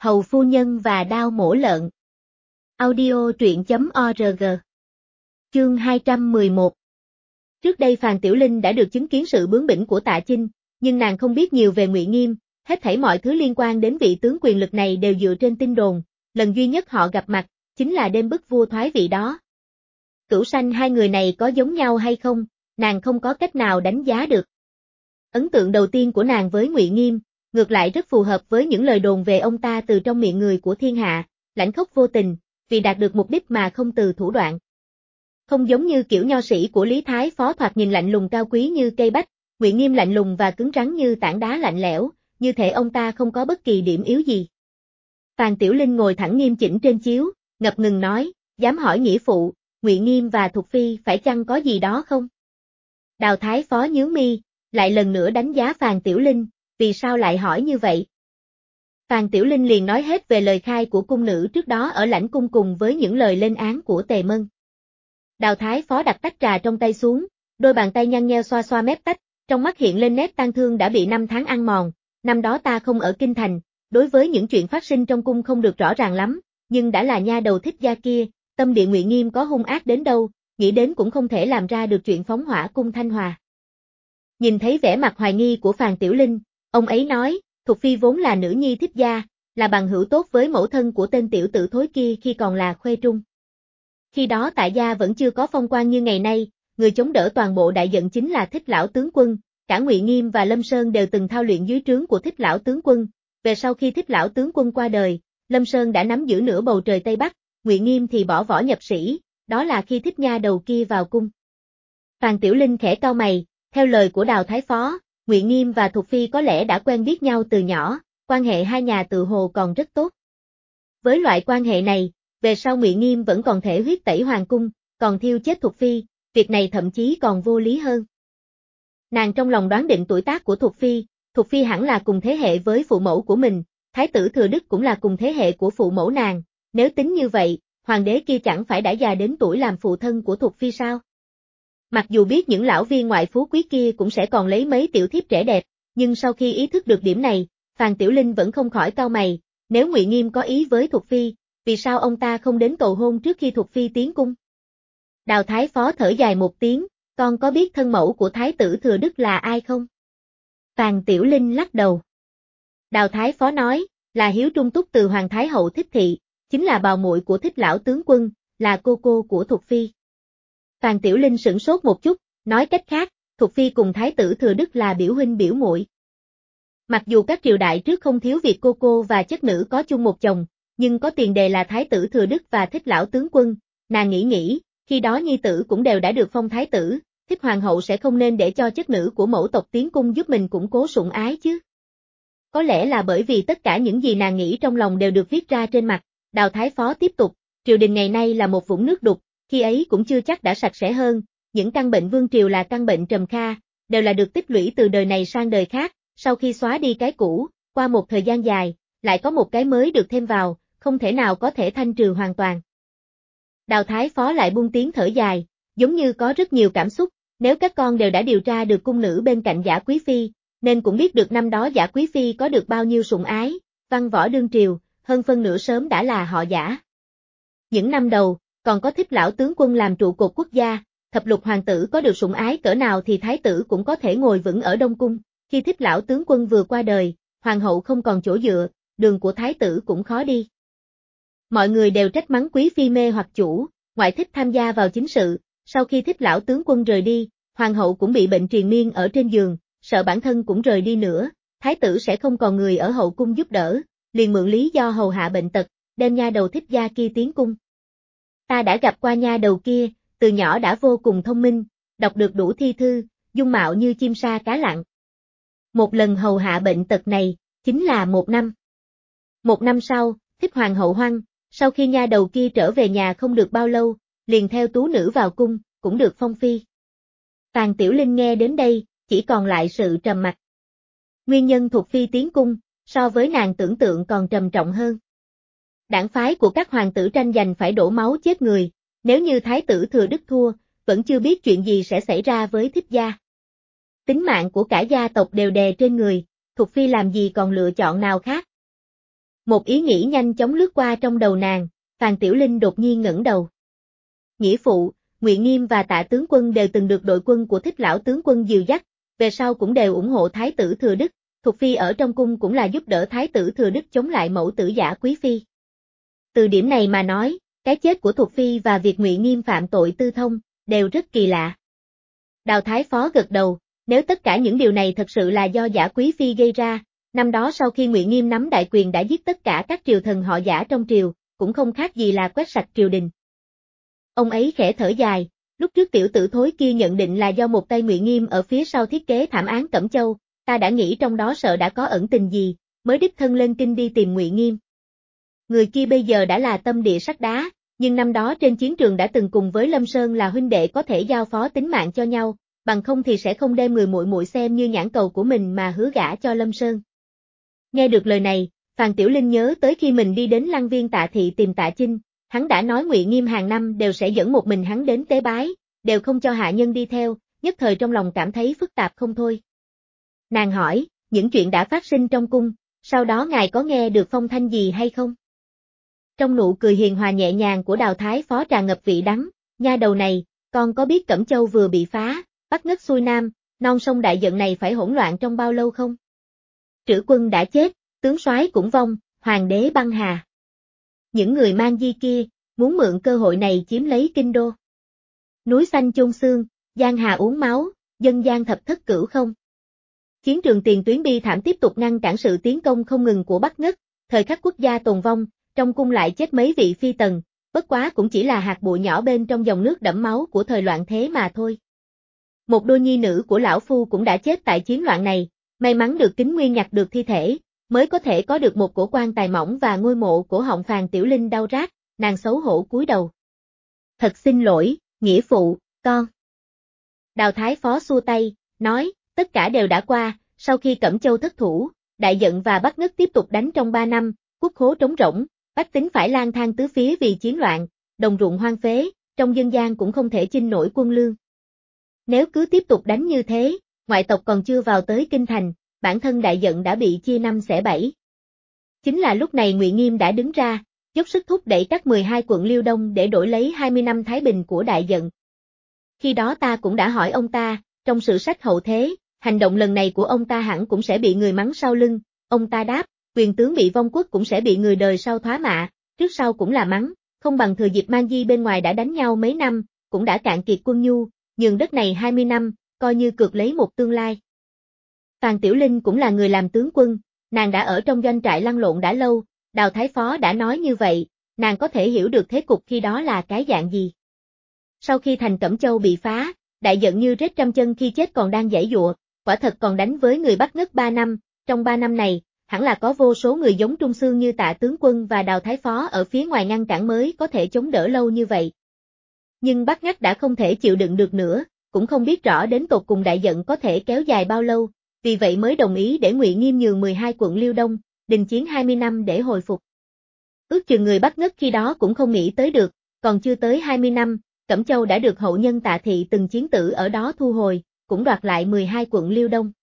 Hầu phu nhân và đao mổ lợn. Audio truyện.org. Chương 211. Trước đây Phàn Tiểu Linh đã được chứng kiến sự bướng bỉnh của Tạ Chinh, nhưng nàng không biết nhiều về Ngụy Nghiêm, hết thảy mọi thứ liên quan đến vị tướng quyền lực này đều dựa trên tin đồn, lần duy nhất họ gặp mặt, chính là đêm bức vua thoái vị đó. Cửu sanh hai người này có giống nhau hay không, nàng không có cách nào đánh giá được. Ấn tượng đầu tiên của nàng với Ngụy Nghiêm, ngược lại rất phù hợp với những lời đồn về ông ta từ trong miệng người của thiên hạ, lãnh khốc vô tình, vì đạt được mục đích mà không từ thủ đoạn. Không giống như kiểu nho sĩ của Lý Thái Phó thoạt nhìn lạnh lùng cao quý như cây bách, Ngụy Nghiêm lạnh lùng và cứng rắn như tảng đá lạnh lẽo, như thể ông ta không có bất kỳ điểm yếu gì. Phàn Tiểu Linh ngồi thẳng nghiêm chỉnh trên chiếu, ngập ngừng nói, dám hỏi nghĩa phụ, Ngụy Nghiêm và Thục Phi phải chăng có gì đó không? Đào Thái Phó nhướng mi, lại lần nữa đánh giá Phàn Tiểu Linh, vì sao lại hỏi như vậy? Phàn Tiểu Linh liền nói hết về lời khai của cung nữ trước đó ở lãnh cung cùng với những lời lên án của Tề Mân. Đào Thái Phó đặt tách trà trong tay xuống, đôi bàn tay nhăn nheo xoa xoa mép tách, trong mắt hiện lên nét tang thương đã bị năm tháng ăn mòn, năm đó ta không ở kinh thành, đối với những chuyện phát sinh trong cung không được rõ ràng lắm, nhưng đã là nha đầu thích gia kia, tâm địa Ngụy Nghiêm có hung ác đến đâu, nghĩ đến cũng không thể làm ra được chuyện phóng hỏa cung Thanh Hòa. Nhìn thấy vẻ mặt hoài nghi của Phàn Tiểu Linh, ông ấy nói, Thục Phi vốn là nữ nhi thích gia, là bằng hữu tốt với mẫu thân của tên tiểu tử thối kia khi còn là khuê trung. Khi đó Tạ gia vẫn chưa có phong quan như ngày nay, người chống đỡ toàn bộ đại trận chính là Thích lão tướng quân, cả Ngụy Nghiêm và Lâm Sơn đều từng thao luyện dưới trướng của Thích lão tướng quân, về sau khi Thích lão tướng quân qua đời, Lâm Sơn đã nắm giữ nửa bầu trời Tây Bắc, Ngụy Nghiêm thì bỏ võ nhập sĩ, đó là khi Thích nha đầu kia vào cung. Phàn Tiểu Linh khẽ cau mày, theo lời của Đào Thái Phó, Ngụy Nghiêm và Thục Phi có lẽ đã quen biết nhau từ nhỏ, quan hệ hai nhà tự hồ còn rất tốt. Với loại quan hệ này, về sau Ngụy Nghiêm vẫn còn thể huyết tẩy hoàng cung, còn thiêu chết Thục Phi, việc này thậm chí còn vô lý hơn. Nàng trong lòng đoán định tuổi tác của Thục Phi hẳn là cùng thế hệ với phụ mẫu của mình, Thái tử Thừa Đức cũng là cùng thế hệ của phụ mẫu nàng, nếu tính như vậy, hoàng đế kia chẳng phải đã già đến tuổi làm phụ thân của Thục Phi sao? Mặc dù biết những lão viên ngoại phú quý kia cũng sẽ còn lấy mấy tiểu thiếp trẻ đẹp, nhưng sau khi ý thức được điểm này, Phàn Tiểu Linh vẫn không khỏi cau mày, nếu Ngụy Nghiêm có ý với Thục Phi, vì sao ông ta không đến cầu hôn trước khi Thục Phi tiến cung? Đào Thái Phó thở dài một tiếng, con có biết thân mẫu của Thái tử Thừa Đức là ai không? Phàn Tiểu Linh lắc đầu. Đào Thái Phó nói, là Hiếu Trung Túc từ Hoàng Thái Hậu Thích Thị, chính là bào muội của Thích lão tướng quân, là cô của Thục Phi. Phàn Tiểu Linh sửng sốt một chút, nói cách khác, Thục Phi cùng Thái tử Thừa Đức là biểu huynh biểu muội. Mặc dù các triều đại trước không thiếu việc cô và chất nữ có chung một chồng, nhưng có tiền đề là Thái tử Thừa Đức và Thích lão tướng quân, nàng nghĩ, khi đó nhi tử cũng đều đã được phong thái tử, Thích hoàng hậu sẽ không nên để cho chất nữ của mẫu tộc tiến cung giúp mình củng cố sủng ái chứ. Có lẽ là bởi vì tất cả những gì nàng nghĩ trong lòng đều được viết ra trên mặt, Đào Thái Phó tiếp tục, triều đình ngày nay là một vũng nước đục, khi ấy cũng chưa chắc đã sạch sẽ hơn, những căn bệnh vương triều là căn bệnh trầm kha, đều là được tích lũy từ đời này sang đời khác, sau khi xóa đi cái cũ, qua một thời gian dài, lại có một cái mới được thêm vào, không thể nào có thể thanh trừ hoàn toàn. Đào Thái Phó lại buông tiếng thở dài, giống như có rất nhiều cảm xúc, nếu các con đều đã điều tra được cung nữ bên cạnh Giả Quý Phi, nên cũng biết được năm đó Giả Quý Phi có được bao nhiêu sủng ái, văn võ đương triều, hơn phân nửa sớm đã là họ Giả. Những năm đầu, còn có Thích lão tướng quân làm trụ cột quốc gia, thập lục hoàng tử có được sủng ái cỡ nào thì thái tử cũng có thể ngồi vững ở Đông Cung, khi Thích lão tướng quân vừa qua đời, hoàng hậu không còn chỗ dựa, đường của thái tử cũng khó đi. Mọi người đều trách mắng Quý Phi mê hoặc chủ, ngoại thích tham gia vào chính sự, sau khi Thích lão tướng quân rời đi, hoàng hậu cũng bị bệnh triền miên ở trên giường, sợ bản thân cũng rời đi nữa, thái tử sẽ không còn người ở hậu cung giúp đỡ, liền mượn lý do hầu hạ bệnh tật, đem nha đầu Thích gia kia tiến cung. Ta đã gặp qua nha đầu kia, từ nhỏ đã vô cùng thông minh, đọc được đủ thi thư, dung mạo như chim sa cá lặn. Một lần hầu hạ bệnh tật này, chính là 1 năm. 1 năm sau, Thích hoàng hậu hoăng, sau khi nha đầu kia trở về nhà không được bao lâu, liền theo tú nữ vào cung, cũng được phong phi. Phàn Tiểu Linh nghe đến đây, chỉ còn lại sự trầm mặc. Nguyên nhân Thục Phi tiến cung, so với nàng tưởng tượng còn trầm trọng hơn. Đảng phái của các hoàng tử tranh giành phải đổ máu chết người, nếu như Thái tử Thừa Đức thua, vẫn chưa biết chuyện gì sẽ xảy ra với Thích gia. Tính mạng của cả gia tộc đều đè trên người, Thục Phi làm gì còn lựa chọn nào khác. Một ý nghĩ nhanh chóng lướt qua trong đầu nàng, Phan Tiểu Linh đột nhiên ngẩng đầu. Nghĩa phụ, Ngụy Nghiêm và Tạ tướng quân đều từng được đội quân của Thích lão tướng quân dìu dắt, về sau cũng đều ủng hộ Thái tử Thừa Đức, Thục Phi ở trong cung cũng là giúp đỡ Thái tử Thừa Đức chống lại mẫu tử Giả Quý Phi. Từ điểm này mà nói, cái chết của Thục Phi và việc Ngụy Nghiêm phạm tội tư thông, đều rất kỳ lạ. Đào Thái Phó gật đầu, nếu tất cả những điều này thật sự là do Giả Quý Phi gây ra, năm đó sau khi Ngụy Nghiêm nắm đại quyền đã giết tất cả các triều thần họ Giả trong triều, cũng không khác gì là quét sạch triều đình. Ông ấy khẽ thở dài, lúc trước tiểu tử thối kia nhận định là do một tay Ngụy Nghiêm ở phía sau thiết kế thảm án Cẩm Châu, ta đã nghĩ trong đó sợ đã có ẩn tình gì, mới đích thân lên kinh đi tìm Ngụy Nghiêm. Người kia bây giờ đã là tâm địa sắt đá, nhưng năm đó trên chiến trường đã từng cùng với Lâm Sơn là huynh đệ có thể giao phó tính mạng cho nhau, bằng không thì sẽ không đem người muội muội xem như nhãn cầu của mình mà hứa gả cho Lâm Sơn. Nghe được lời này, Phan Tiểu Linh nhớ tới khi mình đi đến Lăng Viên Tạ Thị tìm Tạ Chinh, hắn đã nói Ngụy Nghiêm hàng năm đều sẽ dẫn một mình hắn đến tế bái, đều không cho hạ nhân đi theo, nhất thời trong lòng cảm thấy phức tạp không thôi. Nàng hỏi, những chuyện đã phát sinh trong cung, sau đó ngài có nghe được phong thanh gì hay không? Trong nụ cười hiền hòa nhẹ nhàng của Đào Thái Phó tràn ngập vị đắng, nha đầu này, con có biết Cẩm Châu vừa bị phá, Bắc Ngất xuôi Nam, non sông đại giận này phải hỗn loạn trong bao lâu không? Trữ quân đã chết, tướng soái cũng vong, hoàng đế băng hà. Những người mang di kia, muốn mượn cơ hội này chiếm lấy kinh đô. Núi xanh chôn xương, giang hà uống máu, dân gian thập thất cửu không. Chiến trường tiền tuyến bi thảm tiếp tục ngăn cản sự tiến công không ngừng của Bắc Ngất, thời khắc quốc gia tồn vong, trong cung lại chết mấy vị phi tần, bất quá cũng chỉ là hạt bụi nhỏ bên trong dòng nước đẫm máu của thời loạn thế mà thôi. Một đôi nhi nữ của lão phu cũng đã chết tại chiến loạn này, may mắn được Kính Nguyên nhặt được thi thể, mới có thể có được một cổ quan tài mỏng và ngôi mộ của họng Phan Tiểu Linh đau rát, nàng xấu hổ cúi đầu. Thật xin lỗi, nghĩa phụ, con. Đào Thái Phó xua tay, nói, tất cả đều đã qua, sau khi Cẩm Châu thất thủ, đại giận và Bắc Ngất tiếp tục đánh trong 3 năm, quốc khố trống rỗng, bách tính phải lang thang tứ phía vì chiến loạn, đồng ruộng hoang phế, trong dân gian cũng không thể chinh nổi quân lương. Nếu cứ tiếp tục đánh như thế, ngoại tộc còn chưa vào tới kinh thành, bản thân đại giận đã bị chia năm xẻ bảy. Chính là lúc này Ngụy Nghiêm đã đứng ra, dốc sức thúc đẩy các 12 quận Liêu Đông để đổi lấy 20 năm thái bình của đại giận. Khi đó ta cũng đã hỏi ông ta, trong sử sách hậu thế, hành động lần này của ông ta hẳn cũng sẽ bị người mắng sau lưng, ông ta đáp, quyền tướng bị vong quốc cũng sẽ bị người đời sau thoá mạ, trước sau cũng là mắng, không bằng thừa dịp mang di bên ngoài đã đánh nhau mấy năm, cũng đã cạn kiệt quân nhu, nhường đất này 20 năm, coi như cược lấy một tương lai. Phan Tiểu Linh cũng là người làm tướng quân, nàng đã ở trong doanh trại lăn lộn đã lâu, Đào Thái Phó đã nói như vậy, nàng có thể hiểu được thế cục khi đó là cái dạng gì. Sau khi thành Cẩm Châu bị phá, đại giận như rết trăm chân khi chết còn đang giãy giụa, quả thật còn đánh với người Bắc Ngất 3 năm, trong 3 năm này, hẳn là có vô số người giống Trung Xương như Tạ tướng quân và Đào Thái Phó ở phía ngoài ngăn cản mới có thể chống đỡ lâu như vậy. Nhưng Bắc Ngất đã không thể chịu đựng được nữa, cũng không biết rõ đến tột cùng đại giận có thể kéo dài bao lâu, vì vậy mới đồng ý để Ngụy Nghiêm nhường 12 quận Liêu Đông, đình chiến 20 năm để hồi phục. Ước chừng người Bắc Ngất khi đó cũng không nghĩ tới được, còn chưa tới 20 năm, Cẩm Châu đã được hậu nhân Tạ Thị từng chiến tử ở đó thu hồi, cũng đoạt lại 12 quận Liêu Đông.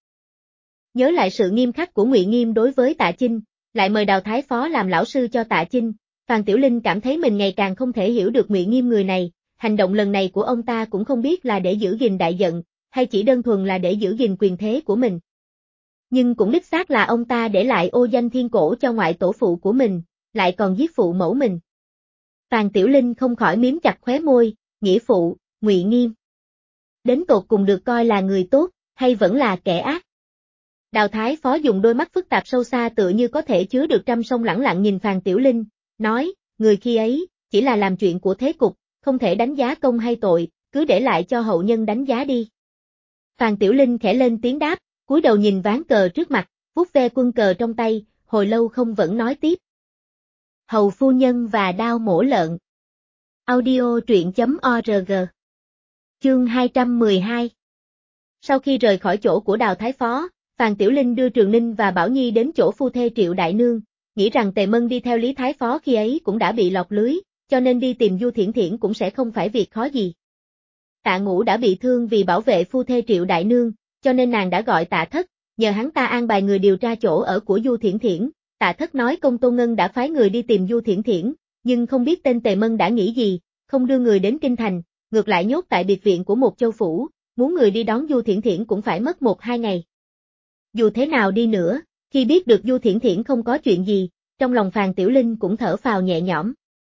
Nhớ lại sự nghiêm khắc của Ngụy Nghiêm đối với Tạ Chinh, lại mời Đào Thái Phó làm lão sư cho Tạ Chinh, Phan Tiểu Linh cảm thấy mình ngày càng không thể hiểu được Ngụy Nghiêm người này, hành động lần này của ông ta cũng không biết là để giữ gìn đại giận, hay chỉ đơn thuần là để giữ gìn quyền thế của mình. Nhưng cũng đích xác là ông ta để lại ô danh thiên cổ cho ngoại tổ phụ của mình, lại còn giết phụ mẫu mình. Phan Tiểu Linh không khỏi miếm chặt khóe môi, nghĩa phụ, Ngụy Nghiêm. Đến tột cùng được coi là người tốt, hay vẫn là kẻ ác? Đào Thái Phó dùng đôi mắt phức tạp sâu xa tựa như có thể chứa được trăm sông lẳng lặng nhìn Phan Tiểu Linh, nói, người khi ấy, chỉ là làm chuyện của thế cục, không thể đánh giá công hay tội, cứ để lại cho hậu nhân đánh giá đi. Phan Tiểu Linh khẽ lên tiếng đáp, cúi đầu nhìn ván cờ trước mặt, vuốt ve quân cờ trong tay, hồi lâu không vẫn nói tiếp. Hầu phu nhân và đao mổ lợn. Audio truyện.org. Chương 212. Sau khi rời khỏi chỗ của Đào Thái Phó, Phan Tiểu Linh đưa Trường Ninh và Bảo Nhi đến chỗ phu thê Triệu Đại Nương, nghĩ rằng Tề Mân đi theo Lý Thái Phó khi ấy cũng đã bị lọt lưới, cho nên đi tìm Du Thiển Thiển cũng sẽ không phải việc khó gì. Tạ Ngũ đã bị thương vì bảo vệ phu thê Triệu Đại Nương, cho nên nàng đã gọi Tạ Thất, nhờ hắn ta an bài người điều tra chỗ ở của Du Thiển Thiển, Tạ Thất nói Công Tôn Ngân đã phái người đi tìm Du Thiển Thiển, nhưng không biết tên Tề Mân đã nghĩ gì, không đưa người đến Kinh Thành, ngược lại nhốt tại biệt viện của một châu phủ, muốn người đi đón Du Thiển Thiển cũng phải mất 1-2 ngày. Dù thế nào đi nữa, khi biết được Du Thiển Thiển không có chuyện gì, trong lòng Phàn Tiểu Linh cũng thở phào nhẹ nhõm.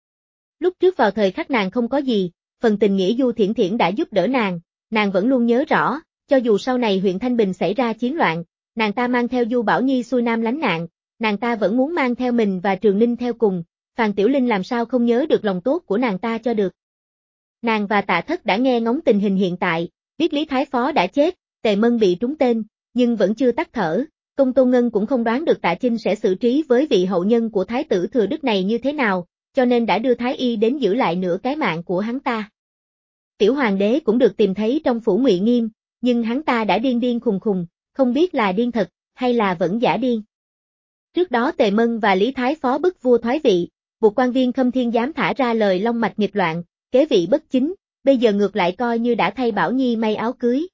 Lúc trước vào thời khắc nàng không có gì, phần tình nghĩa Du Thiển Thiển đã giúp đỡ nàng vẫn luôn nhớ rõ, cho dù sau này huyện Thanh Bình xảy ra chiến loạn, nàng ta mang theo Du Bảo Nhi xuôi nam lánh nạn, nàng ta vẫn muốn mang theo mình và Trường Ninh theo cùng, Phàn Tiểu Linh làm sao không nhớ được lòng tốt của nàng ta cho được. Nàng và Tạ Thất đã nghe ngóng tình hình hiện tại, biết Lý Thái Phó đã chết, Tề Mân bị trúng tên, nhưng vẫn chưa tắt thở, Công Tôn Ngân cũng không đoán được Tạ Chinh sẽ xử trí với vị hậu nhân của Thái tử Thừa Đức này như thế nào, cho nên đã đưa Thái Y đến giữ lại nửa cái mạng của hắn ta. Tiểu Hoàng đế cũng được tìm thấy trong phủ Ngụy Nghiêm, nhưng hắn ta đã điên khùng khùng, không biết là điên thật, hay là vẫn giả điên. Trước đó Tề Mân và Lý Thái Phó bức vua thoái vị, buộc quan viên Khâm Thiên Giám thả ra lời long mạch nghịch loạn, kế vị bất chính, bây giờ ngược lại coi như đã thay Bảo Nhi may áo cưới.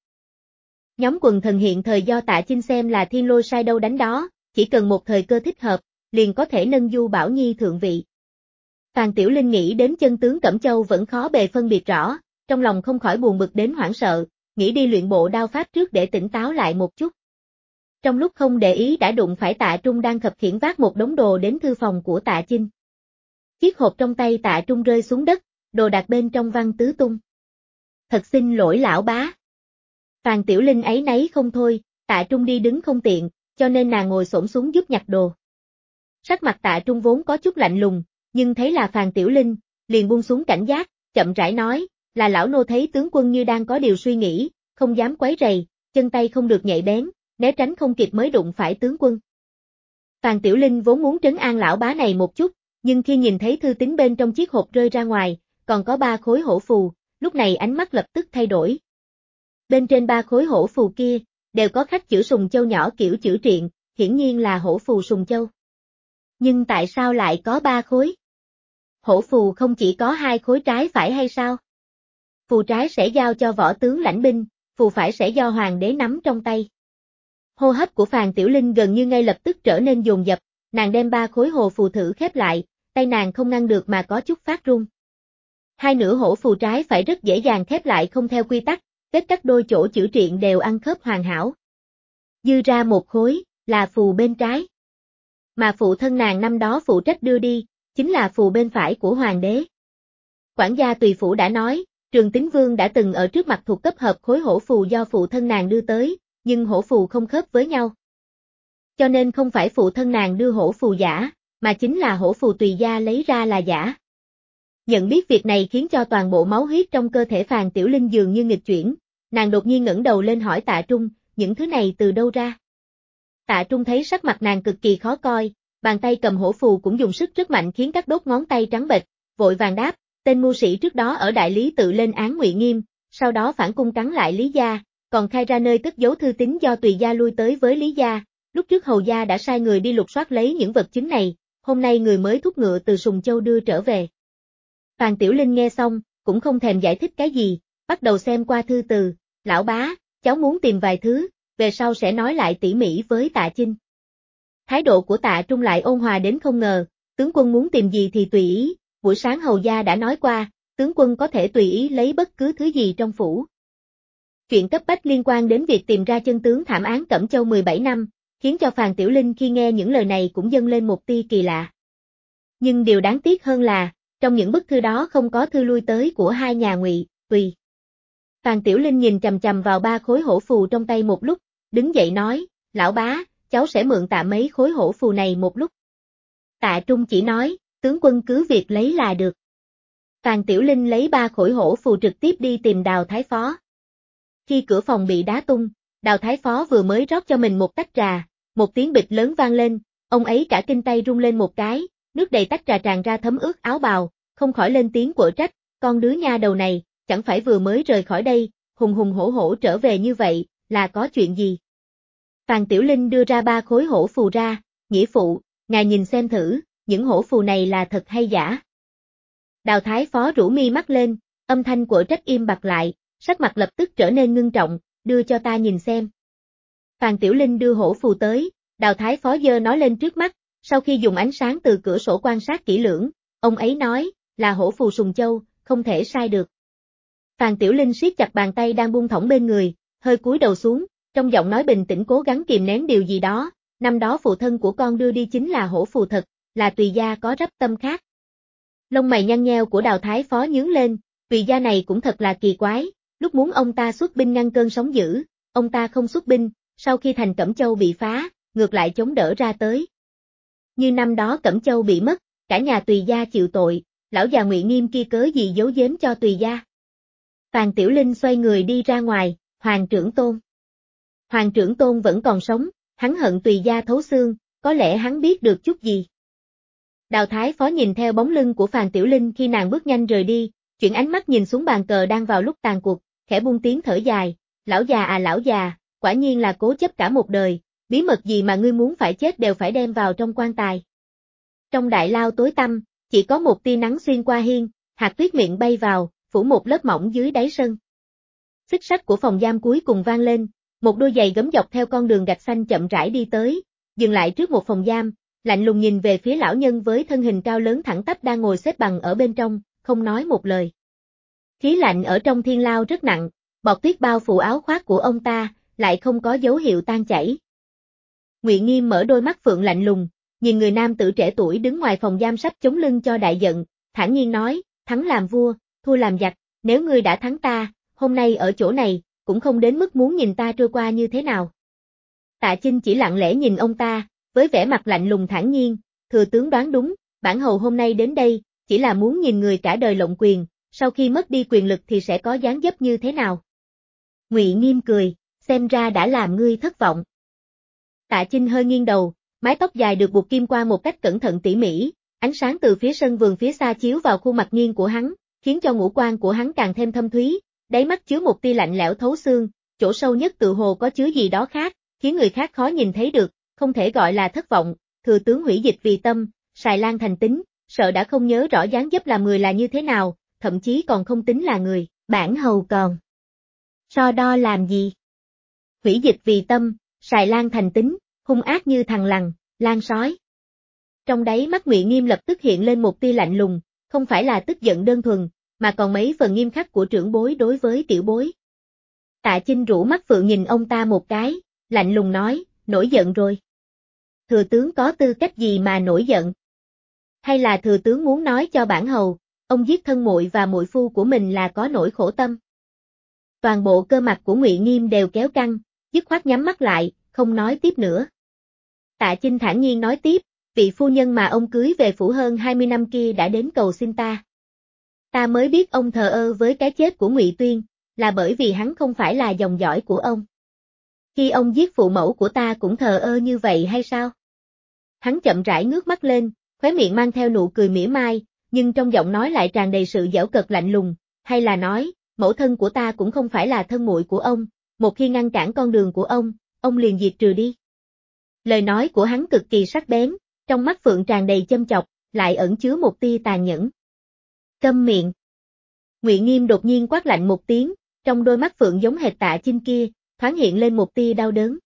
Nhóm quần thần hiện thời do Tạ Chinh xem là thiên lôi sai đâu đánh đó, chỉ cần một thời cơ thích hợp, liền có thể nâng Du Bảo Nhi thượng vị. Phàn Tiểu Linh nghĩ đến chân tướng Cẩm Châu vẫn khó bề phân biệt rõ, trong lòng không khỏi buồn bực đến hoảng sợ, nghĩ đi luyện bộ đao pháp trước để tỉnh táo lại một chút. Trong lúc không để ý đã đụng phải Tạ Trung đang khập khiễng vác một đống đồ đến thư phòng của Tạ Chinh. Chiếc hộp trong tay Tạ Trung rơi xuống đất, đồ đạc bên trong văng tứ tung. Thật xin lỗi lão bá. Phàn Tiểu Linh áy náy không thôi, Tạ Trung đi đứng không tiện, cho nên nàng ngồi xổm xuống giúp nhặt đồ. Sắc mặt Tạ Trung vốn có chút lạnh lùng, nhưng thấy là Phàn Tiểu Linh, liền buông xuống cảnh giác, chậm rãi nói, là lão nô thấy tướng quân như đang có điều suy nghĩ, không dám quấy rầy, chân tay không được nhạy bén, né tránh không kịp mới đụng phải tướng quân. Phàn Tiểu Linh vốn muốn trấn an lão bá này một chút, nhưng khi nhìn thấy thư tín bên trong chiếc hộp rơi ra ngoài, còn có 3 khối hổ phù, lúc này ánh mắt lập tức thay đổi. Bên trên 3 khối hổ phù kia, đều có khắc chữ Sùng Châu nhỏ kiểu chữ triện, hiển nhiên là hổ phù Sùng Châu. Nhưng tại sao lại có 3 khối? Hổ phù không chỉ có 2 khối trái phải hay sao? Phù trái sẽ giao cho võ tướng lãnh binh, phù phải sẽ do hoàng đế nắm trong tay. Hô hấp của Phàn Tiểu Linh gần như ngay lập tức trở nên dồn dập, nàng đem 3 khối hồ phù thử khép lại, tay nàng không ngăn được mà có chút phát run. 2 nửa hổ phù trái phải rất dễ dàng khép lại không theo quy tắc, vết cắt đôi chỗ chữ triện đều ăn khớp hoàn hảo. Dư ra 1 khối, là phù bên trái. Mà phụ thân nàng năm đó phụ trách đưa đi, chính là phù bên phải của hoàng đế. Quản gia tùy phủ đã nói, Trường Tín Vương đã từng ở trước mặt thuộc cấp hợp khối hổ phù do phụ thân nàng đưa tới, nhưng hổ phù không khớp với nhau. Cho nên không phải phụ thân nàng đưa hổ phù giả, mà chính là hổ phù tùy gia lấy ra là giả. Nhận biết việc này khiến cho toàn bộ máu huyết trong cơ thể Phàn Tiểu Linh dường như nghịch chuyển, nàng đột nhiên ngẩng đầu lên hỏi Tạ Trung, những thứ này từ đâu ra? Tạ Trung thấy sắc mặt nàng cực kỳ khó coi, bàn tay cầm hổ phù cũng dùng sức rất mạnh khiến các đốt ngón tay trắng bệch, vội vàng đáp, tên mưu sĩ trước đó ở Đại Lý tự lên án Ngụy Nghiêm, sau đó phản cung cắn lại Lý gia, còn khai ra nơi cất giấu thư tín do Tùy gia lui tới với Lý gia, lúc trước Hầu gia đã sai người đi lục soát lấy những vật chứng này, hôm nay người mới thúc ngựa từ Sùng Châu đưa trở về. Phàn Tiểu Linh nghe xong, cũng không thèm giải thích cái gì, bắt đầu xem qua thư từ, lão bá, cháu muốn tìm vài thứ, về sau sẽ nói lại tỉ mỉ với Tạ Chinh. Thái độ của Tạ Trung lại ôn hòa đến không ngờ, tướng quân muốn tìm gì thì tùy ý, buổi sáng Hầu gia đã nói qua, tướng quân có thể tùy ý lấy bất cứ thứ gì trong phủ. Chuyện cấp bách liên quan đến việc tìm ra chân tướng thảm án Cẩm Châu 17 năm, khiến cho Phàn Tiểu Linh khi nghe những lời này cũng dâng lên một tia kỳ lạ. Nhưng điều đáng tiếc hơn là, trong những bức thư đó không có thư lui tới của hai nhà Ngụy, Tùy. Phàn Tiểu Linh nhìn chằm chằm vào 3 khối hổ phù trong tay một lúc, đứng dậy nói, lão bá, cháu sẽ mượn Tạ mấy khối hổ phù này một lúc. Tạ Trung chỉ nói, tướng quân cứ việc lấy là được. Phàn Tiểu Linh lấy 3 khối hổ phù trực tiếp đi tìm Đào Thái Phó. Khi cửa phòng bị đá tung, Đào Thái Phó vừa mới rót cho mình một tách trà, một tiếng bịch lớn vang lên, ông ấy cả kinh tay rung lên một cái, nước đầy tách trà tràn ra thấm ướt áo bào, không khỏi lên tiếng quở trách, con đứa nha đầu này, chẳng phải vừa mới rời khỏi đây, hùng hùng hổ hổ trở về như vậy, là có chuyện gì? Phàn Tiểu Linh đưa ra 3 khối hổ phù ra, nghĩa phụ, ngài nhìn xem thử, những hổ phù này là thật hay giả? Đào Thái Phó rũ mi mắt lên, âm thanh quở trách im bặt lại, sắc mặt lập tức trở nên ngưng trọng, đưa cho ta nhìn xem. Phàn Tiểu Linh đưa hổ phù tới, Đào Thái Phó giơ nó lên trước mắt, Sau khi dùng ánh sáng từ cửa sổ quan sát kỹ lưỡng, ông ấy nói, là hổ phù sùng châu, không thể sai được. Phàn Tiểu Linh siết chặt bàn tay đang buông thõng bên người, hơi cúi đầu xuống, trong giọng nói bình tĩnh cố gắng kìm nén điều gì đó, năm đó phụ thân của con đưa đi chính là hổ phù thật, là Tùy gia có rắp tâm khác. Lông mày nhăn nheo của Đào Thái Phó nhướng lên, Tùy gia này cũng thật là kỳ quái, lúc muốn ông ta xuất binh ngăn cơn sóng dữ, ông ta không xuất binh, sau khi thành Cẩm Châu bị phá, ngược lại chống đỡ ra tới. Như năm đó Cẩm Châu bị mất, cả nhà Tùy gia chịu tội, lão già Ngụy Nghiêm kia cớ gì giấu giếm cho Tùy gia. Phàn Tiểu Linh xoay người đi ra ngoài, Hoàng trưởng tôn. Hoàng trưởng tôn vẫn còn sống, hắn hận Tùy gia thấu xương, có lẽ hắn biết được chút gì. Đào Thái Phó nhìn theo bóng lưng của Phàn Tiểu Linh khi nàng bước nhanh rời đi, chuyển ánh mắt nhìn xuống bàn cờ đang vào lúc tàn cuộc, khẽ buông tiếng thở dài, lão già à lão già, quả nhiên là cố chấp cả một đời, bí mật gì mà ngươi muốn phải chết đều phải đem vào trong quan tài. Trong đại lao tối tăm, chỉ có một tia nắng xuyên qua hiên, hạt tuyết miệng bay vào, phủ một lớp mỏng dưới đáy sân. Xích sắt của phòng giam cuối cùng vang lên, một đôi giày gấm dọc theo con đường gạch xanh chậm rãi đi tới, dừng lại trước một phòng giam, lạnh lùng nhìn về phía lão nhân với thân hình cao lớn thẳng tắp đang ngồi xếp bằng ở bên trong, không nói một lời. Khí lạnh ở trong thiên lao rất nặng, bọt tuyết bao phủ áo khoác của ông ta, lại không có dấu hiệu tan chảy. Ngụy Nghiêm mở đôi mắt phượng lạnh lùng, nhìn người nam tử trẻ tuổi đứng ngoài phòng giam sắp chống lưng cho đại giận, thản nhiên nói, thắng làm vua, thua làm giặc, nếu ngươi đã thắng ta, hôm nay ở chỗ này, cũng không đến mức muốn nhìn ta trôi qua như thế nào. Tạ Chinh chỉ lặng lẽ nhìn ông ta, với vẻ mặt lạnh lùng thản nhiên, thừa tướng đoán đúng, bản hầu hôm nay đến đây, chỉ là muốn nhìn người cả đời lộng quyền, sau khi mất đi quyền lực thì sẽ có dáng dấp như thế nào. Ngụy Nghiêm cười, xem ra đã làm ngươi thất vọng. Tạ Chinh hơi nghiêng đầu, mái tóc dài được buộc kim qua một cách cẩn thận tỉ mỉ, ánh sáng từ phía sân vườn phía xa chiếu vào khuôn mặt nghiêng của hắn, khiến cho ngũ quan của hắn càng thêm thâm thúy, đáy mắt chứa một tia lạnh lẽo thấu xương, chỗ sâu nhất tự hồ có chứa gì đó khác, khiến người khác khó nhìn thấy được, không thể gọi là thất vọng, thừa tướng hủy dịch vì tâm, xài lan thành tính, sợ đã không nhớ rõ dáng dấp làm người là như thế nào, thậm chí còn không tính là người, bản hầu còn. So đo làm gì? Hủy dịch vì tâm, xài lan thành tính, hung ác như thằn lằn, lan sói. Trong đáy mắt Ngụy Nghiêm lập tức hiện lên một tia lạnh lùng, không phải là tức giận đơn thuần, mà còn mấy phần nghiêm khắc của trưởng bối đối với tiểu bối. Tạ Chinh rũ mắt phượng nhìn ông ta một cái, lạnh lùng nói, nổi giận rồi. Thừa tướng có tư cách gì mà nổi giận? Hay là thừa tướng muốn nói cho bản hầu, ông giết thân muội và muội phu của mình là có nỗi khổ tâm? Toàn bộ cơ mặt của Ngụy Nghiêm đều kéo căng, dứt khoát nhắm mắt lại, không nói tiếp nữa. Tạ Chinh thản nhiên nói tiếp, vị phu nhân mà ông cưới về phủ hơn 20 năm kia đã đến cầu xin ta. Ta mới biết ông thờ ơ với cái chết của Ngụy Tuyên, là bởi vì hắn không phải là dòng dõi của ông. Khi ông giết phụ mẫu của ta cũng thờ ơ như vậy hay sao? Hắn chậm rãi ngước mắt lên, khóe miệng mang theo nụ cười mỉa mai, nhưng trong giọng nói lại tràn đầy sự giễu cợt lạnh lùng, hay là nói, mẫu thân của ta cũng không phải là thân muội của ông, một khi ngăn cản con đường của ông liền diệt trừ đi. Lời nói của hắn cực kỳ sắc bén, trong mắt phượng tràn đầy châm chọc, lại ẩn chứa một tia tàn nhẫn. Câm miệng. Ngụy Nghiêm đột nhiên quát lạnh một tiếng, trong đôi mắt phượng giống hệt Tạ Chinh kia, thoáng hiện lên một tia đau đớn.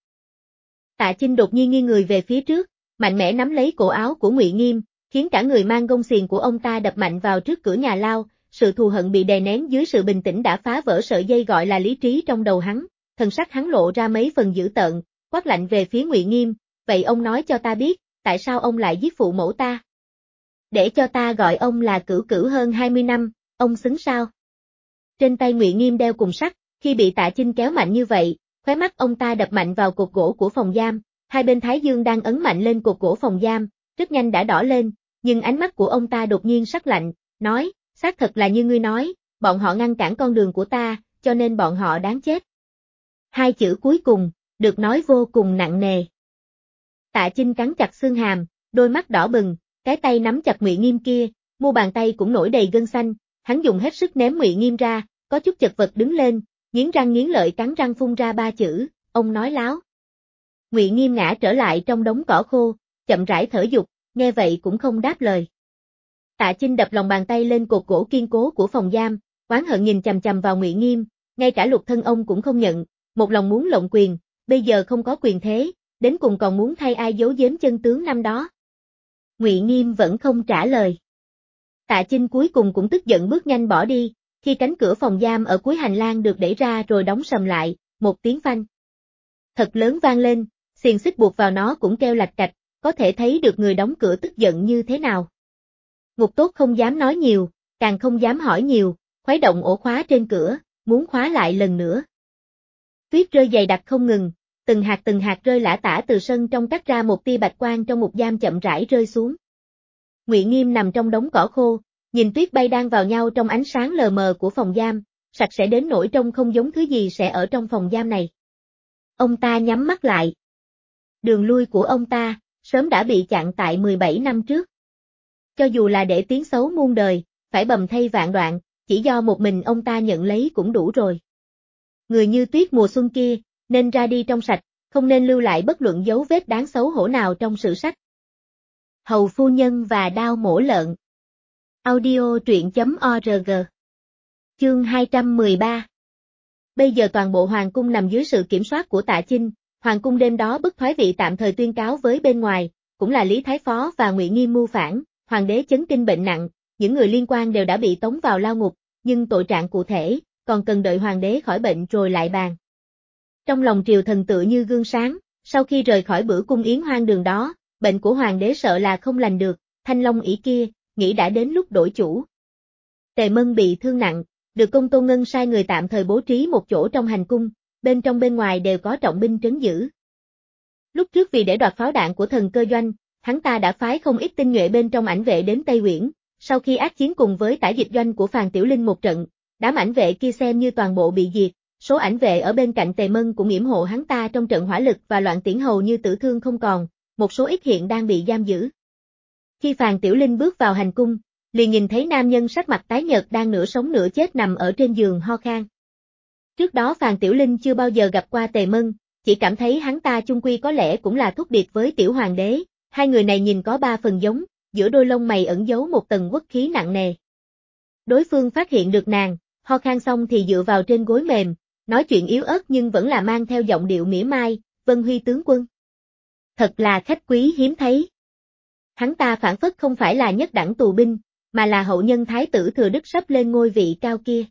Tạ Chinh đột nhiên nghiêng người về phía trước, mạnh mẽ nắm lấy cổ áo của Ngụy Nghiêm, khiến cả người mang gông xiềng của ông ta đập mạnh vào trước cửa nhà lao, sự thù hận bị đè nén dưới sự bình tĩnh đã phá vỡ sợi dây gọi là lý trí trong đầu hắn, thần sắc hắn lộ ra mấy phần dữ tợn, quát lạnh về phía Ngụy Nghiêm, vậy ông nói cho ta biết, tại sao ông lại giết phụ mẫu ta? Để cho ta gọi ông là cửu cửu hơn 20 năm, ông xứng sao? Trên tay Ngụy Nghiêm đeo cùn sắt, khi bị Tạ Chinh kéo mạnh như vậy, khóe mắt ông ta đập mạnh vào cột gỗ của phòng giam, hai bên thái dương đang ấn mạnh lên cột gỗ phòng giam, rất nhanh đã đỏ lên, nhưng ánh mắt của ông ta đột nhiên sắc lạnh, nói, xác thật là như ngươi nói, bọn họ ngăn cản con đường của ta, cho nên bọn họ đáng chết. Hai chữ cuối cùng, được nói vô cùng nặng nề. Tạ Chinh cắn chặt xương hàm, đôi mắt đỏ bừng, cái tay nắm chặt Ngụy Nghiêm kia, mu bàn tay cũng nổi đầy gân xanh, hắn dùng hết sức ném Ngụy Nghiêm ra, có chút chật vật đứng lên, nghiến răng nghiến lợi cắn răng phun ra ba chữ, ông nói láo. Ngụy Nghiêm ngã trở lại trong đống cỏ khô, chậm rãi thở dục, nghe vậy cũng không đáp lời. Tạ Chinh đập lòng bàn tay lên cột gỗ kiên cố của phòng giam, oán hận nhìn chằm chằm vào Ngụy Nghiêm, ngay cả Lục thân ông cũng không nhận, một lòng muốn lộng quyền, bây giờ không có quyền thế, đến cùng còn muốn thay ai giấu giếm chân tướng năm đó. Ngụy Nghiêm vẫn không trả lời. Tạ Chinh cuối cùng cũng tức giận bước nhanh bỏ đi, khi cánh cửa phòng giam ở cuối hành lang được đẩy ra rồi đóng sầm lại, một tiếng phanh thật lớn vang lên, xiềng xích buộc vào nó cũng kêu lạch cạch, có thể thấy được người đóng cửa tức giận như thế nào. Ngục tốt không dám nói nhiều, càng không dám hỏi nhiều, khuấy động ổ khóa trên cửa, muốn khóa lại lần nữa. Tuyết rơi dày đặc không ngừng, từng hạt rơi lả tả từ sân trong cắt ra một tia bạch quang trong một giam chậm rãi rơi xuống. Ngụy Nghiêm nằm trong đống cỏ khô, nhìn tuyết bay đang vào nhau trong ánh sáng lờ mờ của phòng giam, sạch sẽ đến nỗi trông không giống thứ gì sẽ ở trong phòng giam này. Ông ta nhắm mắt lại. Đường lui của ông ta, sớm đã bị chặn tại 17 năm trước. Cho dù là để tiếng xấu muôn đời, phải bầm thây vạn đoạn, chỉ do một mình ông ta nhận lấy cũng đủ rồi. Người như tuyết mùa xuân kia, nên ra đi trong sạch, không nên lưu lại bất luận dấu vết đáng xấu hổ nào trong sử sách. Hầu phu nhân và đao mổ lợn. Audio truyện.org. Chương 213. Bây giờ toàn bộ hoàng cung nằm dưới sự kiểm soát của Tạ Chinh, hoàng cung đêm đó bức thoái vị tạm thời tuyên cáo với bên ngoài, cũng là Lý Thái Phó và Ngụy Nghiêm mưu phản, hoàng đế chấn kinh bệnh nặng, những người liên quan đều đã bị tống vào lao ngục, nhưng tội trạng cụ thể, còn cần đợi hoàng đế khỏi bệnh rồi lại bàn. Trong lòng triều thần tự như gương sáng, sau khi rời khỏi bữa cung yến hoang đường đó, bệnh của hoàng đế sợ là không lành được, Thanh Long ỷ kia, nghĩ đã đến lúc đổi chủ. Tề Mân bị thương nặng, được công Tô Ngân sai người tạm thời bố trí một chỗ trong hành cung, bên trong bên ngoài đều có trọng binh trấn giữ. Lúc trước vì để đoạt pháo đạn của thần cơ doanh, hắn ta đã phái không ít tinh nhuệ bên trong ảnh vệ đến Tây Uyển, sau khi ác chiến cùng với tả dịch doanh của Phàn Tiểu Linh một trận, đám ảnh vệ kia xem như toàn bộ bị diệt, số ảnh vệ ở bên cạnh Tề Mân cũng yểm hộ hắn ta trong trận hỏa lực và loạn tiễn hầu như tử thương không còn, một số ít hiện đang bị giam giữ. Khi Phàn Tiểu Linh bước vào hành cung, liền nhìn thấy nam nhân sắc mặt tái nhợt đang nửa sống nửa chết nằm ở trên giường ho khan. Trước đó Phàn Tiểu Linh chưa bao giờ gặp qua Tề Mân, chỉ cảm thấy hắn ta chung quy có lẽ cũng là thúc địch với tiểu hoàng đế, hai người này nhìn có ba phần giống, giữa đôi lông mày ẩn giấu một tầng uất khí nặng nề. Đối phương phát hiện được nàng, ho khan xong thì dựa vào trên gối mềm, nói chuyện yếu ớt nhưng vẫn là mang theo giọng điệu mỉa mai, Vân Huy tướng quân. Thật là khách quý hiếm thấy. Hắn ta phản phất không phải là nhất đẳng tù binh, mà là hậu nhân thái tử thừa đức sắp lên ngôi vị cao kia.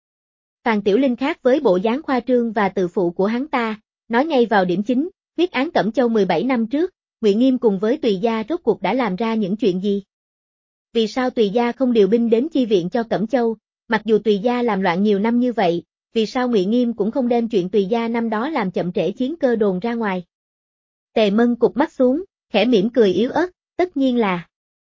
Phàn Tiểu Linh khác với bộ dáng khoa trương và tự phụ của hắn ta, nói ngay vào điểm chính, huyết án Cẩm Châu 17 năm trước, Ngụy Nghiêm cùng với Tùy Gia rốt cuộc đã làm ra những chuyện gì? Vì sao Tùy Gia không điều binh đến chi viện cho Cẩm Châu, mặc dù Tùy Gia làm loạn nhiều năm như vậy, vì sao Ngụy Nghiêm cũng không đem chuyện Tùy Gia năm đó làm chậm trễ chiến cơ đồn ra ngoài? Tề Mân cụp mắt xuống, khẽ mỉm cười yếu ớt, tất nhiên là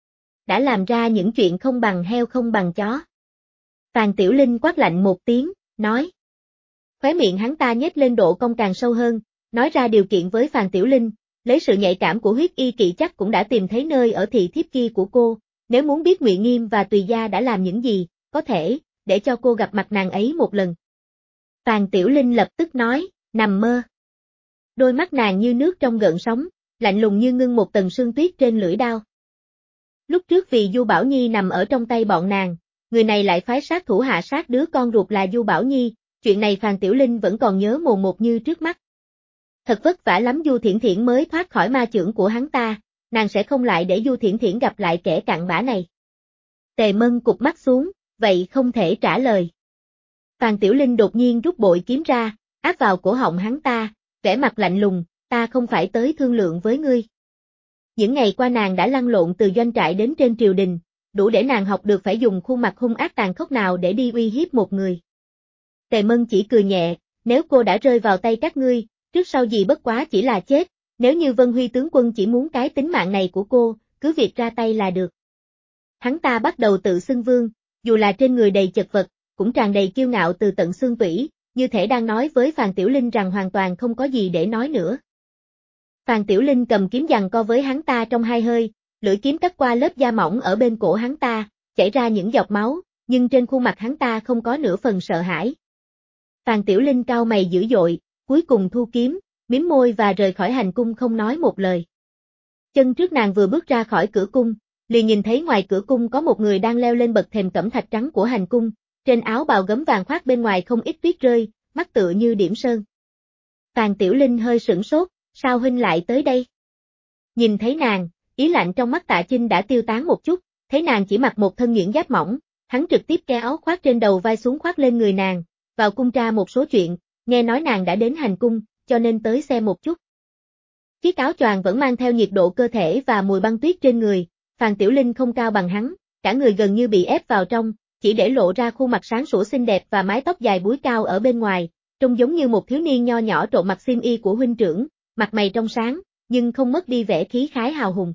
đã làm ra những chuyện không bằng heo không bằng chó. Phàn Tiểu Linh quát lạnh một tiếng, nói. Khóe miệng hắn ta nhếch lên độ cong càng sâu hơn, nói ra điều kiện với Phàn Tiểu Linh, lấy sự nhạy cảm của huyết y kỵ chắc cũng đã tìm thấy nơi ở thị thiếp kia của cô, nếu muốn biết Ngụy Nghiêm và Tùy Gia đã làm những gì, có thể, để cho cô gặp mặt nàng ấy một lần. Phàn Tiểu Linh lập tức nói, nằm mơ. Đôi mắt nàng như nước trong gợn sóng, lạnh lùng như ngưng một tầng sương tuyết trên lưỡi đao. Lúc trước vì Du Bảo Nhi nằm ở trong tay bọn nàng, người này lại phái sát thủ hạ sát đứa con ruột là Du Bảo Nhi, chuyện này Phàn Tiểu Linh vẫn còn nhớ mồn một như trước mắt. Thật vất vả lắm Du Thiển Thiển mới thoát khỏi ma chưởng của hắn ta, nàng sẽ không lại để Du Thiển Thiển gặp lại kẻ cặn bã này. Tề Mân cụp mắt xuống, vậy không thể trả lời. Phàn Tiểu Linh đột nhiên rút bội kiếm ra, áp vào cổ họng hắn ta, vẻ mặt lạnh lùng, ta không phải tới thương lượng với ngươi. Những ngày qua nàng đã lăn lộn từ doanh trại đến trên triều đình, đủ để nàng học được phải dùng khuôn mặt hung ác tàn khốc nào để đi uy hiếp một người. Tề Mân chỉ cười nhẹ, nếu cô đã rơi vào tay các ngươi, trước sau gì bất quá chỉ là chết, nếu như Vân Huy tướng quân chỉ muốn cái tính mạng này của cô, cứ việc ra tay là được. Hắn ta bắt đầu tự xưng vương, dù là trên người đầy chật vật, cũng tràn đầy kiêu ngạo từ tận xương tủy, như thể đang nói với Phàn Tiểu Linh rằng hoàn toàn không có gì để nói nữa. Phàn Tiểu Linh cầm kiếm giằng co với hắn ta trong hai hơi, lưỡi kiếm cắt qua lớp da mỏng ở bên cổ hắn ta, chảy ra những giọt máu, nhưng trên khuôn mặt hắn ta không có nửa phần sợ hãi. Phàn Tiểu Linh cau mày dữ dội, cuối cùng thu kiếm, mím môi và rời khỏi hành cung không nói một lời. Chân trước nàng vừa bước ra khỏi cửa cung, liền nhìn thấy ngoài cửa cung có một người đang leo lên bậc thềm cẩm thạch trắng của hành cung, trên áo bào gấm vàng khoác bên ngoài không ít tuyết rơi, mắt tựa như điểm sơn. Phàn Tiểu Linh hơi sửng sốt, sao huynh lại tới đây? Nhìn thấy nàng, ý lạnh trong mắt Tạ Chinh đã tiêu tán một chút, thấy nàng chỉ mặc một thân nhuyễn giáp mỏng, hắn trực tiếp kéo áo khoác trên đầu vai xuống khoác lên người nàng, vào cung tra một số chuyện, nghe nói nàng đã đến hành cung, cho nên tới xem một chút. Chiếc áo choàng vẫn mang theo nhiệt độ cơ thể và mùi băng tuyết trên người, Phàn Tiểu Linh không cao bằng hắn, cả người gần như bị ép vào trong, chỉ để lộ ra khuôn mặt sáng sủa xinh đẹp và mái tóc dài búi cao ở bên ngoài, trông giống như một thiếu niên nho nhỏ trộn mặc xiêm y của huynh trưởng, mặt mày trong sáng, nhưng không mất đi vẻ khí khái hào hùng.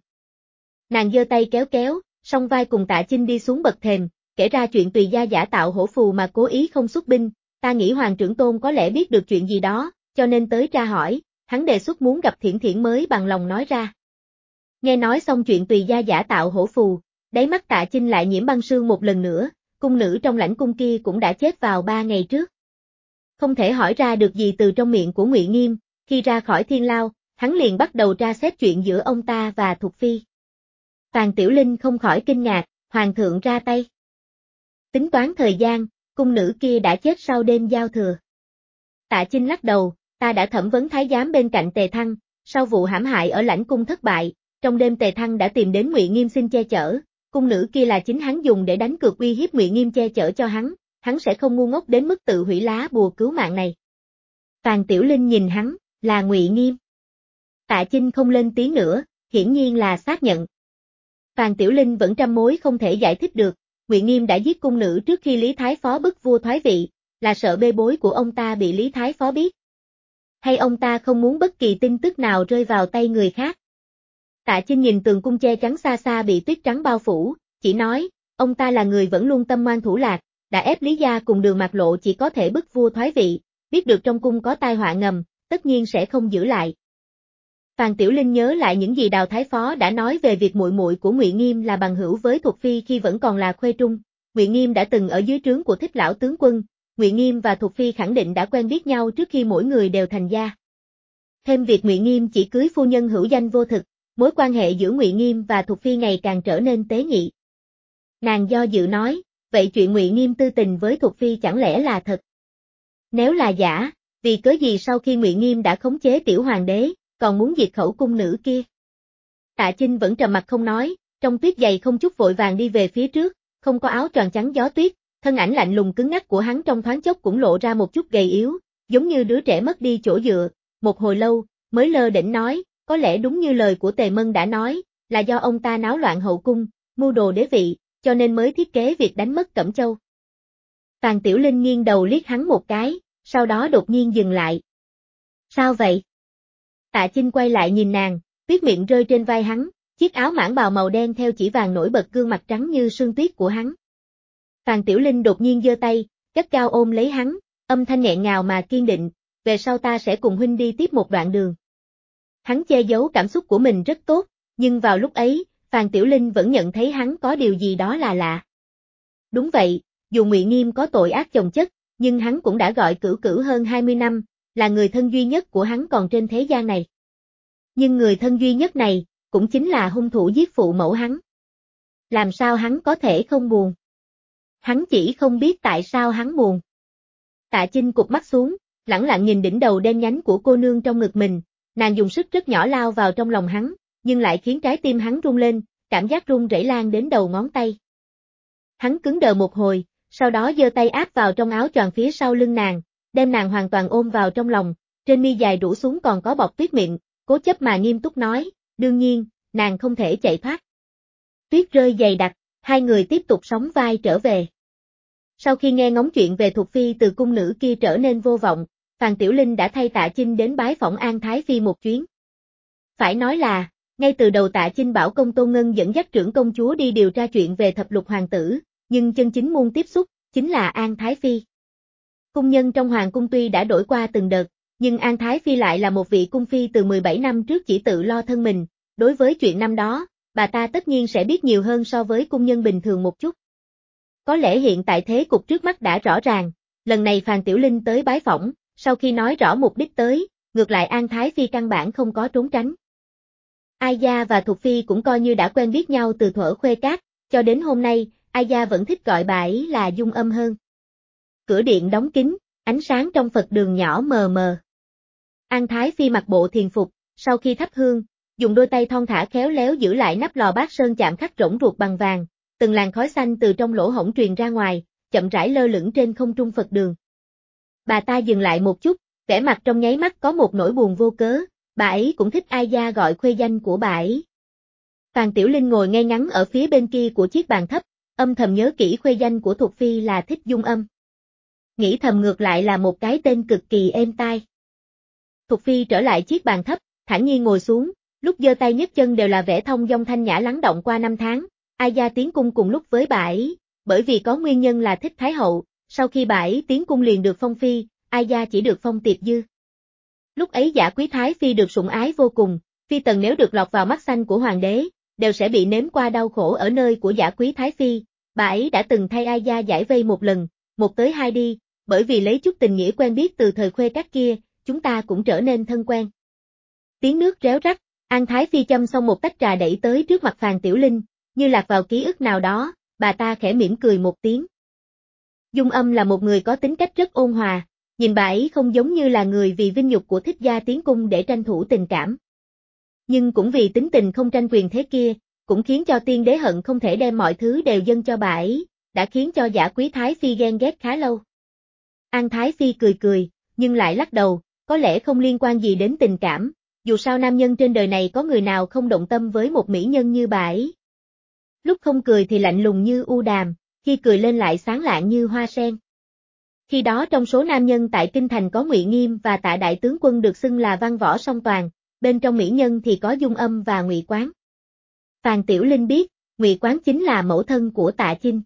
Nàng giơ tay kéo kéo, song vai cùng Tạ Chinh đi xuống bậc thềm, kể ra chuyện Tùy gia giả tạo hổ phù mà cố ý không xuất binh, ta nghĩ Hoàng trưởng tôn có lẽ biết được chuyện gì đó, cho nên tới tra hỏi, hắn đề xuất muốn gặp Thiển Thiển mới bằng lòng nói ra. Nghe nói xong chuyện Tùy gia giả tạo hổ phù, đáy mắt Tạ Chinh lại nhiễm băng sương một lần nữa, cung nữ trong lãnh cung kia cũng đã chết vào 3 ngày trước. Không thể hỏi ra được gì từ trong miệng của Ngụy Nghiêm, khi ra khỏi thiên lao, hắn liền bắt đầu tra xét chuyện giữa ông ta và Thục Phi. Phàn Tiểu Linh không khỏi kinh ngạc, Hoàng thượng ra tay. Tính toán thời gian, cung nữ kia đã chết sau đêm giao thừa. Tạ Chinh lắc đầu, ta đã thẩm vấn thái giám bên cạnh Tề Thăng, sau vụ hãm hại ở lãnh cung thất bại, trong đêm Tề Thăng đã tìm đến Ngụy Nghiêm xin che chở, cung nữ kia là chính hắn dùng để đánh cược uy hiếp Ngụy Nghiêm che chở cho hắn sẽ không ngu ngốc đến mức tự hủy lá bùa cứu mạng này. Phàn Tiểu Linh nhìn hắn, là Ngụy Nghiêm. Tạ Chinh không lên tiếng nữa, hiển nhiên là xác nhận. Phàn Tiểu Linh vẫn trăm mối không thể giải thích được, Ngụy Nghiêm đã giết cung nữ trước khi Lý Thái Phó bức vua thoái vị, là sợ bê bối của ông ta bị Lý Thái Phó biết. Hay ông ta không muốn bất kỳ tin tức nào rơi vào tay người khác. Tạ Chinh nhìn tường cung che chắn xa xa bị tuyết trắng bao phủ, chỉ nói, ông ta là người vẫn luôn tâm ngoan thủ lạc, đã ép Lý gia cùng Đường Mạc Lộ chỉ có thể bức vua thoái vị, biết được trong cung có tai họa ngầm, tất nhiên sẽ không giữ lại. Phàn Tiểu Linh nhớ lại những gì Đào Thái Phó đã nói về việc muội muội của Ngụy Nghiêm là bằng hữu với Thục Phi khi vẫn còn là khuê trung. Ngụy Nghiêm đã từng ở dưới trướng của Thích lão tướng quân, Ngụy Nghiêm và Thục Phi khẳng định đã quen biết nhau trước khi mỗi người đều thành gia. Thêm việc Ngụy Nghiêm chỉ cưới phu nhân hữu danh vô thực, mối quan hệ giữa Ngụy Nghiêm và Thục Phi ngày càng trở nên tế nhị. Nàng do dự nói, vậy chuyện Ngụy Nghiêm tư tình với Thục Phi chẳng lẽ là thật? Nếu là giả, vì cớ gì sau khi Ngụy Nghiêm đã khống chế tiểu hoàng đế, còn muốn diệt khẩu cung nữ kia? Tạ Chinh vẫn trầm mặt không nói, trong tuyết dày không chút vội vàng đi về phía trước, không có áo choàng chắn gió tuyết, thân ảnh lạnh lùng cứng ngắc của hắn trong thoáng chốc cũng lộ ra một chút gầy yếu, giống như đứa trẻ mất đi chỗ dựa, một hồi lâu, mới lơ đễnh nói, có lẽ đúng như lời của Tề Mân đã nói, là do ông ta náo loạn hậu cung, mưu đồ đế vị, cho nên mới thiết kế việc đánh mất Cẩm Châu. Phàn Tiểu Linh nghiêng đầu liếc hắn một cái, sau đó đột nhiên dừng lại. Sao vậy? Tạ Chinh quay lại nhìn nàng, tuyết miệng rơi trên vai hắn, chiếc áo mãng bào màu đen theo chỉ vàng nổi bật gương mặt trắng như sương tuyết của hắn. Phàn Tiểu Linh đột nhiên giơ tay, gắt gao ôm lấy hắn, âm thanh nghẹn ngào mà kiên định, về sau ta sẽ cùng huynh đi tiếp một đoạn đường. Hắn che giấu cảm xúc của mình rất tốt, nhưng vào lúc ấy, Phàn Tiểu Linh vẫn nhận thấy hắn có điều gì đó là lạ. Đúng vậy, dù Ngụy Nghiêm có tội ác chồng chất, nhưng hắn cũng đã gọi Cửu Cửu hơn 20 năm, là người thân duy nhất của hắn còn trên thế gian này. Nhưng người thân duy nhất này, cũng chính là hung thủ giết phụ mẫu hắn. Làm sao hắn có thể không buồn? Hắn chỉ không biết tại sao hắn buồn. Tạ Chinh cụp mắt xuống, lẳng lặng nhìn đỉnh đầu đen nhánh của cô nương trong ngực mình, nàng dùng sức rất nhỏ lao vào trong lòng hắn, nhưng lại khiến trái tim hắn rung lên, cảm giác run rẩy lan đến đầu ngón tay. Hắn cứng đờ một hồi, sau đó giơ tay áp vào trong áo choàng phía sau lưng nàng, đem nàng hoàn toàn ôm vào trong lòng, trên mi dài rũ xuống còn có bọt tuyết mịn, cố chấp mà nghiêm túc nói, đương nhiên, nàng không thể chạy thoát. Tuyết rơi dày đặc, hai người tiếp tục sóng vai trở về. Sau khi nghe ngóng chuyện về Thục Phi từ cung nữ kia trở nên vô vọng, Phàn Tiểu Linh đã thay Tạ Chinh đến bái phỏng An Thái Phi một chuyến. Phải nói là, ngay từ đầu Tạ Chinh bảo công Tô Ngân dẫn dắt trưởng công chúa đi điều tra chuyện về thập lục hoàng tử, nhưng chân chính muốn tiếp xúc, chính là An Thái Phi. Cung nhân trong hoàng cung tuy đã đổi qua từng đợt, nhưng An Thái Phi lại là một vị cung phi từ 17 năm trước chỉ tự lo thân mình, đối với chuyện năm đó, bà ta tất nhiên sẽ biết nhiều hơn so với cung nhân bình thường một chút. Có lẽ hiện tại thế cục trước mắt đã rõ ràng, lần này Phàn Tiểu Linh tới bái phỏng, sau khi nói rõ mục đích tới, ngược lại An Thái Phi căn bản không có trốn tránh. Ai Gia và Thục Phi cũng coi như đã quen biết nhau từ thuở khuê cát, cho đến hôm nay, Ai Gia vẫn thích gọi bà ấy là Dung Âm hơn. Cửa điện đóng kín, ánh sáng trong Phật đường nhỏ mờ mờ. An Thái Phi mặc bộ thiền phục, sau khi thắp hương, dùng đôi tay thon thả khéo léo giữ lại nắp lò bát sơn chạm khắc rỗng ruột bằng vàng, từng làn khói xanh từ trong lỗ hổng truyền ra ngoài, chậm rãi lơ lửng trên không trung Phật đường. Bà ta dừng lại một chút, vẻ mặt trong nháy mắt có một nỗi buồn vô cớ, bà ấy cũng thích ai gia gọi khuê danh của bà ấy. Phàn Tiểu Linh ngồi ngay ngắn ở phía bên kia của chiếc bàn thấp, âm thầm nhớ kỹ khuê danh của Thục Phi là Thích Dung Âm. Nghĩ thầm ngược lại là một cái tên cực kỳ êm tai. Thục Phi trở lại chiếc bàn thấp, thản nhiên ngồi xuống, lúc giơ tay nhấc chân đều là vẻ thông dong thanh nhã lắng động qua năm tháng. Ai gia tiến cung cùng lúc với bà ấy, bởi vì có nguyên nhân là thích Thái hậu, sau khi bà ấy tiến cung liền được phong phi, Ai gia chỉ được phong Tiệp Dư. Lúc ấy Giả Quý Thái Phi được sủng ái vô cùng, phi tần nếu được lọt vào mắt xanh của hoàng đế, đều sẽ bị nếm qua đau khổ ở nơi của Giả Quý Thái Phi, bà ấy đã từng thay Ai gia giải vây một lần, một tới hai đi, bởi vì lấy chút tình nghĩa quen biết từ thời Khuê Các kia, chúng ta cũng trở nên thân quen. Tiếng nước réo rắt, An Thái Phi châm xong một tách trà đẩy tới trước mặt Phàn Tiểu Linh, như lạc vào ký ức nào đó, bà ta khẽ mỉm cười một tiếng. Dung Âm là một người có tính cách rất ôn hòa, nhìn bà ấy không giống như là người vì vinh nhục của thích gia tiến cung để tranh thủ tình cảm. Nhưng cũng vì tính tình không tranh quyền thế kia, cũng khiến cho tiên đế hận không thể đem mọi thứ đều dâng cho bà ấy, đã khiến cho Giả Quý Thái Phi ghen ghét khá lâu. An Thái Phi cười cười, nhưng lại lắc đầu, có lẽ không liên quan gì đến tình cảm, dù sao nam nhân trên đời này có người nào không động tâm với một mỹ nhân như bà ấy. Lúc không cười thì lạnh lùng như u đàm, khi cười lên lại sáng lạng như hoa sen. Khi đó trong số nam nhân tại Kinh Thành có Ngụy Nghiêm và Tạ đại tướng quân được xưng là văn võ song toàn, bên trong mỹ nhân thì có Dung Âm và Ngụy Quán. Phàn Tiểu Linh biết, Ngụy Quán chính là mẫu thân của Tạ Chinh.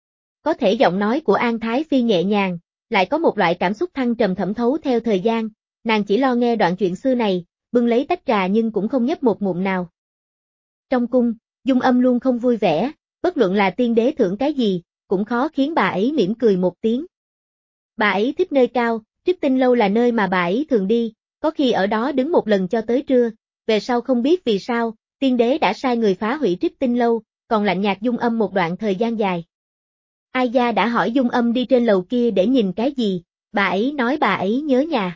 Có thể giọng nói của An Thái Phi nhẹ nhàng, lại có một loại cảm xúc thăng trầm thẩm thấu theo thời gian, nàng chỉ lo nghe đoạn chuyện xưa này, bưng lấy tách trà nhưng cũng không nhấp một ngụm nào. Trong cung, Dung Âm luôn không vui vẻ, bất luận là tiên đế thưởng cái gì, cũng khó khiến bà ấy mỉm cười một tiếng. Bà ấy thích nơi cao, Trích Tinh Lâu là nơi mà bà ấy thường đi, có khi ở đó đứng một lần cho tới trưa, về sau không biết vì sao, tiên đế đã sai người phá hủy Trích Tinh Lâu, còn lạnh nhạt Dung Âm một đoạn thời gian dài. Ai gia đã hỏi Dung Âm đi trên lầu kia để nhìn cái gì, bà ấy nói bà ấy nhớ nhà.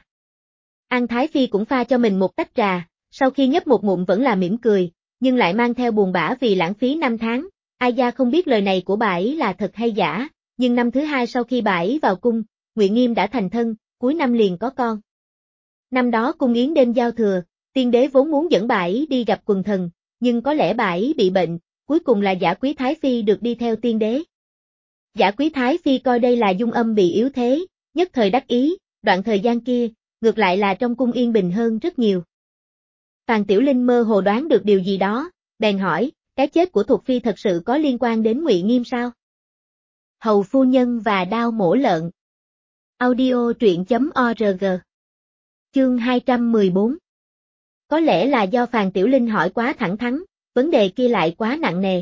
An Thái Phi cũng pha cho mình một tách trà, sau khi nhấp một ngụm vẫn là mỉm cười, nhưng lại mang theo buồn bã vì lãng phí 5 tháng. Ai gia không biết lời này của bà ấy là thật hay giả, nhưng năm thứ hai sau khi bà ấy vào cung, Ngụy Nghiêm đã thành thân, cuối năm liền có con. Năm đó cung yến đêm giao thừa, tiên đế vốn muốn dẫn bà ấy đi gặp quần thần, nhưng có lẽ bà ấy bị bệnh, cuối cùng là Giả Quý Thái Phi được đi theo tiên đế. Giả Quý Thái Phi coi đây là Dung Âm bị yếu thế, nhất thời đắc ý, đoạn thời gian kia, ngược lại là trong cung yên bình hơn rất nhiều. Phàn Tiểu Linh mơ hồ đoán được điều gì đó, bèn hỏi, cái chết của Thục Phi thật sự có liên quan đến Ngụy Nghiêm sao? Hầu phu nhân và đao mổ lợn. Audio truyện.org. Chương 214. Có lẽ là do Phàn Tiểu Linh hỏi quá thẳng thắn, vấn đề kia lại quá nặng nề.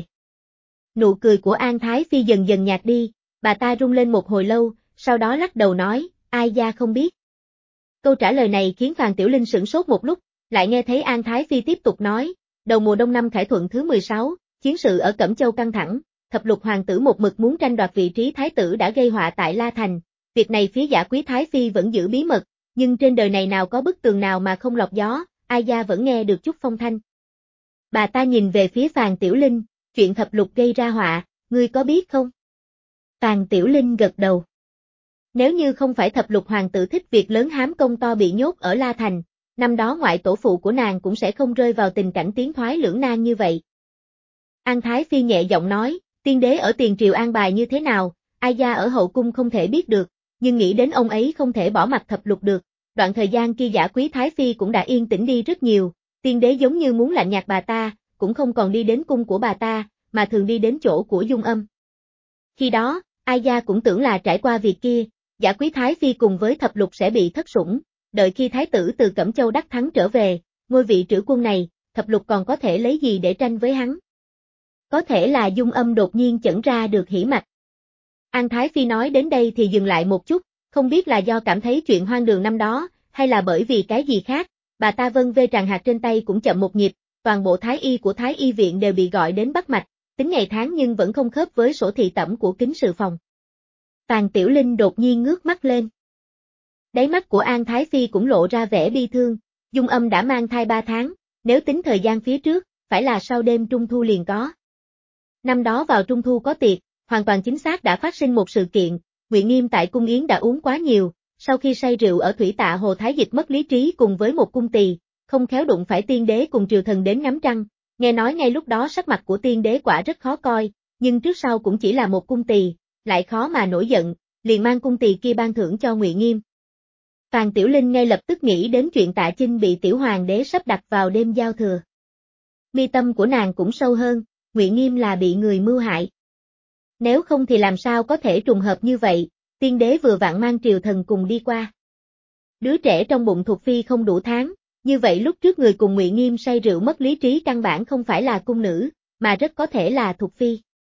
Nụ cười của An Thái Phi dần dần nhạt đi, bà ta rung lên một hồi lâu, sau đó lắc đầu nói, Ai gia không biết. Câu trả lời này khiến Phàn Tiểu Linh sửng sốt một lúc, lại nghe thấy An Thái Phi tiếp tục nói, đầu mùa đông năm Khải Thuận thứ 16, chiến sự ở Cẩm Châu căng thẳng, thập lục hoàng tử một mực muốn tranh đoạt vị trí thái tử đã gây họa tại La Thành, việc này phía Giả Quý Thái Phi vẫn giữ bí mật, nhưng trên đời này nào có bức tường nào mà không lọt gió, Ai gia vẫn nghe được chút phong thanh. Bà ta nhìn về phía Phàn Tiểu Linh, chuyện thập lục gây ra họa, ngươi có biết không? Phàn Tiểu Linh gật đầu. Nếu như không phải thập lục hoàng tử thích việc lớn hám công to bị nhốt ở La Thành, năm đó ngoại tổ phụ của nàng cũng sẽ không rơi vào tình cảnh tiến thoái lưỡng nan như vậy. An Thái Phi nhẹ giọng nói, tiên đế ở tiền triều an bài như thế nào, Ai gia ở hậu cung không thể biết được, nhưng nghĩ đến ông ấy không thể bỏ mặt thập lục được, đoạn thời gian kia Giả Quý Thái Phi cũng đã yên tĩnh đi rất nhiều, tiên đế giống như muốn lạnh nhạt bà ta, cũng không còn đi đến cung của bà ta, mà thường đi đến chỗ của Dung Âm. Khi đó, Ai gia cũng tưởng là trải qua việc kia, Giả Quý Thái Phi cùng với thập lục sẽ bị thất sủng, đợi khi thái tử từ Cẩm Châu đắc thắng trở về, ngôi vị trữ quân này, thập lục còn có thể lấy gì để tranh với hắn. Có thể là Dung Âm đột nhiên chẩn ra được hỉ mạch. An Thái Phi nói đến đây thì dừng lại một chút, không biết là do cảm thấy chuyện hoang đường năm đó, hay là bởi vì cái gì khác, bà ta vân vê tràng hạt trên tay cũng chậm một nhịp, toàn bộ thái y của Thái y viện đều bị gọi đến bắt mạch, tính ngày tháng nhưng vẫn không khớp với sổ thị tẩm của kính sự phòng. Phàn Tiểu Linh đột nhiên ngước mắt lên. Đáy mắt của An Thái Phi cũng lộ ra vẻ bi thương, Dung Âm đã mang thai 3 tháng, Nếu tính thời gian phía trước, phải là sau đêm Trung Thu liền có. Năm đó vào Trung Thu có tiệc, hoàn toàn chính xác đã phát sinh một sự kiện, Ngụy Nghiêm tại cung yến đã uống quá nhiều, sau khi say rượu ở thủy tạ Hồ Thái Dịch mất lý trí cùng với một cung tỳ, không khéo đụng phải tiên đế cùng triều thần đến ngắm trăng, nghe nói ngay lúc đó sắc mặt của tiên đế quả rất khó coi, nhưng trước sau cũng chỉ là một cung tỳ, lại khó mà nổi giận, liền mang cung tỳ kia ban thưởng cho Ngụy Nghiêm. Phàn Tiểu Linh ngay lập tức nghĩ đến chuyện Tạ Chinh bị tiểu hoàng đế sắp đặt vào đêm giao thừa. Mi tâm của nàng cũng sâu hơn, Ngụy Nghiêm là bị người mưu hại. Nếu không thì làm sao có thể trùng hợp như vậy, tiên đế vừa vặn mang triều thần cùng đi qua. Đứa trẻ trong bụng Thục Phi không đủ tháng, như vậy lúc trước người cùng Ngụy Nghiêm say rượu mất lý trí căn bản không phải là cung nữ, mà rất có thể là Thục Phi.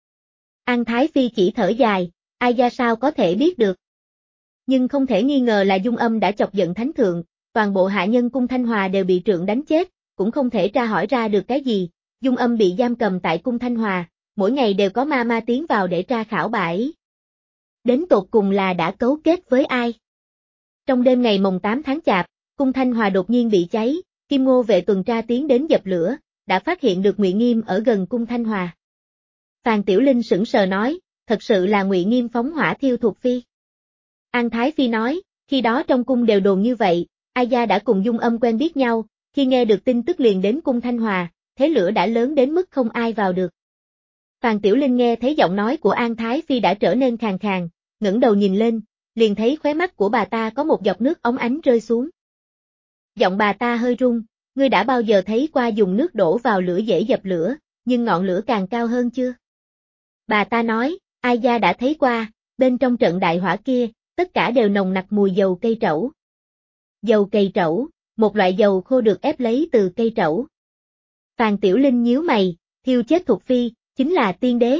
An Thái Phi chỉ thở dài, ai ra sao có thể biết được. Nhưng không thể nghi ngờ là Dung Âm đã chọc giận thánh thượng, toàn bộ hạ nhân cung Thanh Hòa đều bị trượng đánh chết, cũng không thể tra hỏi ra được cái gì. Dung Âm bị giam cầm tại cung Thanh Hòa, mỗi ngày đều có ma ma tiến vào để tra khảo bà ấy. Đến tột cùng là đã cấu kết với ai? Trong đêm ngày mồng 8 tháng Chạp, cung Thanh Hòa đột nhiên bị cháy, Kim Ngô vệ tuần tra tiến đến dập lửa, đã phát hiện được Ngụy Nghiêm ở gần cung Thanh Hòa. Phàn Tiểu Linh sững sờ nói, thật sự là Ngụy Nghiêm phóng hỏa thiêu Thục Phi. An Thái Phi nói, khi đó trong cung đều đồn như vậy, Ai Gia đã cùng Dung Âm quen biết nhau, khi nghe được tin tức liền đến cung Thanh Hòa, thế lửa đã lớn đến mức không ai vào được. Phàn Tiểu Linh nghe thấy giọng nói của An Thái Phi đã trở nên khàn khàn, ngẩng đầu nhìn lên, liền thấy khóe mắt của bà ta có một giọt nước óng ánh rơi xuống. Giọng bà ta hơi run, ngươi đã bao giờ thấy qua dùng nước đổ vào lửa dễ dập lửa, nhưng ngọn lửa càng cao hơn chưa? Bà ta nói, Ai Gia đã thấy qua, bên trong trận đại hỏa kia, tất cả đều nồng nặc mùi dầu cây trẩu. Dầu cây trẩu, một loại dầu khô được ép lấy từ cây trẩu. Phàn Tiểu Linh nhíu mày, thiêu chết Thục Phi, chính là tiên đế.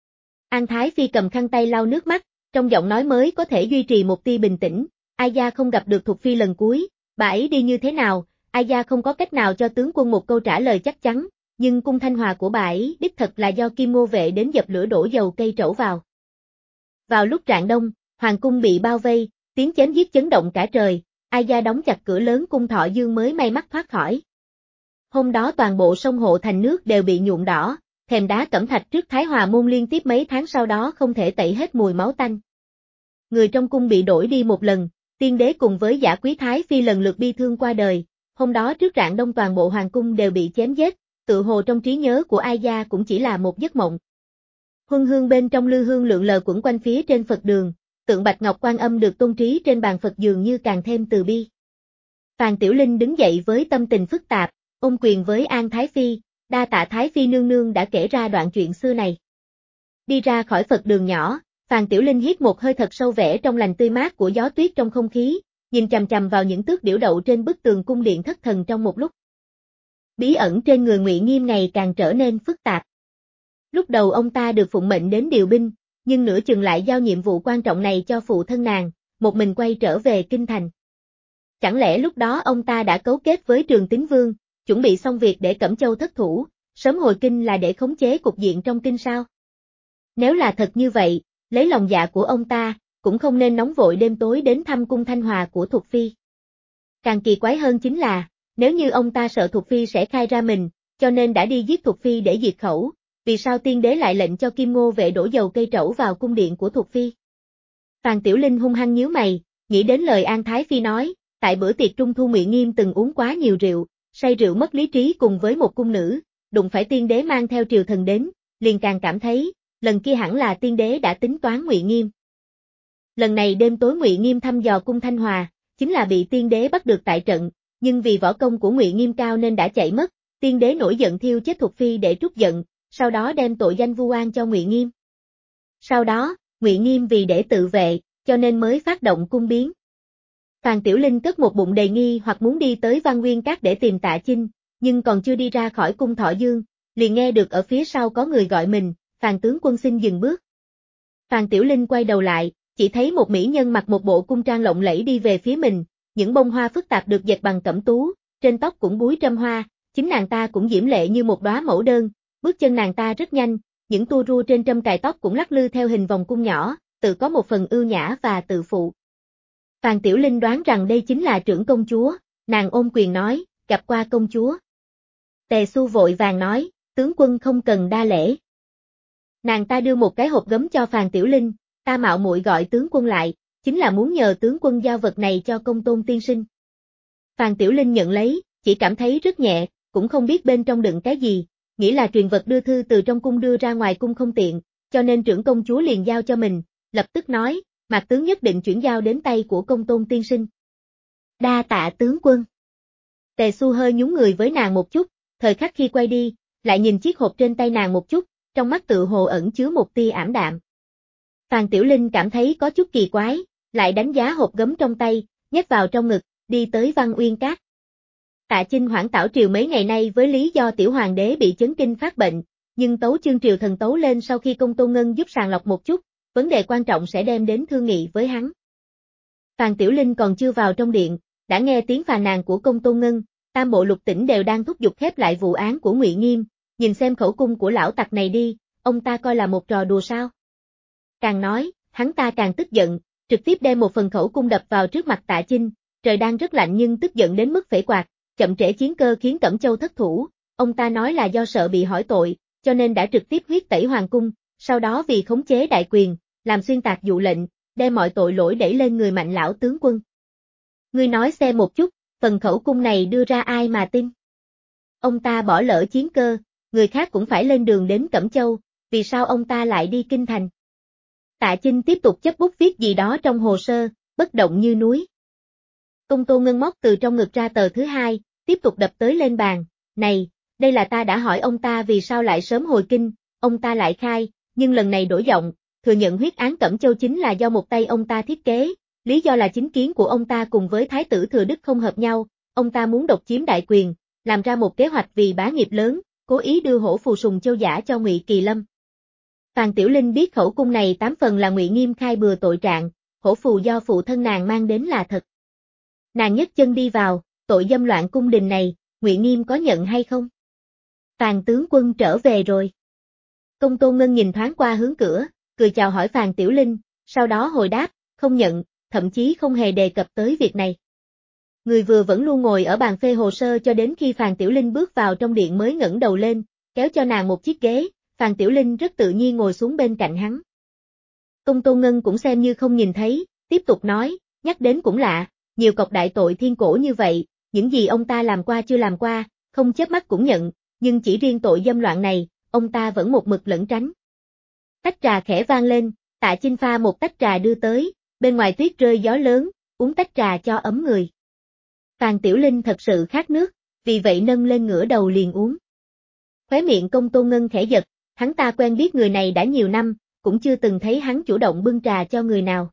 An Thái Phi cầm khăn tay lau nước mắt, trong giọng nói mới có thể duy trì một tia bình tĩnh, Ai Gia không gặp được Thục Phi lần cuối, bà ấy đi như thế nào, Ai Gia không có cách nào cho tướng quân một câu trả lời chắc chắn, nhưng cung Thanh Hòa của bà ấy đích thật là do Kim Ngô vệ đến dập lửa đổ dầu cây trẩu vào. Vào lúc rạng đông, hoàng cung bị bao vây, tiếng chém giết chấn động cả trời, Ai Gia đóng chặt cửa lớn cung Thọ Dương mới may mắn thoát khỏi. Hôm đó toàn bộ sông Hộ thành nước đều bị nhuộm đỏ, thềm đá cẩm thạch trước Thái Hòa môn liên tiếp mấy tháng sau đó không thể tẩy hết mùi máu tanh. Người trong cung bị đổi đi một lần, tiên đế cùng với Giả Quý Thái Phi lần lượt bi thương qua đời, hôm đó trước rạng đông toàn bộ hoàng cung đều bị chém giết, tự hồ trong trí nhớ của Ai Gia cũng chỉ là một giấc mộng. Huân hương bên trong lư hương lượn lờ quẩn quanh phía trên Phật đường, tượng Bạch Ngọc Quan Âm được tôn trí trên bàn Phật dường như càng thêm từ bi. Phàn Tiểu Linh đứng dậy với tâm tình phức tạp, ôm quyền với An Thái Phi, đa tạ Thái Phi nương nương đã kể ra đoạn chuyện xưa này. Đi ra khỏi Phật đường nhỏ, Phàn Tiểu Linh hít một hơi thật sâu vẽ trong lành tươi mát của gió tuyết trong không khí, nhìn chằm chằm vào những tước điểu đậu trên bức tường cung điện thất thần trong một lúc. Bí ẩn trên người Ngụy Nghiêm ngày càng trở nên phức tạp. Lúc đầu ông ta được phụng mệnh đến điều binh, nhưng nửa chừng lại giao nhiệm vụ quan trọng này cho phụ thân nàng, một mình quay trở về kinh thành. Chẳng lẽ lúc đó ông ta đã cấu kết với Trường Tín Vương, chuẩn bị xong việc để Cẩm Châu thất thủ, sớm hồi kinh là để khống chế cục diện trong kinh sao? Nếu là thật như vậy, lấy lòng dạ của ông ta, cũng không nên nóng vội đêm tối đến thăm cung Thanh Hòa của Thục Phi. Càng kỳ quái hơn chính là, nếu như ông ta sợ Thục Phi sẽ khai ra mình, cho nên đã đi giết Thục Phi để diệt khẩu, vì sao tiên đế lại lệnh cho Kim Ngô vệ đổ dầu cây trẩu vào cung điện của Thục Phi? Phàn Tiểu Linh hung hăng nhíu mày, nghĩ đến lời An Thái Phi nói, tại bữa tiệc trung thu Ngụy Nghiêm từng uống quá nhiều rượu, say rượu mất lý trí cùng với một cung nữ, đụng phải tiên đế mang theo triều thần đến, liền càng cảm thấy, lần kia hẳn là tiên đế đã tính toán Ngụy Nghiêm. Lần này đêm tối Ngụy Nghiêm thăm dò cung Thanh Hòa, chính là bị tiên đế bắt được tại trận, nhưng vì võ công của Ngụy Nghiêm cao nên đã chạy mất, tiên đế nổi giận thiêu chết Thục Phi để trút giận, sau đó đem tội danh vu oan cho Ngụy Nghiêm. Sau đó, Ngụy Nghiêm vì để tự vệ, cho nên mới phát động cung biến. Phàn Tiểu Linh cất một bụng đầy nghi hoặc muốn đi tới Văn Nguyên Các để tìm Tạ Chinh, nhưng còn chưa đi ra khỏi cung Thọ Dương, liền nghe được ở phía sau có người gọi mình, Phàn tướng quân xin dừng bước. Phàn Tiểu Linh quay đầu lại, chỉ thấy một mỹ nhân mặc một bộ cung trang lộng lẫy đi về phía mình, những bông hoa phức tạp được dệt bằng cẩm tú, trên tóc cũng búi trâm hoa, chính nàng ta cũng diễm lệ như một đóa mẫu đơn, bước chân nàng ta rất nhanh, những tua rua trên trâm cài tóc cũng lắc lư theo hình vòng cung nhỏ, tự có một phần ưu nhã và tự phụ. Phàn Tiểu Linh đoán rằng đây chính là trưởng công chúa, nàng ôm quyền nói, gặp qua công chúa. Tề Xu vội vàng nói, tướng quân không cần đa lễ. Nàng ta đưa một cái hộp gấm cho Phàn Tiểu Linh, ta mạo muội gọi tướng quân lại, chính là muốn nhờ tướng quân giao vật này cho Công Tôn tiên sinh. Phàn Tiểu Linh nhận lấy, chỉ cảm thấy rất nhẹ, cũng không biết bên trong đựng cái gì, nghĩ là truyền vật đưa thư từ trong cung đưa ra ngoài cung không tiện, cho nên trưởng công chúa liền giao cho mình, lập tức nói, Mạc tướng nhất định chuyển giao đến tay của Công Tôn tiên sinh. Đa tạ tướng quân. Tề Xu hơi nhún người với nàng một chút, thời khắc khi quay đi, lại nhìn chiếc hộp trên tay nàng một chút, trong mắt tự hồ ẩn chứa một tia ảm đạm. Phàn Tiểu Linh cảm thấy có chút kỳ quái, lại đánh giá hộp gấm trong tay, nhét vào trong ngực, đi tới Văn Uyên Các. Tạ Chinh hoãn tảo triều mấy ngày nay với lý do tiểu hoàng đế bị chấn kinh phát bệnh, nhưng tấu chương triều thần tấu lên sau khi Công Tôn Ngân giúp sàng lọc một chút, vấn đề quan trọng sẽ đem đến thương nghị với hắn. Phàn Tiểu Linh còn chưa vào trong điện, đã nghe tiếng phàn nàn của Công Tôn Ngân, Tam Bộ Lục Tỉnh đều đang thúc giục khép lại vụ án của Ngụy Nghiêm, nhìn xem khẩu cung của lão tặc này đi, ông ta coi là một trò đùa sao. Càng nói, hắn ta càng tức giận, trực tiếp đem một phần khẩu cung đập vào trước mặt Tạ Chinh, trời đang rất lạnh nhưng tức giận đến mức phẩy quạt, chậm trễ chiến cơ khiến Cẩm Châu thất thủ, ông ta nói là do sợ bị hỏi tội, cho nên đã trực tiếp huyết tẩy hoàng cung, sau đó vì khống chế đại quyền, làm xuyên tạc dụ lệnh, đem mọi tội lỗi đẩy lên người Mạnh lão tướng quân. Ngươi nói xem một chút, phần khẩu cung này đưa ra ai mà tin? Ông ta bỏ lỡ chiến cơ, người khác cũng phải lên đường đến Cẩm Châu, vì sao ông ta lại đi kinh thành? Tạ Chinh tiếp tục chấp bút viết gì đó trong hồ sơ, bất động như núi. Công Tôn Ngân móc từ trong ngực ra tờ thứ hai, tiếp tục đập tới lên bàn, này, đây là ta đã hỏi ông ta vì sao lại sớm hồi kinh, ông ta lại khai, nhưng lần này đổi giọng, thừa nhận huyết án Cẩm Châu chính là do một tay ông ta thiết kế, lý do là chính kiến của ông ta cùng với Thái tử Thừa Đức không hợp nhau, ông ta muốn độc chiếm đại quyền, làm ra một kế hoạch vì bá nghiệp lớn, cố ý đưa hổ phù sùng châu giả cho Ngụy Kỳ Lâm. Phàn Tiểu Linh biết khẩu cung này 8 phần là Ngụy Nghiêm khai bừa tội trạng, hổ phù do phụ thân nàng mang đến là thật. Nàng nhấc chân đi vào, tội dâm loạn cung đình này, Ngụy Nghiêm có nhận hay không? Phàn tướng quân trở về rồi. Công Tôn Ngân nhìn thoáng qua hướng cửa, cười chào hỏi Phàn Tiểu Linh, sau đó hồi đáp, không nhận, thậm chí không hề đề cập tới việc này. Người vừa vẫn luôn ngồi ở bàn phê hồ sơ cho đến khi Phàn Tiểu Linh bước vào trong điện mới ngẩng đầu lên, kéo cho nàng một chiếc ghế, Phàn Tiểu Linh rất tự nhiên ngồi xuống bên cạnh hắn. Công Tôn Ngân cũng xem như không nhìn thấy, tiếp tục nói, nhắc đến cũng lạ, nhiều cọc đại tội thiên cổ như vậy, những gì ông ta làm qua chưa làm qua, không chớp mắt cũng nhận, nhưng chỉ riêng tội dâm loạn này, ông ta vẫn một mực lẩn tránh. Tách trà khẽ vang lên, Tạ Chinh pha một tách trà đưa tới, bên ngoài tuyết rơi gió lớn, uống tách trà cho ấm người. Phàn Tiểu Linh thật sự khát nước, vì vậy nâng lên ngửa đầu liền uống. Khóe miệng Công Tôn Ngân khẽ giật, hắn ta quen biết người này đã nhiều năm, cũng chưa từng thấy hắn chủ động bưng trà cho người nào.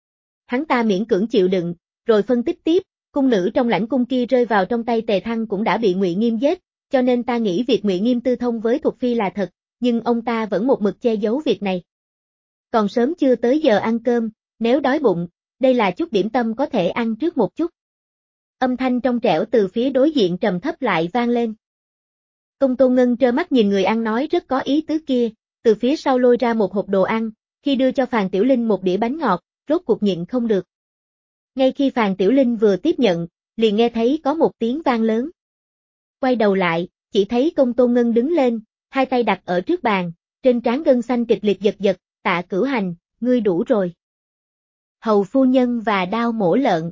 Hắn ta miễn cưỡng chịu đựng, rồi phân tích tiếp, cung nữ trong lãnh cung kia rơi vào trong tay Tề Thăng cũng đã bị Ngụy Nghiêm giết, cho nên ta nghĩ việc Ngụy Nghiêm tư thông với Thục Phi là thật, nhưng ông ta vẫn một mực che giấu việc này. Còn sớm chưa tới giờ ăn cơm, nếu đói bụng, đây là chút điểm tâm có thể ăn trước một chút. Âm thanh trong trẻo từ phía đối diện trầm thấp lại vang lên. Công Tôn Ngân trơ mắt nhìn người ăn nói rất có ý tứ kia, từ phía sau lôi ra một hộp đồ ăn, khi đưa cho Phàn Tiểu Linh một đĩa bánh ngọt, rốt cuộc nhịn không được. Ngay khi Phàn Tiểu Linh vừa tiếp nhận, liền nghe thấy có một tiếng vang lớn. Quay đầu lại, chỉ thấy Công Tôn Ngân đứng lên, hai tay đặt ở trước bàn, trên trán gân xanh kịch liệt giật giật, Tạ Cửu Hành, ngươi đủ rồi. Hầu phu nhân và đao mổ lợn.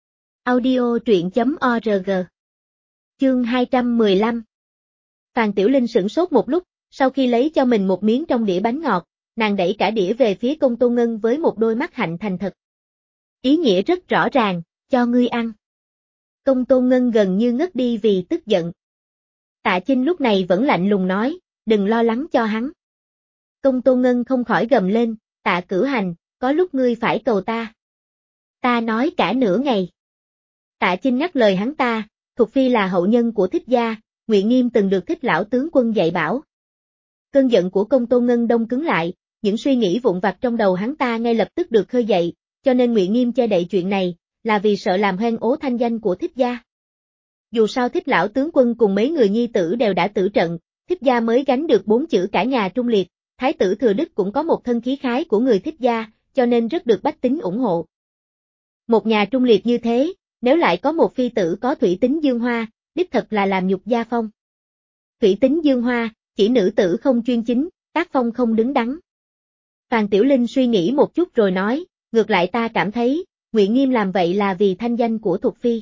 Audio truyện.org. Chương 215. Phàn Tiểu Linh sửng sốt một lúc, sau khi lấy cho mình một miếng trong đĩa bánh ngọt, nàng đẩy cả đĩa về phía Công Tôn Ngân với một đôi mắt hạnh thành thật. Ý nghĩa rất rõ ràng, cho ngươi ăn. Công Tôn Ngân gần như ngất đi vì tức giận. Tạ Chinh lúc này vẫn lạnh lùng nói, đừng lo lắng cho hắn. Công Tôn Ngân không khỏi gầm lên, Tạ Cửu Hành, có lúc ngươi phải cầu ta. Ta nói cả nửa ngày. Tạ Chinh ngắt lời hắn ta, Thục Phi là hậu nhân của Thích gia, Ngụy Nghiêm từng được Thích lão tướng quân dạy bảo. Cơn giận của Công Tôn Ngân đông cứng lại, những suy nghĩ vụn vặt trong đầu hắn ta ngay lập tức được khơi dậy, cho nên Ngụy Nghiêm che đậy chuyện này, là vì sợ làm hoen ố thanh danh của Thích gia. Dù sao Thích lão tướng quân cùng mấy người nhi tử đều đã tử trận, Thích gia mới gánh được 4 chữ cả nhà trung liệt, Thái tử Thừa Đức cũng có một thân khí khái của người Thích gia, cho nên rất được bách tính ủng hộ. Một nhà trung liệt như thế, nếu lại có một phi tử có thủy tính dương hoa, đích thật là làm nhục gia phong. Thủy tính dương hoa, chỉ nữ tử không chuyên chính, tác phong không đứng đắn. Phàn Tiểu Linh suy nghĩ một chút rồi nói, ngược lại ta cảm thấy, Ngụy Nghiêm làm vậy là vì thanh danh của Thục Phi.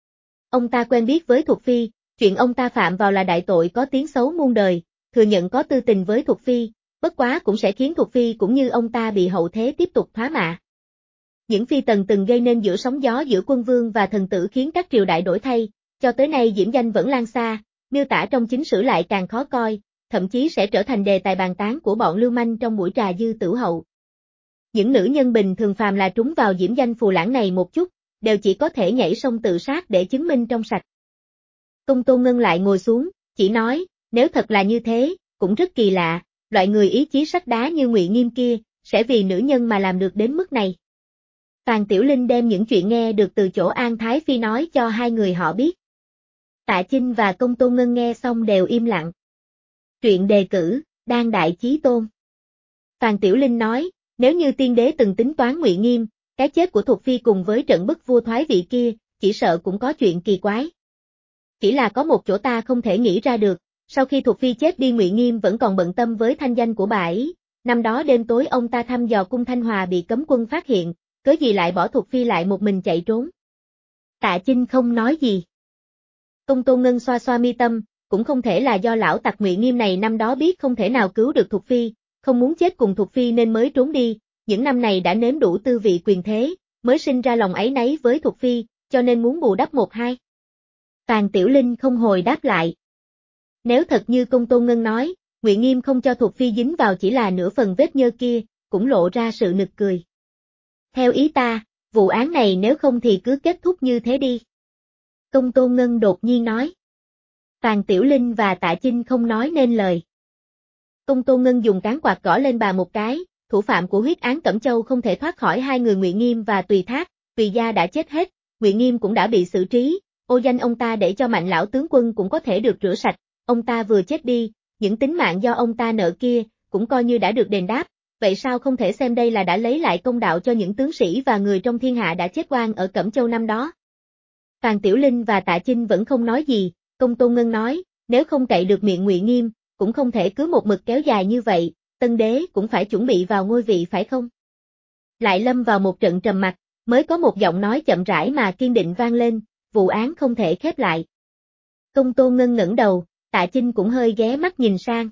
Ông ta quen biết với Thục Phi, chuyện ông ta phạm vào là đại tội có tiếng xấu muôn đời, thừa nhận có tư tình với Thục Phi, bất quá cũng sẽ khiến Thục Phi cũng như ông ta bị hậu thế tiếp tục thoá mạ. Những phi tần từng gây nên giữa sóng gió giữa quân vương và thần tử khiến các triều đại đổi thay, cho tới nay diễm danh vẫn lan xa, miêu tả trong chính sử lại càng khó coi, thậm chí sẽ trở thành đề tài bàn tán của bọn lưu manh trong buổi trà dư tửu hậu. Những nữ nhân bình thường phàm là trúng vào diễm danh phù lãng này một chút, đều chỉ có thể nhảy sông tự sát để chứng minh trong sạch. Công Tôn Ngân lại ngồi xuống, chỉ nói, nếu thật là như thế, cũng rất kỳ lạ, loại người ý chí sắt đá như Ngụy Nghiêm kia, sẽ vì nữ nhân mà làm được đến mức này. Phàn Tiểu Linh đem những chuyện nghe được từ chỗ An Thái Phi nói cho hai người họ biết. Tạ Chinh và Công Tôn Ngân nghe xong đều im lặng. Truyện đề cử, Đan Đại Chí Tôn. Phàn Tiểu Linh nói, nếu như tiên đế từng tính toán Ngụy Nghiêm, cái chết của Thục Phi cùng với trận bức vua thoái vị kia, chỉ sợ cũng có chuyện kỳ quái. Chỉ là có một chỗ ta không thể nghĩ ra được, sau khi Thục Phi chết đi Ngụy Nghiêm vẫn còn bận tâm với thanh danh của bà ấy, năm đó đêm tối ông ta thăm dò cung Thanh Hòa bị cấm quân phát hiện, cớ gì lại bỏ Thục Phi lại một mình chạy trốn. Tạ Chinh không nói gì. Công Tôn Ngân xoa xoa mi tâm, cũng không thể là do lão tặc Ngụy Nghiêm này năm đó biết không thể nào cứu được Thục Phi, không muốn chết cùng Thục Phi nên mới trốn đi, những năm này đã nếm đủ tư vị quyền thế, mới sinh ra lòng áy náy với Thục Phi, cho nên muốn bù đắp một hai. Phàn Tiểu Linh không hồi đáp lại. Nếu thật như Công Tôn Ngân nói, Ngụy Nghiêm không cho Thục Phi dính vào chỉ là nửa phần vết nhơ kia, cũng lộ ra sự nực cười. Theo ý ta, vụ án này nếu không thì cứ kết thúc như thế đi. Công Tôn Ngân đột nhiên nói. Phàn Tiểu Linh và Tạ Chinh không nói nên lời. Công Tôn Ngân dùng cán quạt gõ lên bà một cái, thủ phạm của huyết án Cẩm Châu không thể thoát khỏi hai người Ngụy Nghiêm và Tùy Thác, Tùy gia đã chết hết, Ngụy Nghiêm cũng đã bị xử trí, ô danh ông ta để cho Mạnh lão tướng quân cũng có thể được rửa sạch, ông ta vừa chết đi, những tính mạng do ông ta nợ kia, cũng coi như đã được đền đáp, vậy sao không thể xem đây là đã lấy lại công đạo cho những tướng sĩ và người trong thiên hạ đã chết oan ở Cẩm Châu năm đó. Phàn Tiểu Linh và Tạ Chinh vẫn không nói gì, Công Tôn Ngân nói, nếu không cậy được miệng Ngụy Nghiêm, cũng không thể cứ một mực kéo dài như vậy, tân đế cũng phải chuẩn bị vào ngôi vị phải không? Lại lâm vào một trận trầm mặc, mới có một giọng nói chậm rãi mà kiên định vang lên, vụ án không thể khép lại. Công Tôn Ngân ngẩng đầu, Tạ Chinh cũng hơi ghé mắt nhìn sang.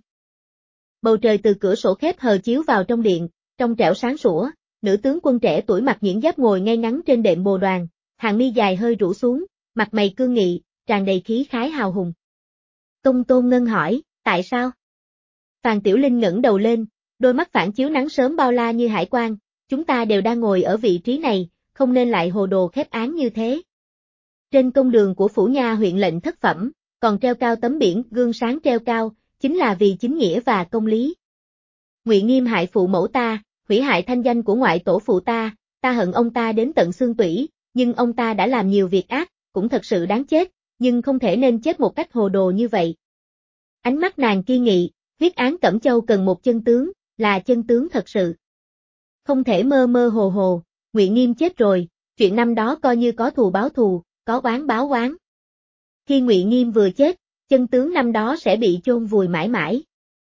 Bầu trời từ cửa sổ khép hờ chiếu vào trong điện, trong trẻo sáng sủa, nữ tướng quân trẻ tuổi mặc nhuyễn giáp ngồi ngay ngắn trên đệm bồ đoàn, hàng mi dài hơi rũ xuống, mặt mày cương nghị, tràn đầy khí khái hào hùng. Công Tôn Ngân hỏi, tại sao? Phàn Tiểu Linh ngẩng đầu lên, đôi mắt phản chiếu nắng sớm bao la như hải quang, chúng ta đều đang ngồi ở vị trí này, không nên lại hồ đồ khép án như thế. Trên công đường của phủ nha huyện lệnh thất phẩm, còn treo cao tấm biển gương sáng treo cao, chính là vì chính nghĩa và công lý. Ngụy Nghiêm hại phụ mẫu ta, hủy hại thanh danh của ngoại tổ phụ ta hận ông ta đến tận xương tủy, nhưng ông ta đã làm nhiều việc ác, cũng thật sự đáng chết, nhưng không thể nên chết một cách hồ đồ như vậy. Ánh mắt nàng kiên nghị, huyết án Cẩm Châu cần một chân tướng, là chân tướng thật sự. Không thể mơ mơ hồ hồ, Ngụy Nghiêm chết rồi, chuyện năm đó coi như có thù báo thù, có oán báo oán. Khi Ngụy Nghiêm vừa chết, chân tướng năm đó sẽ bị chôn vùi mãi mãi.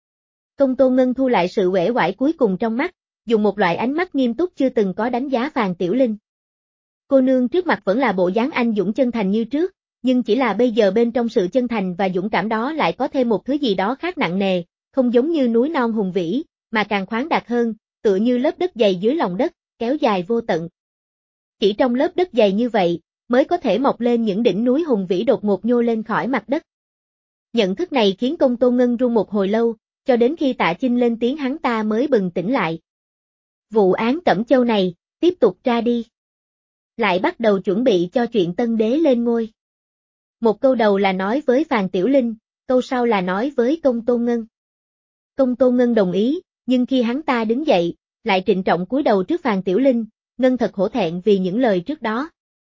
Công Tôn Ngân thu lại sự uể oải cuối cùng trong mắt, dùng một loại ánh mắt nghiêm túc chưa từng có đánh giá Phàn Tiểu Linh. Cô nương trước mặt vẫn là bộ dáng anh dũng chân thành như trước, nhưng chỉ là bây giờ bên trong sự chân thành và dũng cảm đó lại có thêm một thứ gì đó khác nặng nề, không giống như núi non hùng vĩ, mà càng khoáng đạt hơn, tựa như lớp đất dày dưới lòng đất, kéo dài vô tận. Chỉ trong lớp đất dày như vậy, mới có thể mọc lên những đỉnh núi hùng vĩ đột ngột nhô lên khỏi mặt đất. Nhận thức này khiến Công Tôn Ngân run một hồi lâu, cho đến khi Tạ Chinh lên tiếng hắn ta mới bừng tỉnh lại. Vụ án Cẩm Châu này, tiếp tục tra đi. Lại bắt đầu chuẩn bị cho chuyện tân đế lên ngôi. Một câu đầu là nói với Phàn Tiểu Linh, câu sau là nói với Công Tôn Ngân. Công Tôn Ngân đồng ý, nhưng khi hắn ta đứng dậy, lại trịnh trọng cúi đầu trước Phàn Tiểu Linh, Ngân thật hổ thẹn vì những lời trước đó.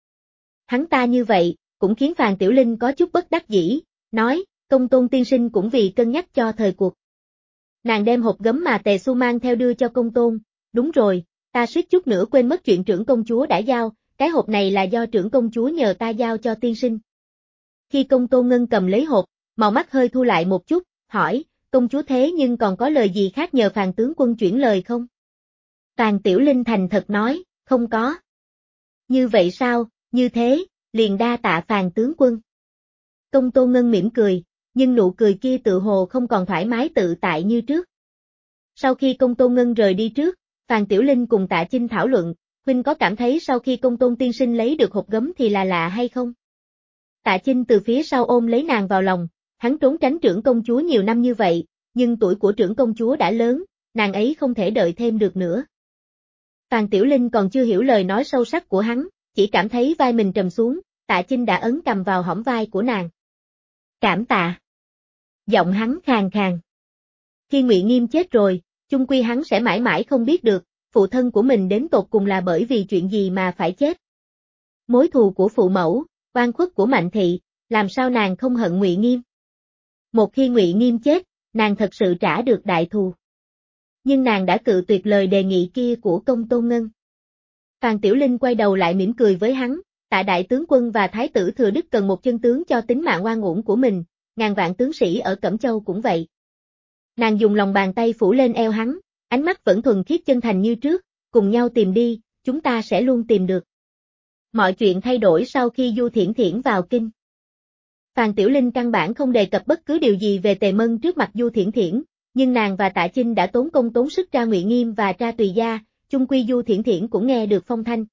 Hắn ta như vậy, cũng khiến Phàn Tiểu Linh có chút bất đắc dĩ, nói, Công Tôn tiên sinh cũng vì cân nhắc cho thời cuộc. Nàng đem hộp gấm mà Tề Xu mang theo đưa cho Công Tôn, đúng rồi, ta suýt chút nữa quên mất chuyện trưởng công chúa đã giao, cái hộp này là do trưởng công chúa nhờ ta giao cho tiên sinh. Khi Công Tôn Ngân cầm lấy hộp, màu mắt hơi thu lại một chút, hỏi, công chúa thế nhưng còn có lời gì khác nhờ Phàn tướng quân chuyển lời không? Phàn Tiểu Linh thành thật nói, không có. Như vậy sao, như thế, liền đa tạ Phàn tướng quân. Công Tôn Ngân mỉm cười, nhưng nụ cười kia tự hồ không còn thoải mái tự tại như trước. Sau khi Công Tôn Ngân rời đi trước, Phàn Tiểu Linh cùng Tạ Chinh thảo luận, huynh có cảm thấy sau khi Công Tôn tiên sinh lấy được hộp gấm thì là lạ hay không? Tạ Chinh từ phía sau ôm lấy nàng vào lòng, hắn trốn tránh trưởng công chúa nhiều năm như vậy, nhưng tuổi của trưởng công chúa đã lớn, nàng ấy không thể đợi thêm được nữa. Phàn Tiểu Linh còn chưa hiểu lời nói sâu sắc của hắn, chỉ cảm thấy vai mình trầm xuống, Tạ Chinh đã ấn cầm vào hõm vai của nàng. Cảm tạ. Giọng hắn khàn khàn. Khi Ngụy Nghiêm chết rồi, chung quy hắn sẽ mãi mãi không biết được, phụ thân của mình đến tột cùng là bởi vì chuyện gì mà phải chết. Mối thù của phụ mẫu, oan khuất của Mạnh Thị, làm sao nàng không hận Ngụy Nghiêm? Một khi Ngụy Nghiêm chết, nàng thật sự trả được đại thù. Nhưng nàng đã cự tuyệt lời đề nghị kia của Công Tôn Ngân. Phàn Tiểu Linh quay đầu lại mỉm cười với hắn, Tạ đại tướng quân và thái tử Thừa Đức cần một chân tướng cho tính mạng oan uổng của mình, ngàn vạn tướng sĩ ở Cẩm Châu cũng vậy. Nàng dùng lòng bàn tay phủ lên eo hắn, ánh mắt vẫn thuần khiết chân thành như trước, cùng nhau tìm đi, chúng ta sẽ luôn tìm được. Mọi chuyện thay đổi sau khi Du Thiển Thiển vào kinh. Phàn Tiểu Linh căn bản không đề cập bất cứ điều gì về Tề Mân trước mặt Du Thiển Thiển, nhưng nàng và Tạ Chinh đã tốn công tốn sức tra Ngụy Nghiêm và tra Tùy Gia, chung quy Du Thiển Thiển cũng nghe được phong thanh.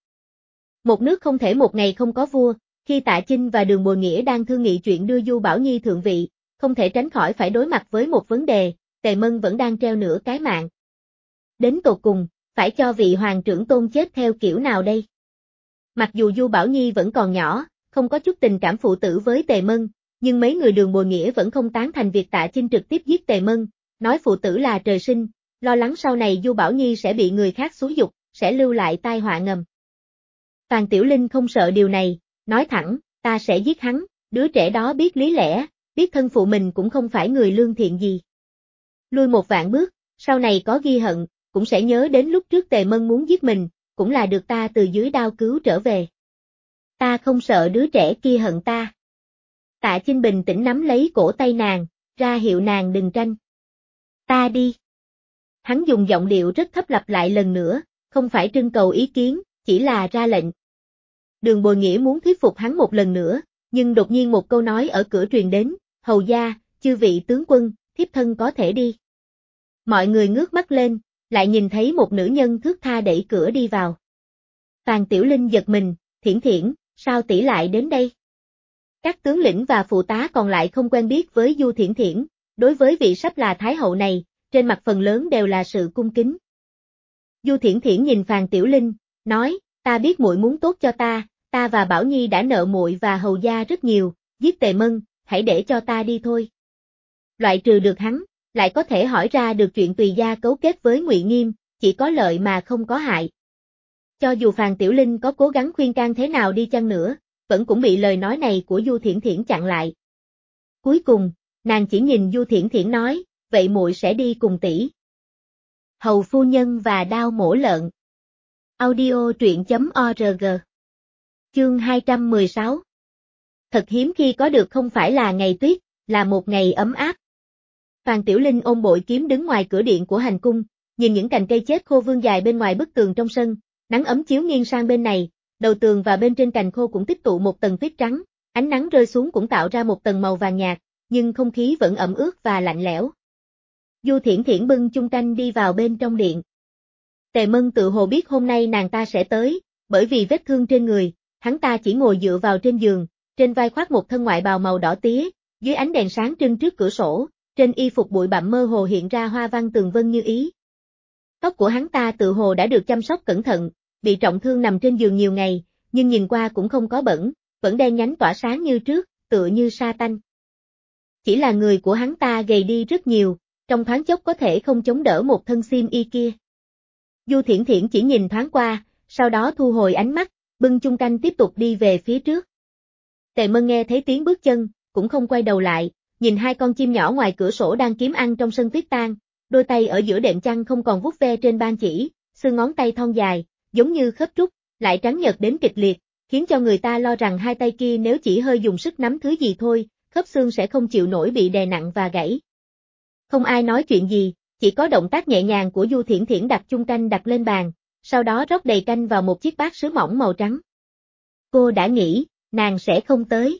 Một nước không thể một ngày không có vua, khi Tạ Chinh và Đường Bồi Nghĩa đang thương nghị chuyện đưa Du Bảo Nhi thượng vị, không thể tránh khỏi phải đối mặt với một vấn đề, Tề Mân vẫn đang treo nửa cái mạng. Đến tột cùng, phải cho vị hoàng trưởng tôn chết theo kiểu nào đây? Mặc dù Du Bảo Nhi vẫn còn nhỏ, không có chút tình cảm phụ tử với Tề Mân, nhưng mấy người Đường Bồi Nghĩa vẫn không tán thành việc Tạ Chinh trực tiếp giết Tề Mân, nói phụ tử là trời sinh, lo lắng sau này Du Bảo Nhi sẽ bị người khác xúi giục, sẽ lưu lại tai họa ngầm. Phàn Tiểu Linh không sợ điều này, nói thẳng, ta sẽ giết hắn, đứa trẻ đó biết lý lẽ, biết thân phụ mình cũng không phải người lương thiện gì. Lui một vạn bước, sau này có ghi hận, cũng sẽ nhớ đến lúc trước Tề Mân muốn giết mình, cũng là được ta từ dưới đao cứu trở về. Ta không sợ đứa trẻ kia hận ta. Tạ Chinh bình tĩnh nắm lấy cổ tay nàng, ra hiệu nàng đừng tranh. Ta đi. Hắn dùng giọng điệu rất thấp lặp lại lần nữa, không phải trưng cầu ý kiến, chỉ là ra lệnh. Đường Bồi Nghĩa muốn thuyết phục hắn một lần nữa, nhưng đột nhiên một câu nói ở cửa truyền đến, hầu gia, chư vị tướng quân, thiếp thân có thể đi. Mọi người ngước mắt lên, lại nhìn thấy một nữ nhân thướt tha đẩy cửa đi vào. Phàn Tiểu Linh giật mình, Thiển Thiển, sao tỷ lại đến đây? Các tướng lĩnh và phụ tá còn lại không quen biết với Du Thiển Thiển, đối với vị sắp là Thái hậu này, trên mặt phần lớn đều là sự cung kính. Du Thiển Thiển nhìn Phàn Tiểu Linh, nói, ta biết muội muốn tốt cho ta và Bảo Nhi đã nợ muội và hầu gia rất nhiều, giết Tề Mân, hãy để cho ta đi thôi. Loại trừ được hắn, lại có thể hỏi ra được chuyện Tùy Gia cấu kết với Ngụy Nghiêm, chỉ có lợi mà không có hại. Cho dù Phàn Tiểu Linh có cố gắng khuyên can thế nào đi chăng nữa, vẫn cũng bị lời nói này của Du Thiển Thiển chặn lại. Cuối cùng, nàng chỉ nhìn Du Thiển Thiển nói, vậy muội sẽ đi cùng tỷ. Hầu phu nhân và đao mổ lợn. Audio truyện.org. Chương 216. Thật hiếm khi có được không phải là ngày tuyết, là một ngày ấm áp. Phàn Tiểu Linh ôm bội kiếm đứng ngoài cửa điện của hành cung, nhìn những cành cây chết khô vươn dài bên ngoài bức tường trong sân, nắng ấm chiếu nghiêng sang bên này, đầu tường và bên trên cành khô cũng tích tụ một tầng tuyết trắng, ánh nắng rơi xuống cũng tạo ra một tầng màu vàng nhạt, nhưng không khí vẫn ẩm ướt và lạnh lẽo. Du Thiển Thiển bưng chung canh đi vào bên trong điện. Tề Mân tự hồ biết hôm nay nàng ta sẽ tới, bởi vì vết thương trên người, hắn ta chỉ ngồi dựa vào trên giường, trên vai khoác một thân ngoại bào màu đỏ tía, dưới ánh đèn sáng trưng trước cửa sổ, trên y phục bụi bặm mơ hồ hiện ra hoa văn tường vân như ý. Tóc của hắn ta tự hồ đã được chăm sóc cẩn thận, bị trọng thương nằm trên giường nhiều ngày, nhưng nhìn qua cũng không có bẩn, vẫn đen nhánh tỏa sáng như trước, tựa như sa tanh. Chỉ là người của hắn ta gầy đi rất nhiều, trong thoáng chốc có thể không chống đỡ một thân xiêm y kia. Du Thiển Thiển chỉ nhìn thoáng qua, sau đó thu hồi ánh mắt, bưng chung canh tiếp tục đi về phía trước. Tề Mân nghe thấy tiếng bước chân, cũng không quay đầu lại, nhìn hai con chim nhỏ ngoài cửa sổ đang kiếm ăn trong sân tuyết tan, đôi tay ở giữa đệm chăn không còn vuốt ve trên ban chỉ, xương ngón tay thon dài, giống như khớp trúc, lại trắng nhợt đến kịch liệt, khiến cho người ta lo rằng hai tay kia nếu chỉ hơi dùng sức nắm thứ gì thôi, khớp xương sẽ không chịu nổi bị đè nặng và gãy. Không ai nói chuyện gì, chỉ có động tác nhẹ nhàng của Du Thiển Thiển đặt chung canh đặt lên bàn, sau đó rót đầy canh vào một chiếc bát sứ mỏng màu trắng. Cô đã nghĩ, nàng sẽ không tới.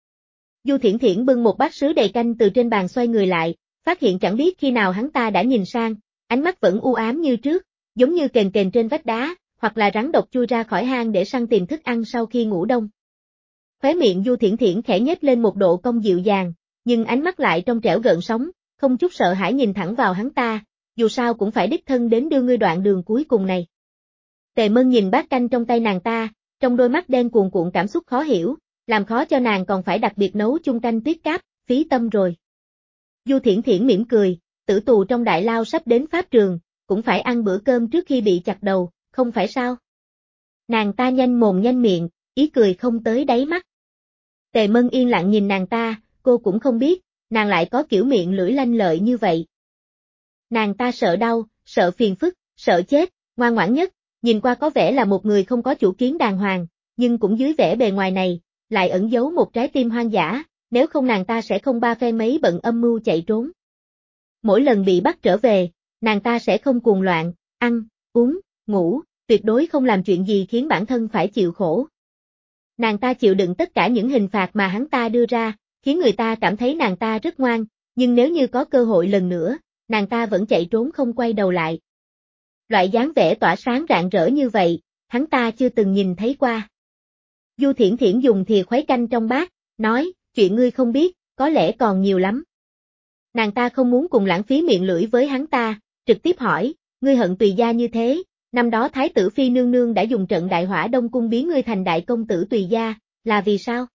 Du Thiển Thiển bưng một bát sứ đầy canh từ trên bàn xoay người lại, phát hiện chẳng biết khi nào hắn ta đã nhìn sang, ánh mắt vẫn u ám như trước, giống như kềnh kềnh trên vách đá, hoặc là rắn độc chui ra khỏi hang để săn tìm thức ăn sau khi ngủ đông. Khóe miệng Du Thiển Thiển khẽ nhếch lên một độ cong dịu dàng, nhưng ánh mắt lại trong trẻo gợn sóng, không chút sợ hãi nhìn thẳng vào hắn ta, dù sao cũng phải đích thân đến đưa ngươi đoạn đường cuối cùng này. Tề Mân nhìn bát canh trong tay nàng ta, trong đôi mắt đen cuồn cuộn cảm xúc khó hiểu, làm khó cho nàng còn phải đặc biệt nấu chung canh tuyết cáp, phí tâm rồi. Du Thiển Thiển mỉm cười, tử tù trong đại lao sắp đến pháp trường, cũng phải ăn bữa cơm trước khi bị chặt đầu, không phải sao? Nàng ta nhanh mồm nhanh miệng, ý cười không tới đáy mắt. Tề Mân yên lặng nhìn nàng ta, cô cũng không biết, nàng lại có kiểu miệng lưỡi lanh lợi như vậy. Nàng ta sợ đau, sợ phiền phức, sợ chết, ngoan ngoãn nhất, nhìn qua có vẻ là một người không có chủ kiến đàng hoàng, nhưng cũng dưới vẻ bề ngoài này, lại ẩn giấu một trái tim hoang dã, nếu không nàng ta sẽ không ba phe mấy bận âm mưu chạy trốn. Mỗi lần bị bắt trở về, nàng ta sẽ không cuồng loạn, ăn, uống, ngủ, tuyệt đối không làm chuyện gì khiến bản thân phải chịu khổ. Nàng ta chịu đựng tất cả những hình phạt mà hắn ta đưa ra, khiến người ta cảm thấy nàng ta rất ngoan, nhưng nếu như có cơ hội lần nữa, nàng ta vẫn chạy trốn không quay đầu lại. Loại dáng vẻ tỏa sáng rạng rỡ như vậy, hắn ta chưa từng nhìn thấy qua. Du Thiển Thiển dùng thìa khuấy canh trong bát, nói, chuyện ngươi không biết, có lẽ còn nhiều lắm. Nàng ta không muốn cùng lãng phí miệng lưỡi với hắn ta, trực tiếp hỏi, ngươi hận Tùy gia như thế, năm đó Thái tử Phi nương nương đã dùng trận đại hỏa Đông Cung biến ngươi thành đại công tử Tùy gia, là vì sao?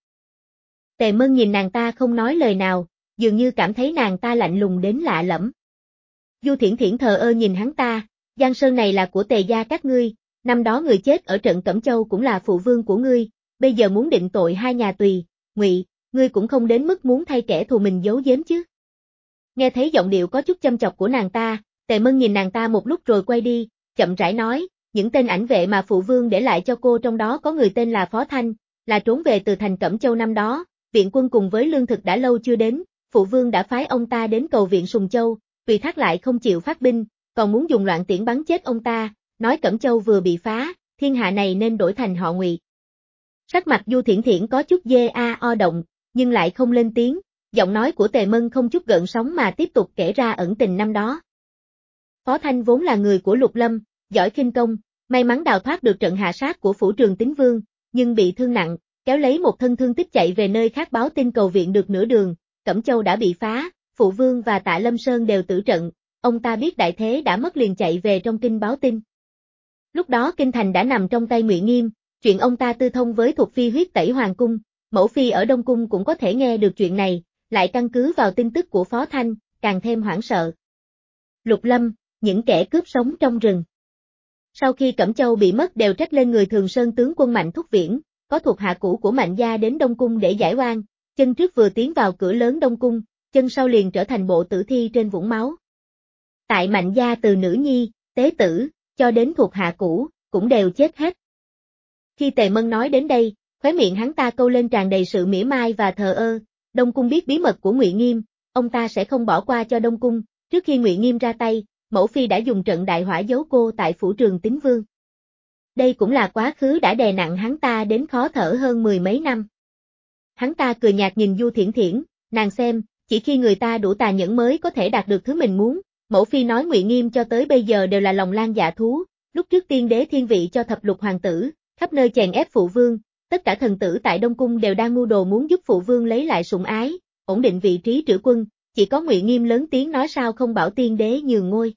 Tề Mân nhìn nàng ta không nói lời nào, dường như cảm thấy nàng ta lạnh lùng đến lạ lẫm. Du Thiển Thiển thờ ơ nhìn hắn ta, Giang Sơn này là của Tề gia các ngươi, năm đó người chết ở trận Cẩm Châu cũng là phụ vương của ngươi, bây giờ muốn định tội hai nhà Tùy, Ngụy, ngươi cũng không đến mức muốn thay kẻ thù mình giấu giếm chứ. Nghe thấy giọng điệu có chút châm chọc của nàng ta, Tề Mân nhìn nàng ta một lúc rồi quay đi, chậm rãi nói, những tên ảnh vệ mà phụ vương để lại cho cô trong đó có người tên là Phó Thanh, là trốn về từ thành Cẩm Châu năm đó, viện quân cùng với lương thực đã lâu chưa đến, phụ vương đã phái ông ta đến cầu viện Sùng Châu, Tùy Thác lại không chịu phát binh, còn muốn dùng loạn tiễn bắn chết ông ta, nói Cẩm Châu vừa bị phá, thiên hạ này nên đổi thành họ Ngụy. Sắc mặt Du Thiển Thiển có chút o động, nhưng lại không lên tiếng, giọng nói của Tề Mân không chút gợn sóng mà tiếp tục kể ra ẩn tình năm đó. Phó Thanh vốn là người của Lục Lâm, giỏi khinh công, may mắn đào thoát được trận hạ sát của phủ Trường Tín Vương, nhưng bị thương nặng, kéo lấy một thân thương tích chạy về nơi khác báo tin cầu viện được nửa đường, Cẩm Châu đã bị phá, phụ vương và Tạ Lâm Sơn đều tử trận, ông ta biết đại thế đã mất liền chạy về trong kinh báo tin. Lúc đó kinh thành đã nằm trong tay Ngụy Nghiêm, chuyện ông ta tư thông với thuộc phi huyết tẩy hoàng cung, mẫu phi ở Đông Cung cũng có thể nghe được chuyện này, lại căn cứ vào tin tức của Phó Thanh, càng thêm hoảng sợ. Lục Lâm, những kẻ cướp sống trong rừng. Sau khi Cẩm Châu bị mất đều trách lên người Thường Sơn tướng quân Mạnh Thúc Viễn, có thuộc hạ cũ của Mạnh gia đến Đông Cung để giải oan, chân trước vừa tiến vào cửa lớn Đông Cung, chân sau liền trở thành bộ tử thi trên vũng máu. Tại Mạnh gia từ nữ nhi, tế tử, cho đến thuộc hạ cũ, cũng đều chết hết. Khi Tề Mân nói đến đây, khóe miệng hắn ta câu lên tràn đầy sự mỉa mai và thờ ơ, Đông Cung biết bí mật của Ngụy Nghiêm, ông ta sẽ không bỏ qua cho Đông Cung, trước khi Ngụy Nghiêm ra tay, mẫu phi đã dùng trận đại hỏa giấu cô tại phủ Trường Tín Vương. Đây cũng là quá khứ đã đè nặng hắn ta đến khó thở hơn mười mấy năm. Hắn ta cười nhạt nhìn Du Thiển Thiển, nàng xem, chỉ khi người ta đủ tàn nhẫn mới có thể đạt được thứ mình muốn, mẫu phi nói Ngụy Nghiêm cho tới bây giờ đều là lòng lang dạ thú, lúc trước tiên đế thiên vị cho thập lục hoàng tử, khắp nơi chèn ép phụ vương, tất cả thần tử tại Đông Cung đều đang mưu đồ muốn giúp phụ vương lấy lại sủng ái, ổn định vị trí trữ quân, chỉ có Ngụy Nghiêm lớn tiếng nói sao không bảo tiên đế nhường ngôi.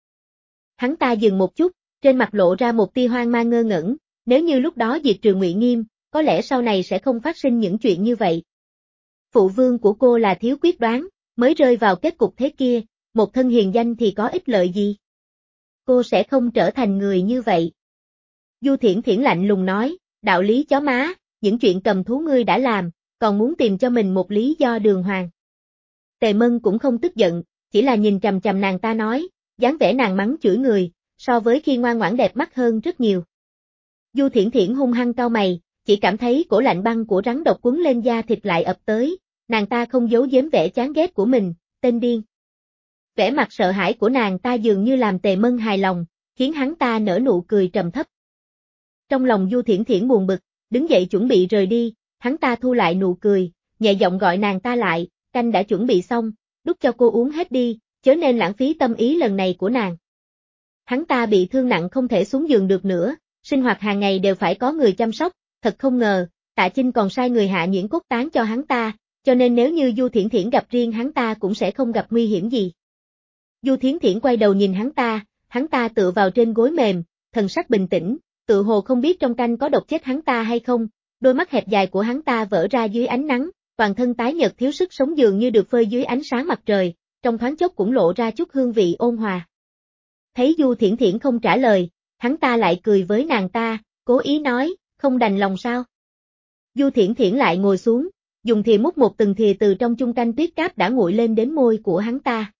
Hắn ta dừng một chút, trên mặt lộ ra một tia hoang mang ngơ ngẩn, nếu như lúc đó diệt trừ Ngụy Nghiêm, có lẽ sau này sẽ không phát sinh những chuyện như vậy. Phụ vương của cô là thiếu quyết đoán, mới rơi vào kết cục thế kia, một thân hiền danh thì có ích lợi gì? Cô sẽ không trở thành người như vậy. Du Thiển Thiển lạnh lùng nói, đạo lý chó má, những chuyện cầm thú ngươi đã làm, còn muốn tìm cho mình một lý do đường hoàng. Tề Mân cũng không tức giận, chỉ là nhìn chằm chằm nàng ta nói, dáng vẻ nàng mắng chửi người, so với khi ngoan ngoãn đẹp mắt hơn rất nhiều. Du Thiển Thiển hung hăng cau mày, chỉ cảm thấy cổ lạnh băng của rắn độc quấn lên da thịt lại ập tới, Nàng ta không giấu giếm vẻ chán ghét của mình, tên điên. Vẻ mặt sợ hãi của nàng ta dường như làm Tề Mân hài lòng, khiến hắn ta nở nụ cười trầm thấp. Trong lòng Du Thiển Thiển buồn bực, đứng dậy chuẩn bị rời đi, hắn ta thu lại nụ cười, nhẹ giọng gọi nàng ta lại, canh đã chuẩn bị xong, đút cho cô uống hết đi, chớ nên lãng phí tâm ý lần này của nàng. Hắn ta bị thương nặng không thể xuống giường được nữa, sinh hoạt hàng ngày đều phải có người chăm sóc, thật không ngờ, Tạ Chinh còn sai người hạ nhuyễn cốt tán cho hắn ta, cho nên nếu như Du Thiển Thiển gặp riêng hắn ta cũng sẽ không gặp nguy hiểm gì. Du Thiển Thiển quay đầu nhìn hắn ta tựa vào trên gối mềm, thần sắc bình tĩnh, tự hồ không biết trong canh có độc chết hắn ta hay không, đôi mắt hẹp dài của hắn ta vỡ ra dưới ánh nắng, toàn thân tái nhợt thiếu sức sống dường như được phơi dưới ánh sáng mặt trời, trong thoáng chốc cũng lộ ra chút hương vị ôn hòa. Thấy Du Thiển Thiển không trả lời, hắn ta lại cười với nàng ta, cố ý nói, không đành lòng sao. Du Thiển Thiển lại ngồi xuống, dùng thìa múc một từng thìa từ trong chung canh tuyết cáp đã nguội lên đến môi của hắn ta.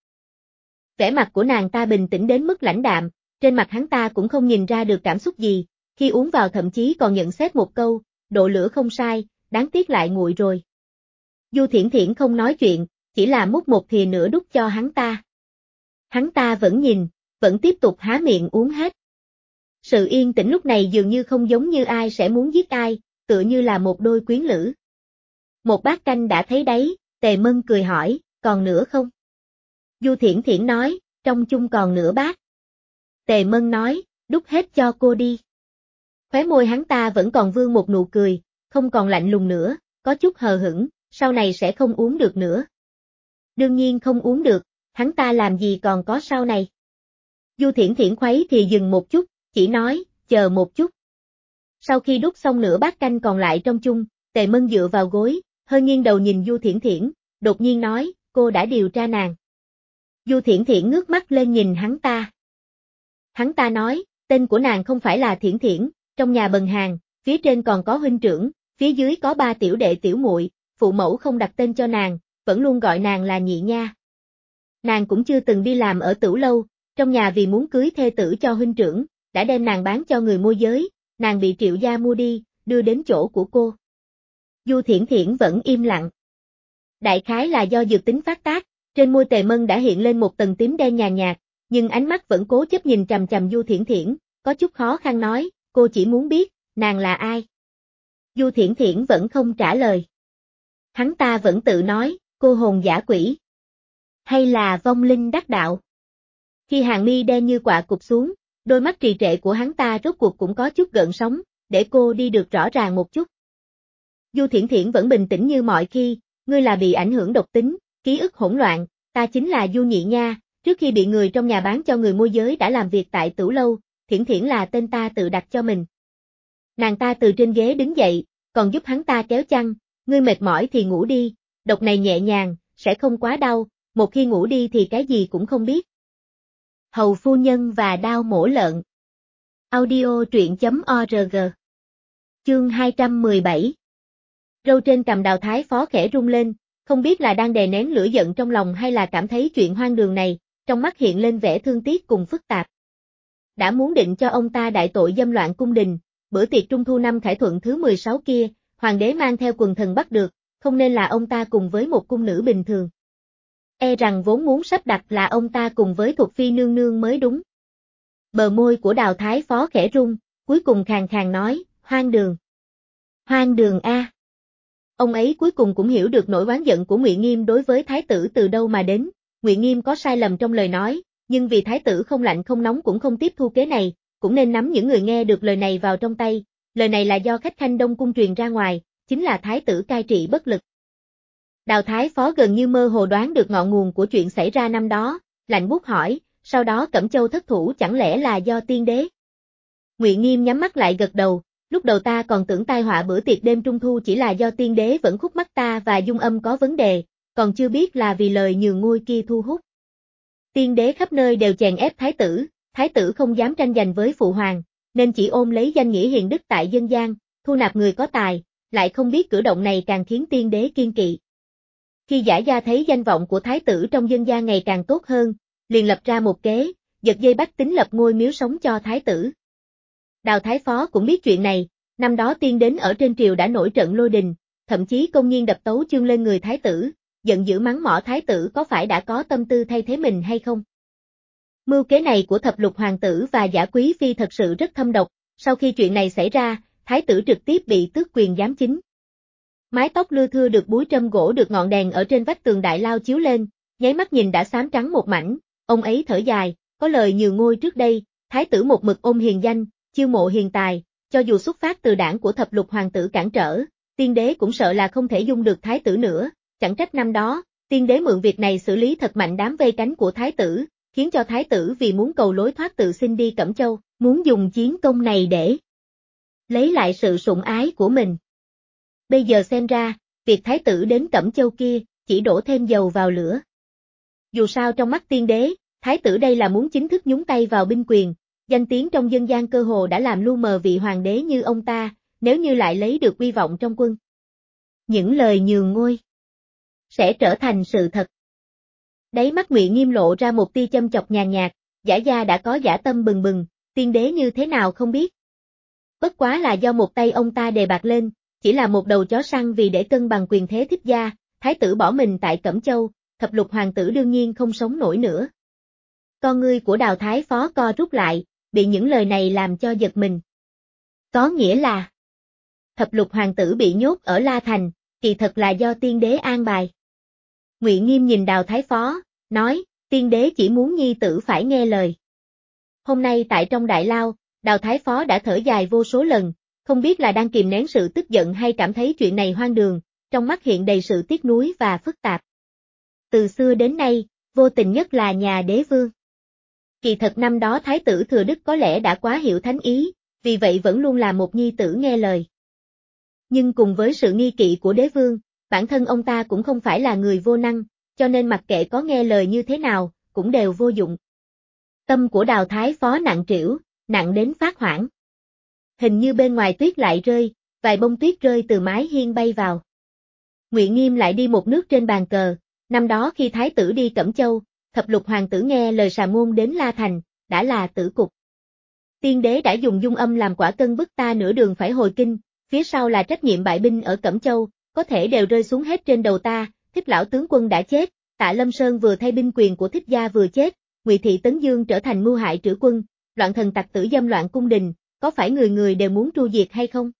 Vẻ mặt của nàng ta bình tĩnh đến mức lãnh đạm, trên mặt hắn ta cũng không nhìn ra được cảm xúc gì, khi uống vào thậm chí còn nhận xét một câu, độ lửa không sai, đáng tiếc lại nguội rồi. Du Thiển Thiển không nói chuyện, chỉ là múc một thìa nữa đút cho hắn ta. Hắn ta vẫn nhìn, vẫn tiếp tục há miệng uống hết. Sự yên tĩnh lúc này dường như không giống như ai sẽ muốn giết ai, tựa như là một đôi quyến lữ. Một bát canh đã thấy đấy, Tề Mân cười hỏi, còn nữa không? Du Thiển Thiển nói, trong chung còn nửa bát. Tề Mân nói, đút hết cho cô đi. Khóe môi hắn ta vẫn còn vương một nụ cười, không còn lạnh lùng nữa, có chút hờ hững, sau này sẽ không uống được nữa. Đương nhiên không uống được, hắn ta làm gì còn có sau này. Du Thiển Thiển khuấy thì dừng một chút, chỉ nói, chờ một chút. Sau khi đút xong nửa bát canh còn lại trong chung, Tề Mân dựa vào gối, hơi nghiêng đầu nhìn Du Thiển Thiển, đột nhiên nói, cô đã điều tra nàng. Du Thiển Thiển ngước mắt lên nhìn hắn ta. Hắn ta nói, tên của nàng không phải là Thiển Thiển, trong nhà bần hàng, phía trên còn có huynh trưởng, phía dưới có 3 tiểu đệ tiểu muội, phụ mẫu không đặt tên cho nàng, vẫn luôn gọi nàng là Nhị Nha. Nàng cũng chưa từng đi làm ở Tửu Lâu, trong nhà vì muốn cưới thê tử cho huynh trưởng, đã đem nàng bán cho người môi giới, nàng bị Triệu gia mua đi, đưa đến chỗ của cô. Du Thiển Thiển vẫn im lặng. Đại khái là do dược tính phát tác, trên môi Tề Mân đã hiện lên một tầng tím đen nhàn nhạt, nhưng ánh mắt vẫn cố chấp nhìn chằm chằm Du Thiển Thiển, có chút khó khăn nói, cô chỉ muốn biết, nàng là ai. Du Thiển Thiển vẫn không trả lời. Hắn ta vẫn tự nói, cô hồn dã quỷ. Hay là vong linh đắc đạo. Khi hàng mi đen như quạ cụp xuống, đôi mắt trì trệ của hắn ta rốt cuộc cũng có chút gợn sóng, để cô đi được rõ ràng một chút. Du Thiển Thiển vẫn bình tĩnh như mọi khi, ngươi là bị ảnh hưởng độc tính, ký ức hỗn loạn, ta chính là Du Nhị Nha, trước khi bị người trong nhà bán cho người môi giới đã làm việc tại Tửu Lâu, Thiển Thiển là tên ta tự đặt cho mình. Nàng ta từ trên ghế đứng dậy, còn giúp hắn ta kéo chăn, ngươi mệt mỏi thì ngủ đi, độc này nhẹ nhàng, sẽ không quá đau, một khi ngủ đi thì cái gì cũng không biết. Hầu phu nhân và đao mổ lợn. Audio truyện.org. Chương 217. Râu trên cằm Đào Thái Phó khẽ rung lên, không biết là đang đè nén lửa giận trong lòng hay là cảm thấy chuyện hoang đường này, trong mắt hiện lên vẻ thương tiếc cùng phức tạp. Đã muốn định cho ông ta đại tội dâm loạn cung đình, bữa tiệc trung thu năm Khải Thuận thứ 16 kia, hoàng đế mang theo quần thần bắt được, không nên là ông ta cùng với một cung nữ bình thường. E rằng vốn muốn sắp đặt là ông ta cùng với Thuộc Phi nương nương mới đúng. Bờ môi của Đào Thái Phó khẽ rung, cuối cùng khàn khàn nói, hoang đường. Hoang đường a. Ông ấy cuối cùng cũng hiểu được nỗi oán giận của Ngụy Nghiêm đối với thái tử từ đâu mà đến, Ngụy Nghiêm có sai lầm trong lời nói, nhưng vì thái tử không lạnh không nóng cũng không tiếp thu kế này, cũng nên nắm những người nghe được lời này vào trong tay, lời này là do khách khanh Đông cung truyền ra ngoài, chính là thái tử cai trị bất lực. Đào Thái Phó gần như mơ hồ đoán được ngọn nguồn của chuyện xảy ra năm đó, lạnh buốt hỏi, sau đó Cẩm Châu thất thủ chẳng lẽ là do tiên đế? Ngụy Nghiêm nhắm mắt lại gật đầu, lúc đầu ta còn tưởng tai họa bữa tiệc đêm trung thu chỉ là do tiên đế vẫn khúc mắc ta và dung âm có vấn đề, còn chưa biết là vì lời nhường ngôi kia thu hút. Tiên đế khắp nơi đều chèn ép thái tử không dám tranh giành với phụ hoàng, nên chỉ ôm lấy danh nghĩa hiền đức tại dân gian, thu nạp người có tài, lại không biết cử động này càng khiến tiên đế kiên kỵ. Khi Giả Gia thấy danh vọng của thái tử trong dân gian ngày càng tốt hơn, liền lập ra một kế, giật dây bách tính lập ngôi miếu sống cho thái tử. Đào Thái Phó cũng biết chuyện này, năm đó tiên đến ở trên triều đã nổi trận lôi đình, thậm chí công nhiên đập tấu chương lên người thái tử, giận dữ mắng mỏ thái tử có phải đã có tâm tư thay thế mình hay không. Mưu kế này của thập lục hoàng tử và Giả Quý Phi thật sự rất thâm độc, sau khi chuyện này xảy ra, thái tử trực tiếp bị tước quyền giám chính. Mái tóc lưa thưa được búi trâm gỗ được ngọn đèn ở trên vách tường đại lao chiếu lên, nháy mắt nhìn đã xám trắng một mảnh, ông ấy thở dài, có lời nhường ngôi trước đây, thái tử một mực ôm hiền danh, chiêu mộ hiền tài, cho dù xuất phát từ đảng của thập lục hoàng tử cản trở, tiên đế cũng sợ là không thể dung được thái tử nữa, chẳng trách năm đó, tiên đế mượn việc này xử lý thật mạnh đám vây cánh của thái tử, khiến cho thái tử vì muốn cầu lối thoát tự xin đi Cẩm Châu, muốn dùng chiến công này để lấy lại sự sủng ái của mình. Bây giờ xem ra, việc thái tử đến Cẩm Châu kia, chỉ đổ thêm dầu vào lửa. Dù sao trong mắt tiên đế, thái tử đây là muốn chính thức nhúng tay vào binh quyền, danh tiếng trong dân gian cơ hồ đã làm lu mờ vị hoàng đế như ông ta, nếu như lại lấy được uy vọng trong quân. Những lời nhường ngôi sẽ trở thành sự thật. Đáy mắt Ngụy Nghiêm lộ ra một tia châm chọc nhàn nhạt, Giả gia đã có dã tâm bừng bừng, tiên đế như thế nào không biết. Bất quá là do một tay ông ta đề bạt lên, chỉ là một đầu chó săn vì để cân bằng quyền thế thích gia, thái tử bỏ mình tại Cẩm Châu, thập lục hoàng tử đương nhiên không sống nổi nữa. Con ngươi của Đào Thái Phó co rút lại, bị những lời này làm cho giật mình. Có nghĩa là thập lục hoàng tử bị nhốt ở La Thành, kỳ thật là do tiên đế an bài. Ngụy Nghiêm nhìn Đào Thái Phó, nói, tiên đế chỉ muốn nhi tử phải nghe lời. Hôm nay tại trong đại lao, Đào Thái Phó đã thở dài vô số lần, không biết là đang kìm nén sự tức giận hay cảm thấy chuyện này hoang đường, trong mắt hiện đầy sự tiếc nuối và phức tạp. Từ xưa đến nay, vô tình nhất là nhà đế vương. Kỳ thật năm đó Thái tử Thừa Đức có lẽ đã quá hiểu thánh ý, vì vậy vẫn luôn là một nhi tử nghe lời. Nhưng cùng với sự nghi kỵ của đế vương, bản thân ông ta cũng không phải là người vô năng, cho nên mặc kệ có nghe lời như thế nào, cũng đều vô dụng. Tâm của Đào Thái Phó nặng trĩu, nặng đến phát hoảng. Hình như bên ngoài tuyết lại rơi, vài bông tuyết rơi từ mái hiên bay vào. Ngụy Nghiêm lại đi một nước trên bàn cờ, năm đó khi Thái tử đi Cẩm Châu, thập lục hoàng tử nghe lời sàm ngôn đến La Thành, đã là tử cục. Tiên đế đã dùng dung âm làm quả cân bức ta nửa đường phải hồi kinh, phía sau là trách nhiệm bại binh ở Cẩm Châu, có thể đều rơi xuống hết trên đầu ta, Thích lão tướng quân đã chết, Tạ Lâm Sơn vừa thay binh quyền của Thích gia vừa chết, Ngụy thị Tấn Dương trở thành mưu hại trữ quân, loạn thần tặc tử dâm loạn cung đình, có phải người người đều muốn tru diệt hay không?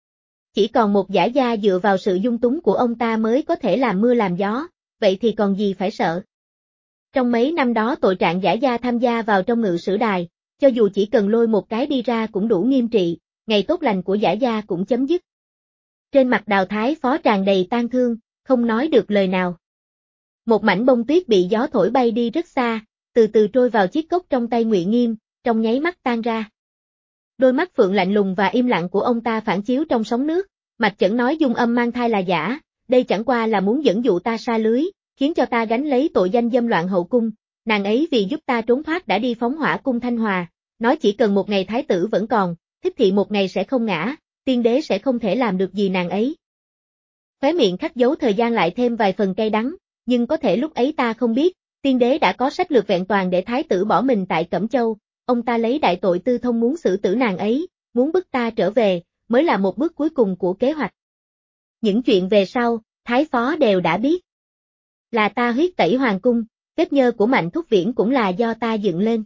Chỉ còn một Giả gia dựa vào sự dung túng của ông ta mới có thể làm mưa làm gió, vậy thì còn gì phải sợ? Trong mấy năm đó tội trạng Giả gia tham gia vào trong ngự sử đài, cho dù chỉ cần lôi một cái đi ra cũng đủ nghiêm trị, ngày tốt lành của Giả gia cũng chấm dứt. Trên mặt Đào Thái Phó tràn đầy tang thương, không nói được lời nào. Một mảnh bông tuyết bị gió thổi bay đi rất xa, từ từ trôi vào chiếc cốc trong tay Ngụy Nghiêm, trong nháy mắt tan ra. Đôi mắt phượng lạnh lùng và im lặng của ông ta phản chiếu trong sóng nước, Mạch Chẩn nói dung âm mang thai là giả, đây chẳng qua là muốn dẫn dụ ta sa lưới, khiến cho ta gánh lấy tội danh dâm loạn hậu cung, nàng ấy vì giúp ta trốn thoát đã đi phóng hỏa cung Thanh Hòa, nói chỉ cần một ngày thái tử vẫn còn, Thích thị một ngày sẽ không ngã, tiên đế sẽ không thể làm được gì nàng ấy. Khóe miệng khắc dấu thời gian lại thêm vài phần cay đắng, nhưng có thể lúc ấy ta không biết, tiên đế đã có sách lược vẹn toàn để thái tử bỏ mình tại Cẩm Châu, ông ta lấy đại tội tư thông muốn xử tử nàng ấy, muốn bức ta trở về, mới là một bước cuối cùng của kế hoạch. Những chuyện về sau, Thái Phó đều đã biết. Là ta huyết tẩy hoàng cung, vết nhơ của Mạnh Thúc Viễn cũng là do ta dựng lên.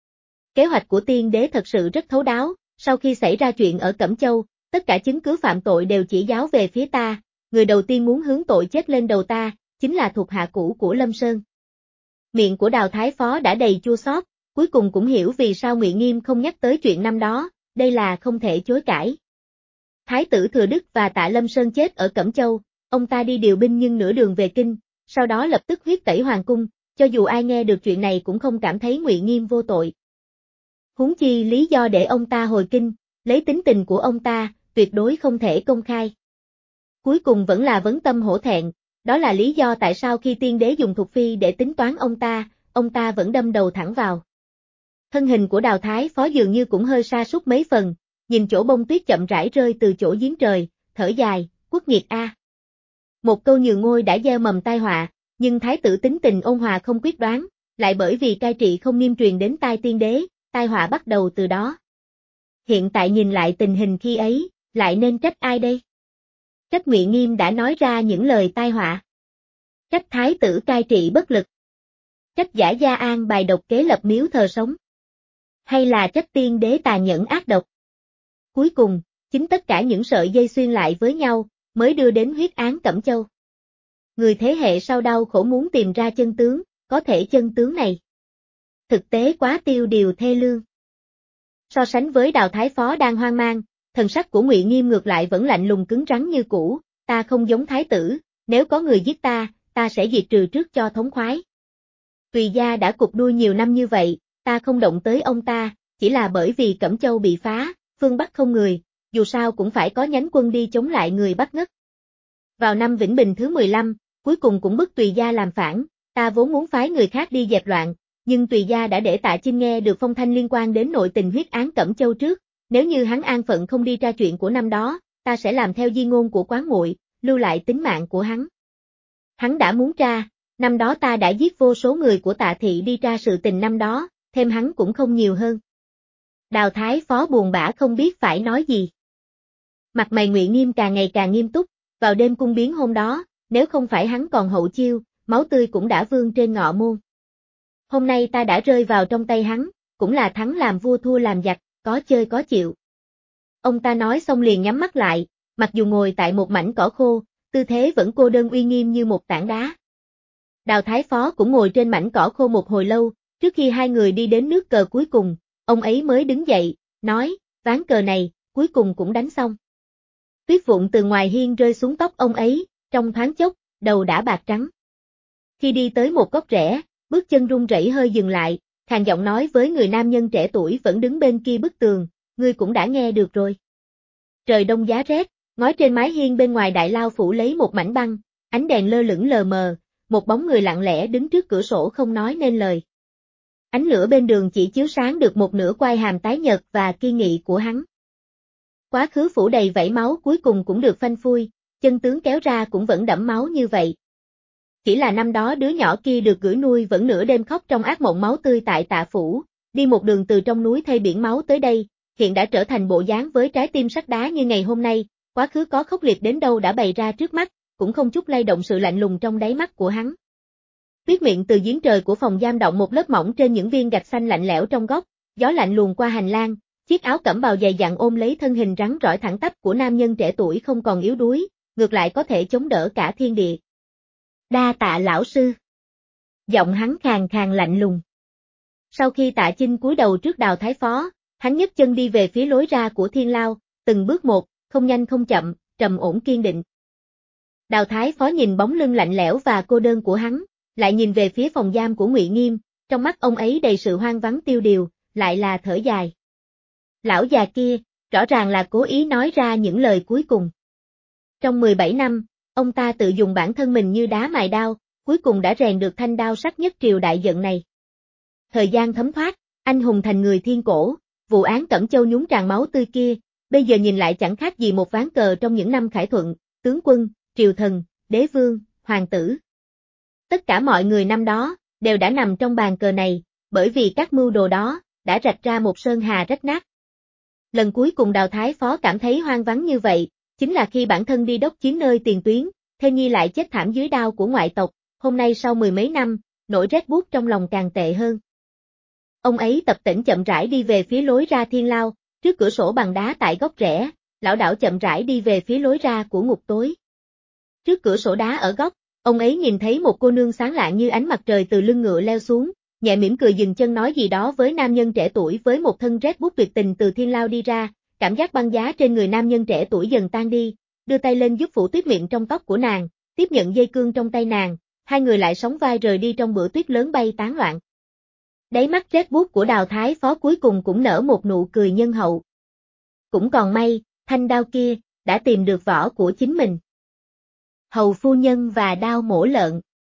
Kế hoạch của tiên đế thật sự rất thấu đáo, sau khi xảy ra chuyện ở Cẩm Châu, tất cả chứng cứ phạm tội đều chỉ giáo về phía ta, người đầu tiên muốn hướng tội chết lên đầu ta, chính là thuộc hạ cũ của Lâm Sơn. Miệng của Đào Thái Phó đã đầy chua xót, cuối cùng cũng hiểu vì sao Ngụy Nghiêm không nhắc tới chuyện năm đó, đây là không thể chối cãi. Thái tử Thừa Đức và Tạ Lâm Sơn chết ở Cẩm Châu, ông ta đi điều binh nhưng nửa đường về kinh, sau đó lập tức huyết tẩy hoàng cung, cho dù ai nghe được chuyện này cũng không cảm thấy Ngụy Nghiêm vô tội. Huống chi lý do để ông ta hồi kinh, lấy tính tình của ông ta, tuyệt đối không thể công khai. Cuối cùng vẫn là vấn tâm hổ thẹn, đó là lý do tại sao khi tiên đế dùng Thục Phi để tính toán ông ta vẫn đâm đầu thẳng vào. Thân hình của Đào Thái Phó dường như cũng hơi sa sút mấy phần, nhìn chỗ bông tuyết chậm rãi rơi từ chỗ giếng trời, thở dài, quốc nghiệt a. Một câu nhường ngôi đã gieo mầm tai họa, nhưng thái tử tính tình ôn hòa không quyết đoán, lại bởi vì cai trị không nghiêm truyền đến tai tiên đế, tai họa bắt đầu từ đó. Hiện tại nhìn lại tình hình khi ấy, lại nên trách ai đây? Trách Ngụy Nghiêm đã nói ra những lời tai họa. Trách thái tử cai trị bất lực. Trách Giả Gia An bài độc kế lập miếu thờ sống. Hay là trách tiên đế tàn nhẫn ác độc. Cuối cùng, chính tất cả những sợi dây xuyên lại với nhau, mới đưa đến huyết án Cẩm Châu. Người thế hệ sau đau khổ muốn tìm ra chân tướng, có thể chân tướng này thực tế quá tiêu điều thê lương. So sánh với Đào Thái Phó đang hoang mang, thần sắc của Ngụy Nghiêm ngược lại vẫn lạnh lùng cứng rắn như cũ, ta không giống thái tử, nếu có người giết ta sẽ diệt trừ trước cho thống khoái. Tùy gia đã cục đuôi nhiều năm như vậy, ta không động tới ông ta, chỉ là bởi vì Cẩm Châu bị phá, phương Bắc không người, dù sao cũng phải có nhánh quân đi chống lại người Bắc ngất. Vào năm Vĩnh Bình thứ 15, cuối cùng cũng bức Tùy gia làm phản, ta vốn muốn phái người khác đi dẹp loạn, nhưng Tùy gia đã để Tạ Chinh nghe được phong thanh liên quan đến nội tình huyết án Cẩm Châu trước, nếu như hắn an phận không đi tra chuyện của năm đó, ta sẽ làm theo di ngôn của Quán Muội, lưu lại tính mạng của hắn. Hắn đã muốn tra, năm đó ta đã giết vô số người của Tạ thị đi tra sự tình năm đó, thêm hắn cũng không nhiều hơn. Đào Thái Phó buồn bã không biết phải nói gì. Mặt mày Ngụy Nghiêm càng ngày càng nghiêm túc, vào đêm cung biến hôm đó, nếu không phải hắn còn hậu chiêu, máu tươi cũng đã vương trên ngọ môn. Hôm nay ta đã rơi vào trong tay hắn, cũng là thắng làm vua thua làm giặc, có chơi có chịu. Ông ta nói xong liền nhắm mắt lại, mặc dù ngồi tại một mảnh cỏ khô, tư thế vẫn cô đơn uy nghiêm như một tảng đá. Đào Thái Phó cũng ngồi trên mảnh cỏ khô một hồi lâu, trước khi hai người đi đến nước cờ cuối cùng, ông ấy mới đứng dậy, nói, ván cờ này, cuối cùng cũng đánh xong. Tuyết vụn từ ngoài hiên rơi xuống tóc ông ấy, trong thoáng chốc, đầu đã bạc trắng. Khi đi tới một góc rẽ, bước chân run rẩy hơi dừng lại, khàn giọng nói với người nam nhân trẻ tuổi vẫn đứng bên kia bức tường, ngươi cũng đã nghe được rồi. Trời đông giá rét, ngói trên mái hiên bên ngoài đại lao phủ lấy một mảnh băng, ánh đèn lơ lửng lờ mờ, một bóng người lặng lẽ đứng trước cửa sổ không nói nên lời. Ánh lửa bên đường chỉ chiếu sáng được một nửa quai hàm tái nhợt và kiên nghị của hắn. Quá khứ phủ đầy vảy máu cuối cùng cũng được phanh phui, chân tướng kéo ra cũng vẫn đẫm máu như vậy. Chỉ là năm đó đứa nhỏ kia được gửi nuôi vẫn nửa đêm khóc trong ác mộng máu tươi tại Tạ phủ, đi một đường từ trong núi thây biển máu tới đây, hiện đã trở thành bộ dáng với trái tim sắt đá như ngày hôm nay, quá khứ có khốc liệt đến đâu đã bày ra trước mắt, cũng không chút lay động sự lạnh lùng trong đáy mắt của hắn. Tuyết miệng từ giếng trời của phòng giam động một lớp mỏng trên những viên gạch xanh lạnh lẽo trong góc, gió lạnh luồn qua hành lang, chiếc áo cẩm bào dày dặn ôm lấy thân hình rắn rỏi thẳng tắp của nam nhân trẻ tuổi không còn yếu đuối, ngược lại có thể chống đỡ cả thiên địa. Đa tạ lão sư. Giọng hắn khàn khàn lạnh lùng. Sau khi Tạ Chinh cúi đầu trước Đào Thái Phó, hắn nhấc chân đi về phía lối ra của thiên lao, từng bước một, không nhanh không chậm, trầm ổn kiên định. Đào Thái Phó nhìn bóng lưng lạnh lẽo và cô đơn của hắn, lại nhìn về phía phòng giam của Ngụy Nghiêm, trong mắt ông ấy đầy sự hoang vắng tiêu điều, lại là thở dài. Lão già kia, rõ ràng là cố ý nói ra những lời cuối cùng. Trong 17 năm, ông ta tự dùng bản thân mình như đá mài đao, cuối cùng đã rèn được thanh đao sắc nhất triều đại giận này. Thời gian thấm thoát, anh hùng thành người thiên cổ, vụ án Cẩm Châu nhúng tràn máu tươi kia, bây giờ nhìn lại chẳng khác gì một ván cờ trong những năm Khải Thuận, tướng quân, triều thần, đế vương, hoàng tử. Tất cả mọi người năm đó, đều đã nằm trong bàn cờ này, bởi vì các mưu đồ đó, đã rạch ra một sơn hà rách nát. Lần cuối cùng Đào Thái Phó cảm thấy hoang vắng như vậy, chính là khi bản thân đi đốc chiến nơi tiền tuyến, Thê Nhi lại chết thảm dưới đao của ngoại tộc, hôm nay sau mười mấy năm, nỗi rét buốt trong lòng càng tệ hơn. Ông ấy tập tễnh chậm rãi đi về phía lối ra thiên lao, trước cửa sổ bằng đá tại góc rẽ, lảo đảo chậm rãi đi về phía lối ra của ngục tối. Trước cửa sổ đá ở góc, ông ấy nhìn thấy một cô nương sáng lạng như ánh mặt trời từ lưng ngựa leo xuống, nhẹ mỉm cười dừng chân nói gì đó với nam nhân trẻ tuổi với một thân rét buốt tuyệt tình từ thiên lao đi ra, cảm giác băng giá trên người nam nhân trẻ tuổi dần tan đi, đưa tay lên giúp phủ tuyết miệng trong tóc của nàng, tiếp nhận dây cương trong tay nàng, hai người lại sóng vai rời đi trong bữa tuyết lớn bay tán loạn. Đáy mắt rét buốt của Đào Thái Phó cuối cùng cũng nở một nụ cười nhân hậu. Cũng còn may, thanh đao kia, đã tìm được vỏ của chính mình. Hầu phu nhân và đao mổ lợn.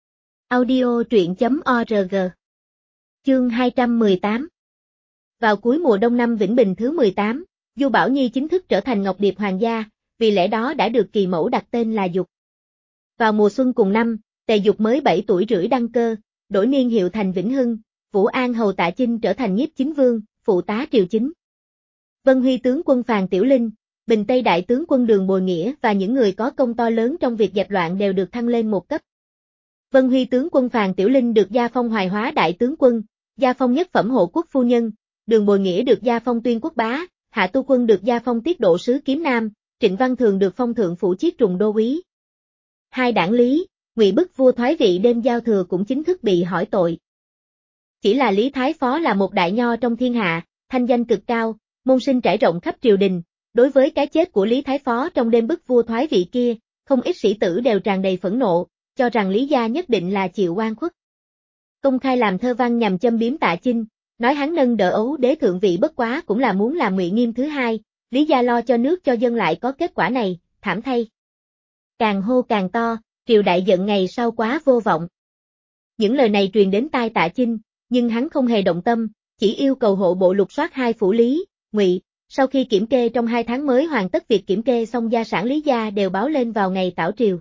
Audio truyện.org. Chương 218. Vào cuối mùa đông năm Vĩnh Bình thứ 18, Du Bảo Nhi chính thức trở thành Ngọc Điệp Hoàng gia, vì lẽ đó đã được kỳ mẫu đặt tên là Dục. Vào mùa xuân cùng năm, Tề Dục mới 7 tuổi rưỡi đăng cơ, đổi niên hiệu thành Vĩnh Hưng, Vũ An hầu Tạ Chinh trở thành nhiếp chính vương, phụ tá triều chính. Vân Huy tướng quân Phàn Tiểu Linh, Bình Tây đại tướng quân Đường Bồi Nghĩa và những người có công to lớn trong việc dẹp loạn đều được thăng lên một cấp. Vân Huy tướng quân Phàn Tiểu Linh được gia phong Hoài Hóa đại tướng quân, gia phong nhất phẩm hộ quốc phu nhân, Đường Bồi Nghĩa được gia phong tuyên quốc bá, Hạ Tu Quân được gia phong tiết độ sứ kiếm nam, Trịnh Văn Thường được phong thượng phủ chiết trùng đô úy. Hai đảng Lý, Ngụy bức vua thoái vị đêm giao thừa cũng chính thức bị hỏi tội. Chỉ là Lý Thái Phó là một đại nho trong thiên hạ, thanh danh cực cao, môn sinh trải rộng khắp triều đình, đối với cái chết của Lý Thái Phó trong đêm bức vua thoái vị kia, không ít sĩ tử đều tràn đầy phẫn nộ, cho rằng Lý gia nhất định là chịu oan khuất. Công khai làm thơ văn nhằm châm biếm Tạ Chinh, nói hắn nâng đỡ Ấu đế thượng vị bất quá cũng là muốn làm Ngụy Nghiêm thứ hai, Lý gia lo cho nước cho dân lại có kết quả này, thảm thay. Càng hô càng to, triều đại giận ngày sau quá vô vọng. Những lời này truyền đến tai Tạ Chinh, nhưng hắn không hề động tâm, chỉ yêu cầu hộ bộ lục soát hai phủ Lý, Ngụy. Sau khi kiểm kê trong 2 tháng mới hoàn tất việc kiểm kê xong gia sản Lý gia đều báo lên vào ngày tảo triều.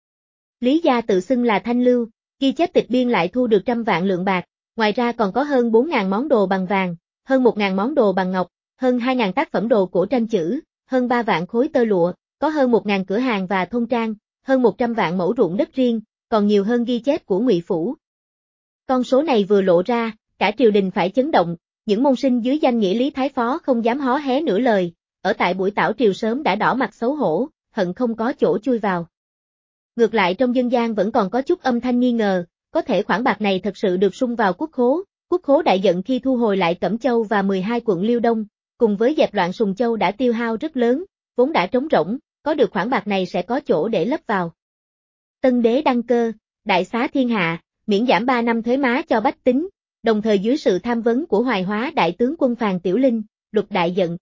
Lý gia tự xưng là Thanh Lưu, ghi chép tịch biên lại thu được 100 vạn lượng bạc, ngoài ra còn có hơn 4.000 món đồ bằng vàng, hơn 1.000 món đồ bằng ngọc, hơn 2.000 tác phẩm đồ cổ tranh chữ, hơn 3 vạn khối tơ lụa, có hơn 1.000 cửa hàng và thôn trang, hơn 100 vạn mẫu ruộng đất riêng, còn nhiều hơn ghi chép của Ngụy phủ. Con số này vừa lộ ra, cả triều đình phải chấn động, những môn sinh dưới danh nghĩa Lý Thái Phó không dám hó hé nửa lời, ở tại buổi tảo triều sớm đã đỏ mặt xấu hổ, hận không có chỗ chui vào. Ngược lại trong dân gian vẫn còn có chút âm thanh nghi ngờ, có thể khoản bạc này thật sự được sung vào quốc khố đại giận khi thu hồi lại Cẩm Châu và 12 quận Liêu Đông, cùng với dẹp loạn Sùng Châu đã tiêu hao rất lớn, vốn đã trống rỗng, có được khoản bạc này sẽ có chỗ để lấp vào. Tân đế đăng cơ, đại xá thiên hạ, miễn giảm 3 năm thuế má cho bách tính, đồng thời dưới sự tham vấn của Hoài Hóa đại tướng quân Phàn Tiểu Linh, luật đại giận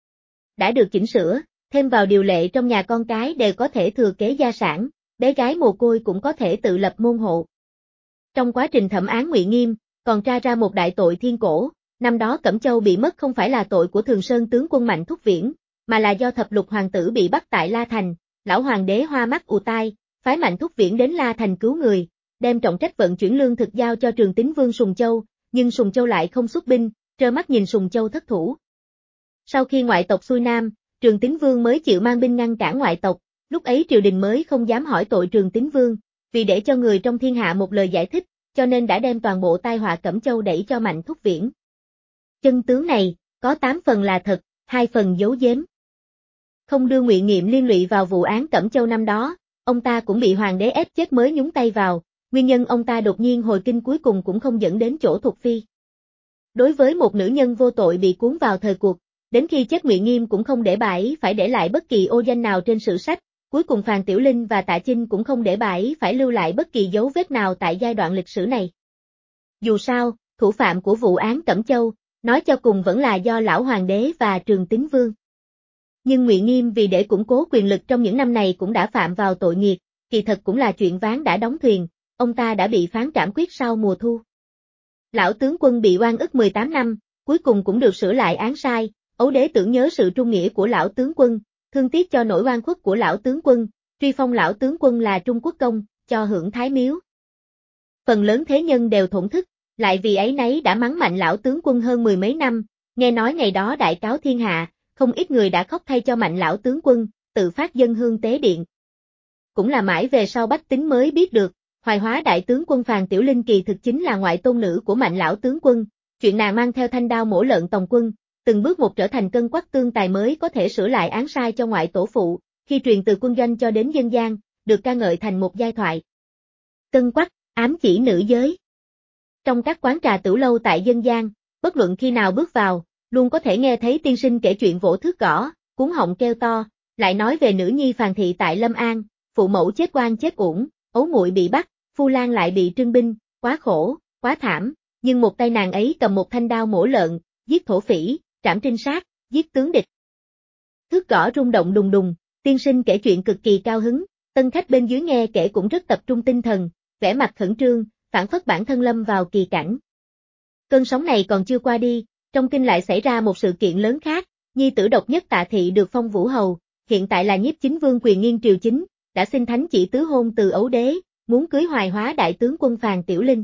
đã được chỉnh sửa, thêm vào điều lệ trong nhà con cái đều có thể thừa kế gia sản, bé gái mồ côi cũng có thể tự lập môn hộ. Trong quá trình thẩm án Ngụy Nghiêm, còn tra ra một đại tội thiên cổ, năm đó Cẩm Châu bị mất không phải là tội của Thường Sơn tướng quân Mạnh Thúc Viễn, mà là do thập lục hoàng tử bị bắt tại La Thành, lão hoàng đế hoa mắt ù tai, phái Mạnh Thúc Viễn đến La Thành cứu người, đem trọng trách vận chuyển lương thực giao cho Trường Tín Vương Sùng Châu, nhưng Sùng Châu lại không xuất binh, trơ mắt nhìn Sùng Châu thất thủ. Sau khi ngoại tộc xuôi Nam, Trường Tín Vương mới chịu mang binh ngăn cản ngoại tộc, lúc ấy triều đình mới không dám hỏi tội Trường Tín Vương, vì để cho người trong thiên hạ một lời giải thích, cho nên đã đem toàn bộ tai họa Cẩm Châu đẩy cho Mạnh Thúc Viễn. Chân tướng này, có 8 phần là thật, 2 phần giấu giếm. Không đưa Ngụy Nghiệm liên lụy vào vụ án Cẩm Châu năm đó, ông ta cũng bị hoàng đế ép chết mới nhúng tay vào, nguyên nhân ông ta đột nhiên hồi kinh cuối cùng cũng không dẫn đến chỗ thuộc phi. Đối với một nữ nhân vô tội bị cuốn vào thời cuộc, đến khi chết Ngụy Nghiêm cũng không để bà ấy phải để lại bất kỳ ô danh nào trên sử sách, cuối cùng Phàn Tiểu Linh và Tạ Chinh cũng không để bà ấy phải lưu lại bất kỳ dấu vết nào tại giai đoạn lịch sử này. Dù sao, thủ phạm của vụ án Cẩm Châu, nói cho cùng vẫn là do lão hoàng đế và Trường Tín Vương. Nhưng Ngụy Nghiêm vì để củng cố quyền lực trong những năm này cũng đã phạm vào tội nghiệt, kỳ thật cũng là chuyện ván đã đóng thuyền, ông ta đã bị phán trảm quyết sau mùa thu. Lão tướng quân bị oan ức 18 năm, cuối cùng cũng được sửa lại án sai, Ấu đế tưởng nhớ sự trung nghĩa của lão tướng quân, thương tiếc cho nỗi oan khuất của lão tướng quân, truy phong lão tướng quân là Trung Quốc công, cho hưởng thái miếu. Phần lớn thế nhân đều thổn thức, lại vì ấy nấy đã mắng mạnh lão tướng quân hơn 10 mấy năm, nghe nói ngày đó đại cáo thiên hạ, không ít người đã khóc thay cho mạnh lão tướng quân, tự phát dâng hương tế điện. Cũng là mãi về sau bách tính mới biết được, Hoài Hóa đại tướng quân Phàn Tiểu Linh kỳ thực chính là ngoại tôn nữ của mạnh lão tướng quân, chuyện nàng mang theo thanh đao mổ lợn tòng quân, từng bước một trở thành cân quắc tương tài mới có thể sửa lại án sai cho ngoại tổ phụ, khi truyền từ quân doanh cho đến dân gian, được ca ngợi thành một giai thoại. Cân quắc, ám chỉ nữ giới. Trong các quán trà tửu lâu tại dân gian, bất luận khi nào bước vào, luôn có thể nghe thấy tiên sinh kể chuyện vỗ thước gõ, cuống họng kêu to, lại nói về nữ nhi Phàn thị tại Lâm An, phụ mẫu chết oan chết uổng, ấu muội bị bắt, phu lang lại bị trưng binh, quá khổ, quá thảm, nhưng một tay nàng ấy cầm một thanh đao mổ lợn, giết thổ phỉ, trảm trinh sát, giết tướng địch. Thước gõ rung động đùng đùng, tiên sinh kể chuyện cực kỳ cao hứng, tân khách bên dưới nghe kể cũng rất tập trung tinh thần, vẻ mặt khẩn trương, phảng phất bản thân lâm vào kỳ cảnh. Cơn sóng này còn chưa qua đi, trong kinh lại xảy ra một sự kiện lớn khác, nhi tử độc nhất Tạ thị được phong vũ hầu, hiện tại là nhiếp chính vương quyền nghiêng triều chính, đã xin thánh chỉ tứ hôn từ Ấu đế, muốn cưới Hoài Hóa đại tướng quân Phàn Tiểu Linh.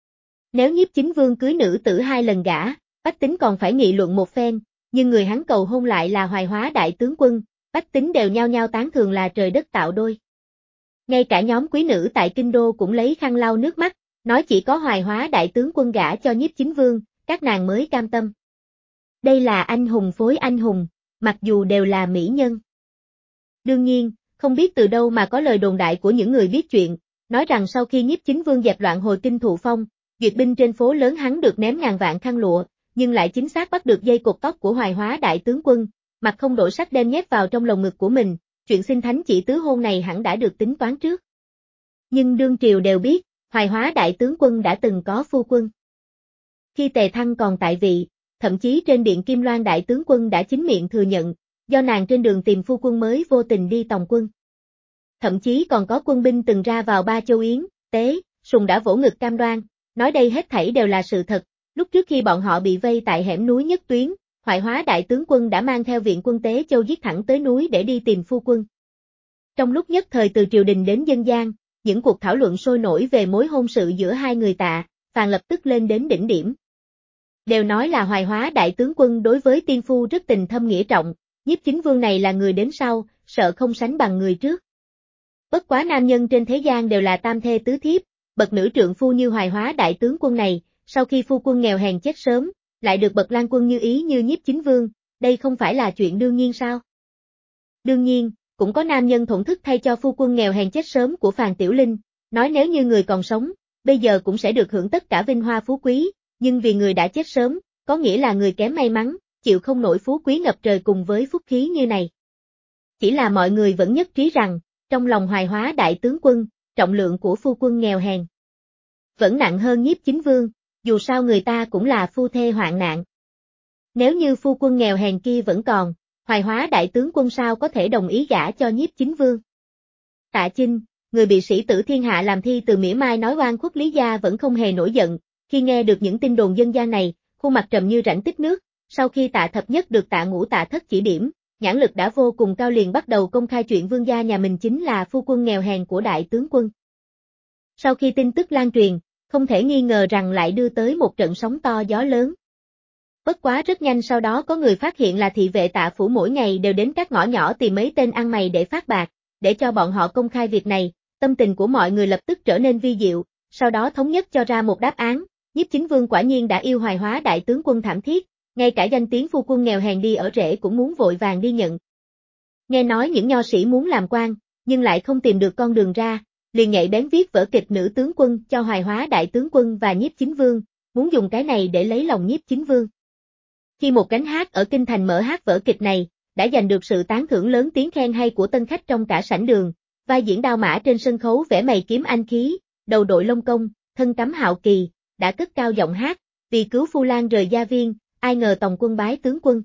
Nếu nhiếp chính vương cưới nữ tử 2 lần gả, bách tính còn phải nghị luận một phen, nhưng người hắn cầu hôn lại là Hoài Hóa đại tướng quân, bách tính đều nhao nhao tán thưởng là trời đất tạo đôi. Ngay cả nhóm quý nữ tại kinh đô cũng lấy khăn lau nước mắt, nói chỉ có Hoài Hóa đại tướng quân gả cho Nhiếp Chính Vương, các nàng mới cam tâm. Đây là anh hùng phối anh hùng, mặc dù đều là mỹ nhân. Đương nhiên, không biết từ đâu mà có lời đồn đại của những người biết chuyện, nói rằng sau khi Nhiếp Chính Vương dẹp loạn hồi kinh thụ phong, duyệt binh trên phố lớn hắn được ném ngàn vạn khăn lụa, nhưng lại chính xác bắt được dây cột tóc của Hoài Hóa đại tướng quân, mặt không đổi sắc đem nhét vào trong lồng ngực của mình, chuyện xin thánh chỉ tứ hôn này hẳn đã được tính toán trước. Nhưng đương triều đều biết, Hoài Hóa đại tướng quân đã từng có phu quân. Khi Tề Thăng còn tại vị, thậm chí trên điện Kim Loan đại tướng quân đã chính miệng thừa nhận, do nàng trên đường tìm phu quân mới vô tình đi tòng quân. Thậm chí còn có quân binh từng ra vào Ba Châu Yến, Tế, Sùng đã vỗ ngực cam đoan, nói đây hết thảy đều là sự thật, lúc trước khi bọn họ bị vây tại hẻm núi Nhất Tuyến, Hoài Hóa đại tướng quân đã mang theo viện quân Tế Châu giết thẳng tới núi để đi tìm phu quân. Trong lúc nhất thời từ triều đình đến dân gian, những cuộc thảo luận sôi nổi về mối hôn sự giữa hai người Tạ, Phàn lập tức lên đến đỉnh điểm. Đều nói là Hoài Hóa đại tướng quân đối với tiên phu rất tình thâm nghĩa trọng, Nhiếp Chính Vương này là người đến sau, sợ không sánh bằng người trước. Bất quá nam nhân trên thế gian đều là tam thê tứ thiếp, bậc nữ trượng phu như Hoài Hóa đại tướng quân này, sau khi phu quân nghèo hèn chết sớm, lại được bậc lang quân như ý như Nhiếp Chính Vương, đây không phải là chuyện đương nhiên sao? Đương nhiên, cũng có nam nhân thổn thức thay cho phu quân nghèo hèn chết sớm của Phàn Tiểu Linh, nói nếu như người còn sống, bây giờ cũng sẽ được hưởng tất cả vinh hoa phú quý, nhưng vì người đã chết sớm, có nghĩa là người kém may mắn, chịu không nổi phú quý ngập trời cùng với phúc khí như này. Chỉ là mọi người vẫn nhất trí rằng, trong lòng Hoài Hóa đại tướng quân, trọng lượng của phu quân nghèo hèn vẫn nặng hơn Nhiếp Chính Vương, dù sao người ta cũng là phu thê hoạn nạn. Nếu như phu quân nghèo hèn kia vẫn còn, Hoài Hóa đại tướng quân sao có thể đồng ý gả cho Nhiếp Chính Vương. Tạ Chinh, người bị sĩ tử thiên hạ làm thi từ mỉa mai nói oan khuất Lý gia vẫn không hề nổi giận, khi nghe được những tin đồn dân gian này, khuôn mặt trầm như rãnh tích nước, sau khi Tạ Thập Nhất được Tạ Ngũ Tạ Thất chỉ điểm, nhãn lực đã vô cùng cao liền bắt đầu công khai chuyện vương gia nhà mình chính là phu quân nghèo hèn của đại tướng quân. Sau khi tin tức lan truyền, không thể nghi ngờ rằng lại đưa tới một trận sóng to gió lớn. Bất quá rất nhanh sau đó có người phát hiện là thị vệ Tạ phủ mỗi ngày đều đến các ngõ nhỏ tìm mấy tên ăn mày để phát bạc, để cho bọn họ công khai việc này, tâm tình của mọi người lập tức trở nên vi diệu, sau đó thống nhất cho ra một đáp án, Nhiếp Chính Vương quả nhiên đã yêu Hoài Hóa đại tướng quân thảm thiết, ngay cả danh tiếng phu quân nghèo hèn đi ở rễ cũng muốn vội vàng đi nhận. Nghe nói những nho sĩ muốn làm quan, nhưng lại không tìm được con đường ra, liền nhạy bén viết vở kịch Nữ tướng quân cho Hoài Hóa đại tướng quân và Nhiếp Chính Vương, muốn dùng cái này để lấy lòng Nhiếp Chính Vương. Khi một gánh hát ở Kinh Thành mở hát vở kịch này, đã giành được sự tán thưởng lớn tiếng khen hay của tân khách trong cả sảnh đường, vai diễn Đao Mã trên sân khấu vẽ mày kiếm anh khí, đầu đội lông công, thân cắm hạo kỳ, đã cất cao giọng hát, vì cứu Phu Lan rời gia viên, ai ngờ tòng quân bái tướng quân.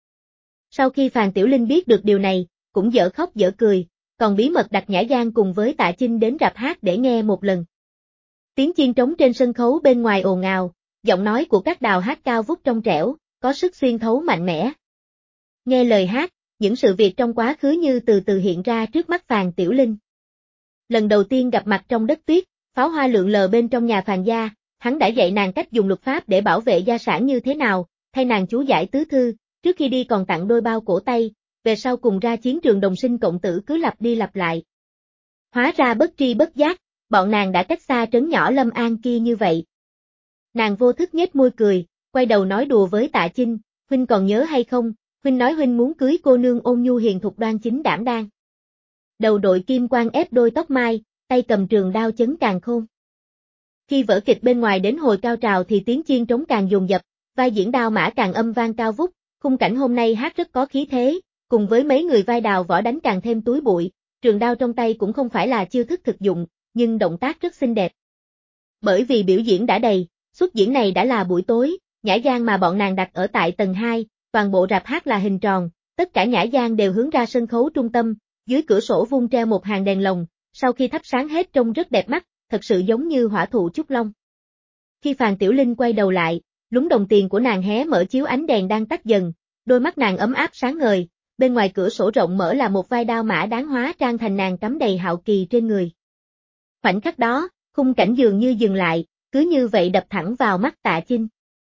Sau khi Phàn Tiểu Linh biết được điều này, cũng dở khóc dở cười, còn bí mật đặt Nhã Gian cùng với Tạ Chinh đến rạp hát để nghe một lần. Tiếng chiên trống trên sân khấu bên ngoài ồn ào, giọng nói của các đào hát cao vút trong trẻo, có sức xuyên thấu mạnh mẽ. Nghe lời hát, những sự việc trong quá khứ như từ từ hiện ra trước mắt Phàn Tiểu Linh. Lần đầu tiên gặp mặt trong đất tuyết, pháo hoa lượn lờ bên trong nhà Phàn gia, hắn đã dạy nàng cách dùng luật pháp để bảo vệ gia sản như thế nào, thay nàng chú giải tứ thư, trước khi đi còn tặng đôi bao cổ tay, về sau cùng ra chiến trường đồng sinh cộng tử cứ lặp đi lặp lại. Hóa ra bất tri bất giác, bọn nàng đã cách xa trấn nhỏ Lâm An kia như vậy. Nàng vô thức nhếch môi cười, quay đầu nói đùa với Tạ Chinh, huynh còn nhớ hay không, huynh nói huynh muốn cưới cô nương ôn nhu hiền thục đoan chính đảm đang. Đầu đội kim quan ép đôi tóc mai, tay cầm trường đao chấn càn khôn. Khi vở kịch bên ngoài đến hồi cao trào thì tiếng chiên trống càng dồn dập, vai diễn Đao Mã càng âm vang cao vút, khung cảnh hôm nay hát rất có khí thế, cùng với mấy người vai đào võ đánh càng thêm túi bụi, trường đao trong tay cũng không phải là chiêu thức thực dụng, nhưng động tác rất xinh đẹp. Bởi vì biểu diễn đã đầy, xuất diễn này đã là buổi tối, nhã gian mà bọn nàng đặt ở tại tầng 2, toàn bộ rạp hát là hình tròn, tất cả nhã gian đều hướng ra sân khấu trung tâm, dưới cửa sổ vung treo một hàng đèn lồng, sau khi thắp sáng hết trông rất đẹp mắt, thật sự giống như hỏa thụ trúc long. Khi Phàn Tiểu Linh quay đầu lại, lúng đồng tiền của nàng hé mở chiếu ánh đèn đang tắt dần, đôi mắt nàng ấm áp sáng ngời, bên ngoài cửa sổ rộng mở là một vai Đao Mã đáng hóa trang thành nàng cắm đầy hạo kỳ trên người. Khoảnh khắc đó, khung cảnh dường như dừng lại, cứ như vậy đập thẳng vào mắt Tạ Chinh.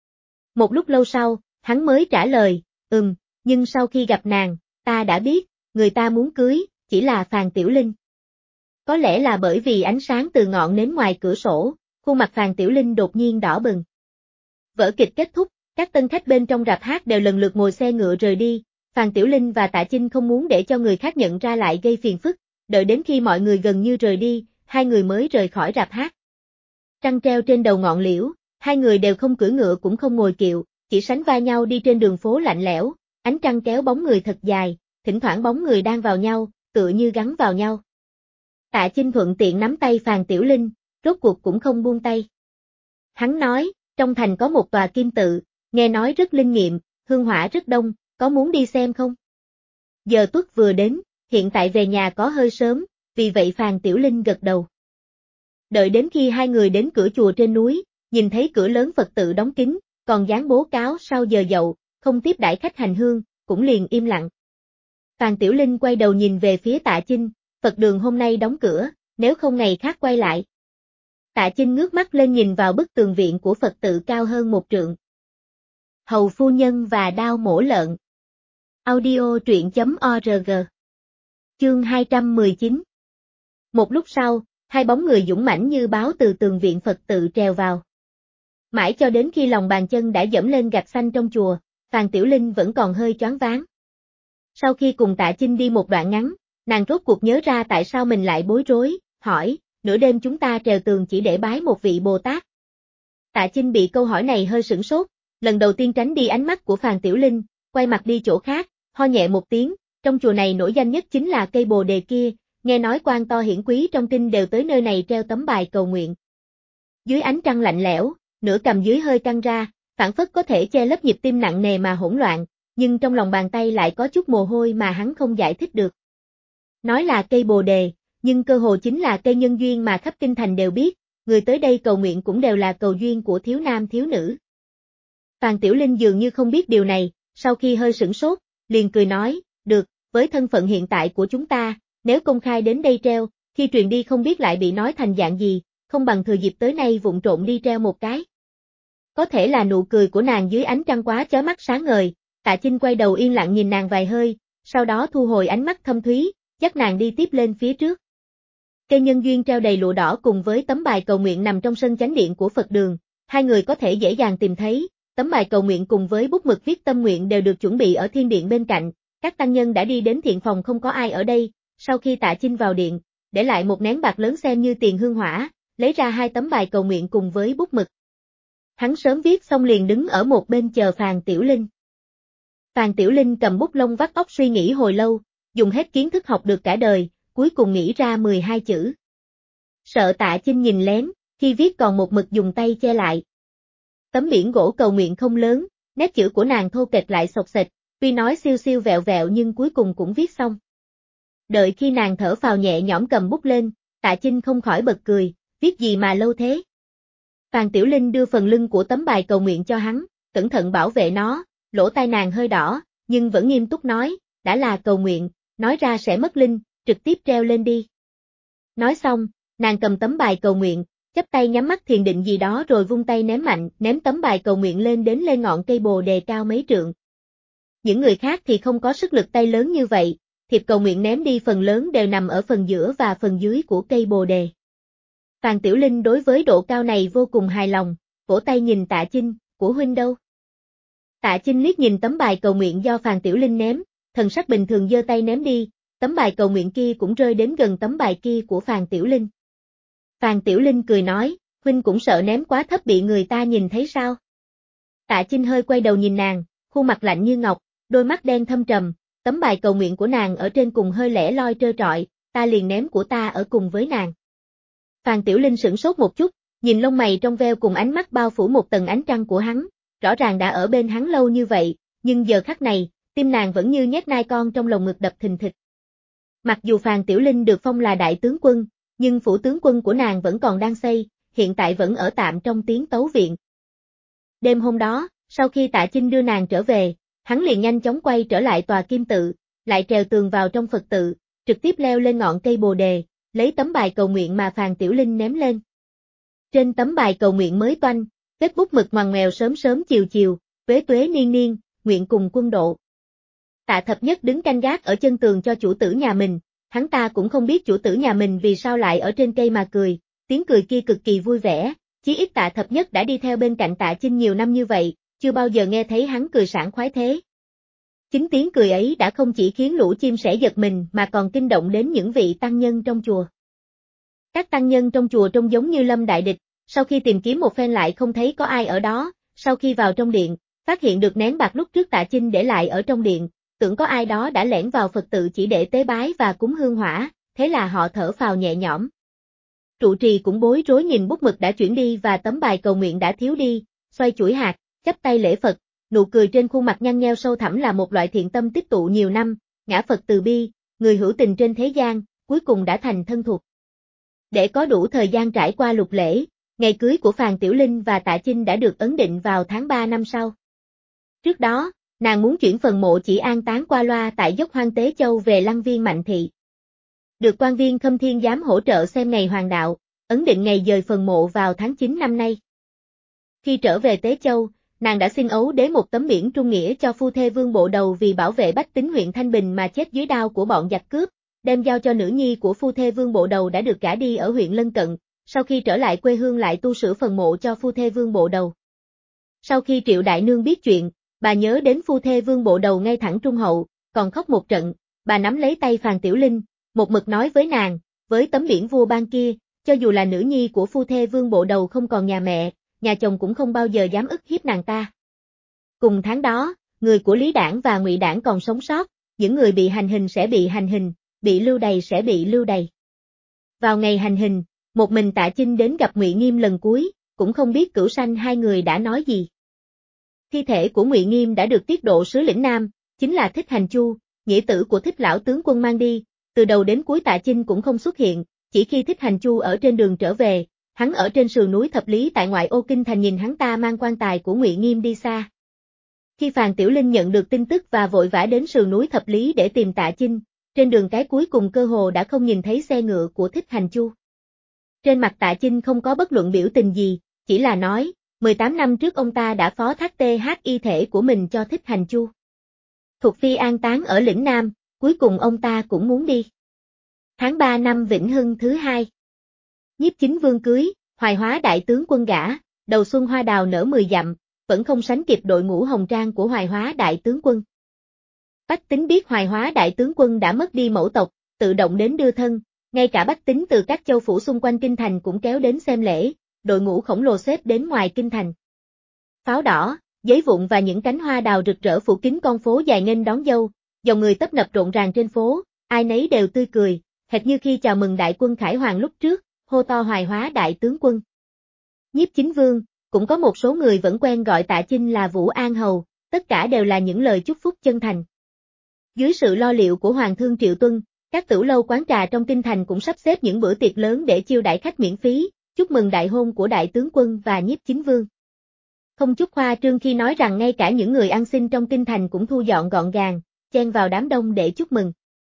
Một lúc lâu sau, hắn mới trả lời, nhưng sau khi gặp nàng, ta đã biết, người ta muốn cưới, chỉ là Phàn Tiểu Linh. Có lẽ là bởi vì ánh sáng từ ngọn nến ngoài cửa sổ, khuôn mặt Phàn Tiểu Linh đột nhiên đỏ bừng. Vở kịch kết thúc, các tân khách bên trong rạp hát đều lần lượt ngồi xe ngựa rời đi, Phàn Tiểu Linh và Tạ Chinh không muốn để cho người khác nhận ra lại gây phiền phức, đợi đến khi mọi người gần như rời đi, hai người mới rời khỏi rạp hát. Trăng treo trên đầu ngọn liễu, hai người đều không cưỡi ngựa cũng không ngồi kiệu, chỉ sánh vai nhau đi trên đường phố lạnh lẽo, ánh trăng kéo bóng người thật dài, thỉnh thoảng bóng người đang vào nhau, tựa như gắn vào nhau. Tạ Chinh thuận tiện nắm tay Phàn Tiểu Linh, rốt cuộc cũng không buông tay. Hắn nói, trong thành có một tòa kim tự, nghe nói rất linh nghiệm, hương hỏa rất đông, có muốn đi xem không? Giờ tuất vừa đến, hiện tại về nhà có hơi sớm, vì vậy Phàn Tiểu Linh gật đầu. Đợi đến khi hai người đến cửa chùa trên núi, nhìn thấy cửa lớn Phật tự đóng kín, còn dán bố cáo sau giờ dậu, không tiếp đãi khách hành hương, cũng liền im lặng. Phàn Tiểu Linh quay đầu nhìn về phía Tạ Chinh, Phật đường hôm nay đóng cửa, nếu không ngày khác quay lại. Tạ Chinh ngước mắt lên nhìn vào bức tường viện của Phật tự cao hơn 1 trượng. Hầu phu nhân và đao mổ lợn. Audio truyện.org. Chương 219. Một lúc sau, hai bóng người dũng mãnh như báo từ tường viện Phật tự trèo vào. Mãi cho đến khi lòng bàn chân đã dẫm lên gạch xanh trong chùa, Phàn Tiểu Linh vẫn còn hơi choáng váng. Sau khi cùng Tạ Chinh đi một đoạn ngắn, nàng rốt cuộc nhớ ra tại sao mình lại bối rối, hỏi, nửa đêm chúng ta trèo tường chỉ để bái một vị Bồ Tát. Tạ Chinh bị câu hỏi này hơi sửng sốt, lần đầu tiên tránh đi ánh mắt của Phàn Tiểu Linh, quay mặt đi chỗ khác, ho nhẹ một tiếng, trong chùa này nổi danh nhất chính là cây bồ đề kia, nghe nói quan to hiển quý trong kinh đều tới nơi này treo tấm bài cầu nguyện. Dưới ánh trăng lạnh lẽo, nửa cằm dưới hơi căng ra, phảng phất có thể che lấp nhịp tim nặng nề mà hỗn loạn, nhưng trong lòng bàn tay lại có chút mồ hôi mà hắn không giải thích được. Nói là cây bồ đề, nhưng cơ hồ chính là cây nhân duyên mà khắp kinh thành đều biết, người tới đây cầu nguyện cũng đều là cầu duyên của thiếu nam thiếu nữ. Phàn Tiểu Linh dường như không biết điều này, sau khi hơi sửng sốt, liền cười nói, được, với thân phận hiện tại của chúng ta, nếu công khai đến đây treo, khi truyền đi không biết lại bị nói thành dạng gì, không bằng thừa dịp tới nay vụng trộn đi treo một cái. Có thể là nụ cười của nàng dưới ánh trăng quá chói mắt sáng ngời, Tạ Chinh quay đầu yên lặng nhìn nàng vài hơi, sau đó thu hồi ánh mắt thâm thúy, dắt nàng đi tiếp lên phía trước. Cây nhân duyên treo đầy lụa đỏ cùng với tấm bài cầu nguyện nằm trong sân chánh điện của Phật đường, hai người có thể dễ dàng tìm thấy, tấm bài cầu nguyện cùng với bút mực viết tâm nguyện đều được chuẩn bị ở thiên điện bên cạnh, các tăng nhân đã đi đến thiện phòng không có ai ở đây, sau khi Tạ Chinh vào điện, để lại một nén bạc lớn xem như tiền hương hỏa, lấy ra hai tấm bài cầu nguyện cùng với bút mực. Hắn sớm viết xong liền đứng ở một bên chờ Phàn Tiểu Linh. Phàn Tiểu Linh cầm bút lông vắt óc suy nghĩ hồi lâu, dùng hết kiến thức học được cả đời, cuối cùng nghĩ ra 12 chữ. Sợ Tạ Chinh nhìn lén, khi viết còn một mực dùng tay che lại. Tấm biển gỗ cầu nguyện không lớn, nét chữ của nàng thô kệch lại xộc xệch, tuy nói siêu siêu vẹo vẹo nhưng cuối cùng cũng viết xong. Đợi khi nàng thở phào nhẹ nhõm cầm bút lên, Tạ Chinh không khỏi bật cười, viết gì mà lâu thế. Phàn Tiểu Linh đưa phần lưng của tấm bài cầu nguyện cho hắn, cẩn thận bảo vệ nó, lỗ tai nàng hơi đỏ, nhưng vẫn nghiêm túc nói, đã là cầu nguyện, nói ra sẽ mất linh, trực tiếp treo lên đi. Nói xong, nàng cầm tấm bài cầu nguyện, chắp tay nhắm mắt thiền định gì đó rồi vung tay ném mạnh, ném tấm bài cầu nguyện lên đến lên ngọn cây bồ đề cao mấy trượng. Những người khác thì không có sức lực tay lớn như vậy, thiệp cầu nguyện ném đi phần lớn đều nằm ở phần giữa và phần dưới của cây bồ đề. Phàn Tiểu Linh đối với độ cao này vô cùng hài lòng, vỗ tay nhìn Tạ Chinh, của huynh đâu? Tạ Chinh liếc nhìn tấm bài cầu nguyện do Phàn Tiểu Linh ném, thần sắc bình thường giơ tay ném đi, tấm bài cầu nguyện kia cũng rơi đến gần tấm bài kia của Phàn Tiểu Linh. Phàn Tiểu Linh cười nói, huynh cũng sợ ném quá thấp bị người ta nhìn thấy sao? Tạ Chinh hơi quay đầu nhìn nàng, khuôn mặt lạnh như ngọc, đôi mắt đen thâm trầm, tấm bài cầu nguyện của nàng ở trên cùng hơi lẻ loi trơ trọi, ta liền ném của ta ở cùng với nàng. Phàn Tiểu Linh sửng sốt một chút, nhìn lông mày trong veo cùng ánh mắt bao phủ một tầng ánh trăng của hắn, rõ ràng đã ở bên hắn lâu như vậy, nhưng giờ khắc này, tim nàng vẫn như nhét nai con trong lồng ngực đập thình thịch. Mặc dù Phàn Tiểu Linh được phong là đại tướng quân, nhưng phủ tướng quân của nàng vẫn còn đang xây, hiện tại vẫn ở tạm trong Tiến Tấu Viện. Đêm hôm đó, sau khi Tạ Chinh đưa nàng trở về, hắn liền nhanh chóng quay trở lại tòa kim tự, lại trèo tường vào trong Phật tự, trực tiếp leo lên ngọn cây bồ đề, lấy tấm bài cầu nguyện mà Phàn Tiểu Linh ném lên. Trên tấm bài cầu nguyện mới toanh, vết bút mực ngoằn ngoèo sớm sớm chiều chiều, tuế tuế niên niên, nguyện cùng quân độ. Tạ Thập Nhất đứng canh gác ở chân tường cho chủ tử nhà mình, hắn ta cũng không biết chủ tử nhà mình vì sao lại ở trên cây mà cười, tiếng cười kia cực kỳ vui vẻ, chí ít Tạ Thập Nhất đã đi theo bên cạnh Tạ Chinh nhiều năm như vậy, chưa bao giờ nghe thấy hắn cười sảng khoái thế. Chính tiếng cười ấy đã không chỉ khiến lũ chim sẻ giật mình mà còn kinh động đến những vị tăng nhân trong chùa. Các tăng nhân trong chùa trông giống như lâm đại địch, sau khi tìm kiếm một phen lại không thấy có ai ở đó, sau khi vào trong điện, phát hiện được nén bạc lúc trước Tạ Chinh để lại ở trong điện, tưởng có ai đó đã lẻn vào Phật tự chỉ để tế bái và cúng hương hỏa, thế là họ thở phào nhẹ nhõm. Trụ trì cũng bối rối nhìn bút mực đã chuyển đi và tấm bài cầu nguyện đã thiếu đi, xoay chuỗi hạt, chắp tay lễ Phật, nụ cười trên khuôn mặt nhăn nheo sâu thẳm là một loại thiện tâm tích tụ nhiều năm, ngã Phật từ bi, người hữu tình trên thế gian, cuối cùng đã thành thân thuộc. Để có đủ thời gian trải qua lục lễ, ngày cưới của Phàn Tiểu Linh và Tạ Chinh đã được ấn định vào tháng 3 năm sau. Trước đó, nàng muốn chuyển phần mộ chỉ an táng qua loa tại dốc Hoang Tế Châu về Lăng Viên Mạnh Thị. Được quan viên Khâm Thiên Giám hỗ trợ xem ngày hoàng đạo, ấn định ngày dời phần mộ vào tháng 9 năm nay. Khi trở về Tế Châu, nàng đã xin ấu đế một tấm biển trung nghĩa cho phu thê Vương Bộ Đầu vì bảo vệ bách tính huyện Thanh Bình mà chết dưới đao của bọn giặc cướp, đem giao cho nữ nhi của phu thê Vương Bộ Đầu đã được gả đi ở huyện lân cận, sau khi trở lại quê hương lại tu sửa phần mộ cho phu thê Vương Bộ Đầu. Sau khi Triệu Đại Nương biết chuyện, bà nhớ đến phu thê Vương Bộ Đầu ngay thẳng trung hậu, còn khóc một trận, bà nắm lấy tay Phàn Tiểu Linh, một mực nói với nàng, với tấm biển vua ban kia, cho dù là nữ nhi của phu thê Vương Bộ Đầu không còn nhà mẹ, nhà chồng cũng không bao giờ dám ức hiếp nàng ta. Cùng tháng đó, người của Lý Đảng và Ngụy Đảng còn sống sót, những người bị hành hình sẽ bị hành hình, bị lưu đày sẽ bị lưu đày. Vào ngày hành hình, một mình Tạ Chinh đến gặp Ngụy Nghiêm lần cuối, cũng không biết Cửu Sanh hai người đã nói gì. Thi thể của Ngụy Nghiêm đã được tiết độ sứ lĩnh Nam, chính là Thích Hành Chu, nghĩa tử của Thích lão tướng quân mang đi, từ đầu đến cuối Tạ Chinh cũng không xuất hiện, chỉ khi Thích Hành Chu ở trên đường trở về, hắn ở trên sườn núi Thập Lý tại ngoại ô kinh thành nhìn hắn ta mang quan tài của Ngụy Nghiêm đi xa. Khi Phàn Tiểu Linh nhận được tin tức và vội vã đến sườn núi Thập Lý để tìm Tạ Chinh, trên đường cái cuối cùng cơ hồ đã không nhìn thấy xe ngựa của Thích Hành Chu. Trên mặt Tạ Chinh không có bất luận biểu tình gì, chỉ là nói, 18 năm trước ông ta đã phó thác y thể của mình cho Thích Hành Chu. Thục Phi an táng ở lĩnh Nam, cuối cùng ông ta cũng muốn đi. Tháng 3 năm Vĩnh Hưng thứ 2. Nhiếp Chính Vương cưới, Hoài Hóa đại tướng quân gả, đầu xuân hoa đào nở 10 dặm, vẫn không sánh kịp đội ngũ hồng trang của Hoài Hóa đại tướng quân. Bách tính biết Hoài Hóa đại tướng quân đã mất đi mẫu tộc, tự động đến đưa thân, ngay cả bách tính từ các châu phủ xung quanh kinh thành cũng kéo đến xem lễ, đội ngũ khổng lồ xếp đến ngoài kinh thành. Pháo đỏ, giấy vụn và những cánh hoa đào rực rỡ phủ kín con phố dài nghênh đón dâu, dòng người tấp nập rộn ràng trên phố, ai nấy đều tươi cười, hệt như khi chào mừng đại quân Khải Hoàng lúc trước, hô to Hoài Hóa đại tướng quân. Nhiếp Chính Vương, cũng có một số người vẫn quen gọi Tạ Chinh là Vũ An Hầu, tất cả đều là những lời chúc phúc chân thành. Dưới sự lo liệu của Hoàng thương Triệu Tuân, các tửu lâu quán trà trong kinh thành cũng sắp xếp những bữa tiệc lớn để chiêu đãi khách miễn phí, chúc mừng đại hôn của đại tướng quân và Nhiếp Chính Vương. Không chút khoa trương khi nói rằng ngay cả những người ăn xin trong kinh thành cũng thu dọn gọn gàng, chen vào đám đông để chúc mừng.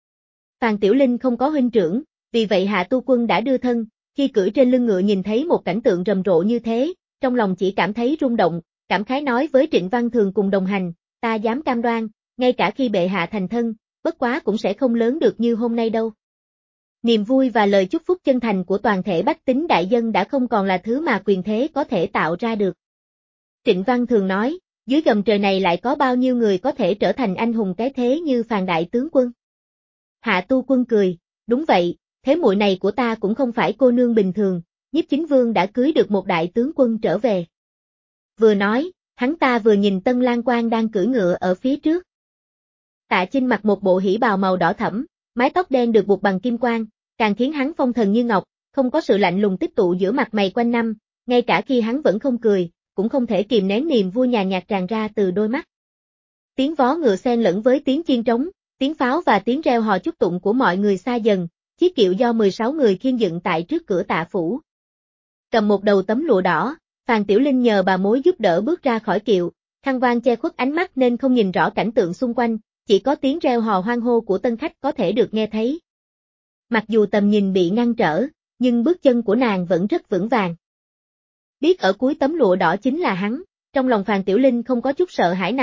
Phàn Tiểu Linh không có huynh trưởng, vì vậy Hạ Tu Quân đã đưa thân, khi cưỡi trên lưng ngựa nhìn thấy một cảnh tượng rầm rộ như thế, trong lòng chỉ cảm thấy rung động, cảm khái nói với Trịnh Văn Thường cùng đồng hành, ta dám cam đoan, ngay cả khi bệ hạ thành thân, bất quá cũng sẽ không lớn được như hôm nay đâu. Niềm vui và lời chúc phúc chân thành của toàn thể bách tính đại dân đã không còn là thứ mà quyền thế có thể tạo ra được. Trịnh Văn Thường nói, dưới gầm trời này lại có bao nhiêu người có thể trở thành anh hùng cái thế như Phàn đại tướng quân. Hạ Tu Quân cười, đúng vậy, thế muội này của ta cũng không phải cô nương bình thường, Nhiếp Chính Vương đã cưới được một đại tướng quân trở về. Vừa nói, hắn ta vừa nhìn Tân Lang Quan đang cưỡi ngựa ở phía trước. Tạ Chinh mặc một bộ hỉ bào màu đỏ thẫm, mái tóc đen được buộc bằng kim quang, càng khiến hắn phong thần như ngọc, không có sự lạnh lùng tích tụ giữa mặt mày quanh năm, ngay cả khi hắn vẫn không cười, cũng không thể kìm nén niềm vui nhàn nhạt tràn ra từ đôi mắt. Tiếng vó ngựa xen lẫn với tiếng chiên trống, tiếng pháo và tiếng reo hò chúc tụng của mọi người xa dần, chiếc kiệu do 16 người khiêng dựng tại trước cửa Tạ phủ. Cầm một đầu tấm lụa đỏ, Phàn Tiểu Linh nhờ bà mối giúp đỡ bước ra khỏi kiệu, khăn voan che khuất ánh mắt nên không nhìn rõ cảnh tượng xung quanh, chỉ có tiếng reo hò hoan hô của tân khách có thể được nghe thấy. Mặc dù tầm nhìn bị ngăn trở, nhưng bước chân của nàng vẫn rất vững vàng. Biết ở cuối tấm lụa đỏ chính là hắn, trong lòng Phàn Tiểu Linh không có chút sợ hãi nào,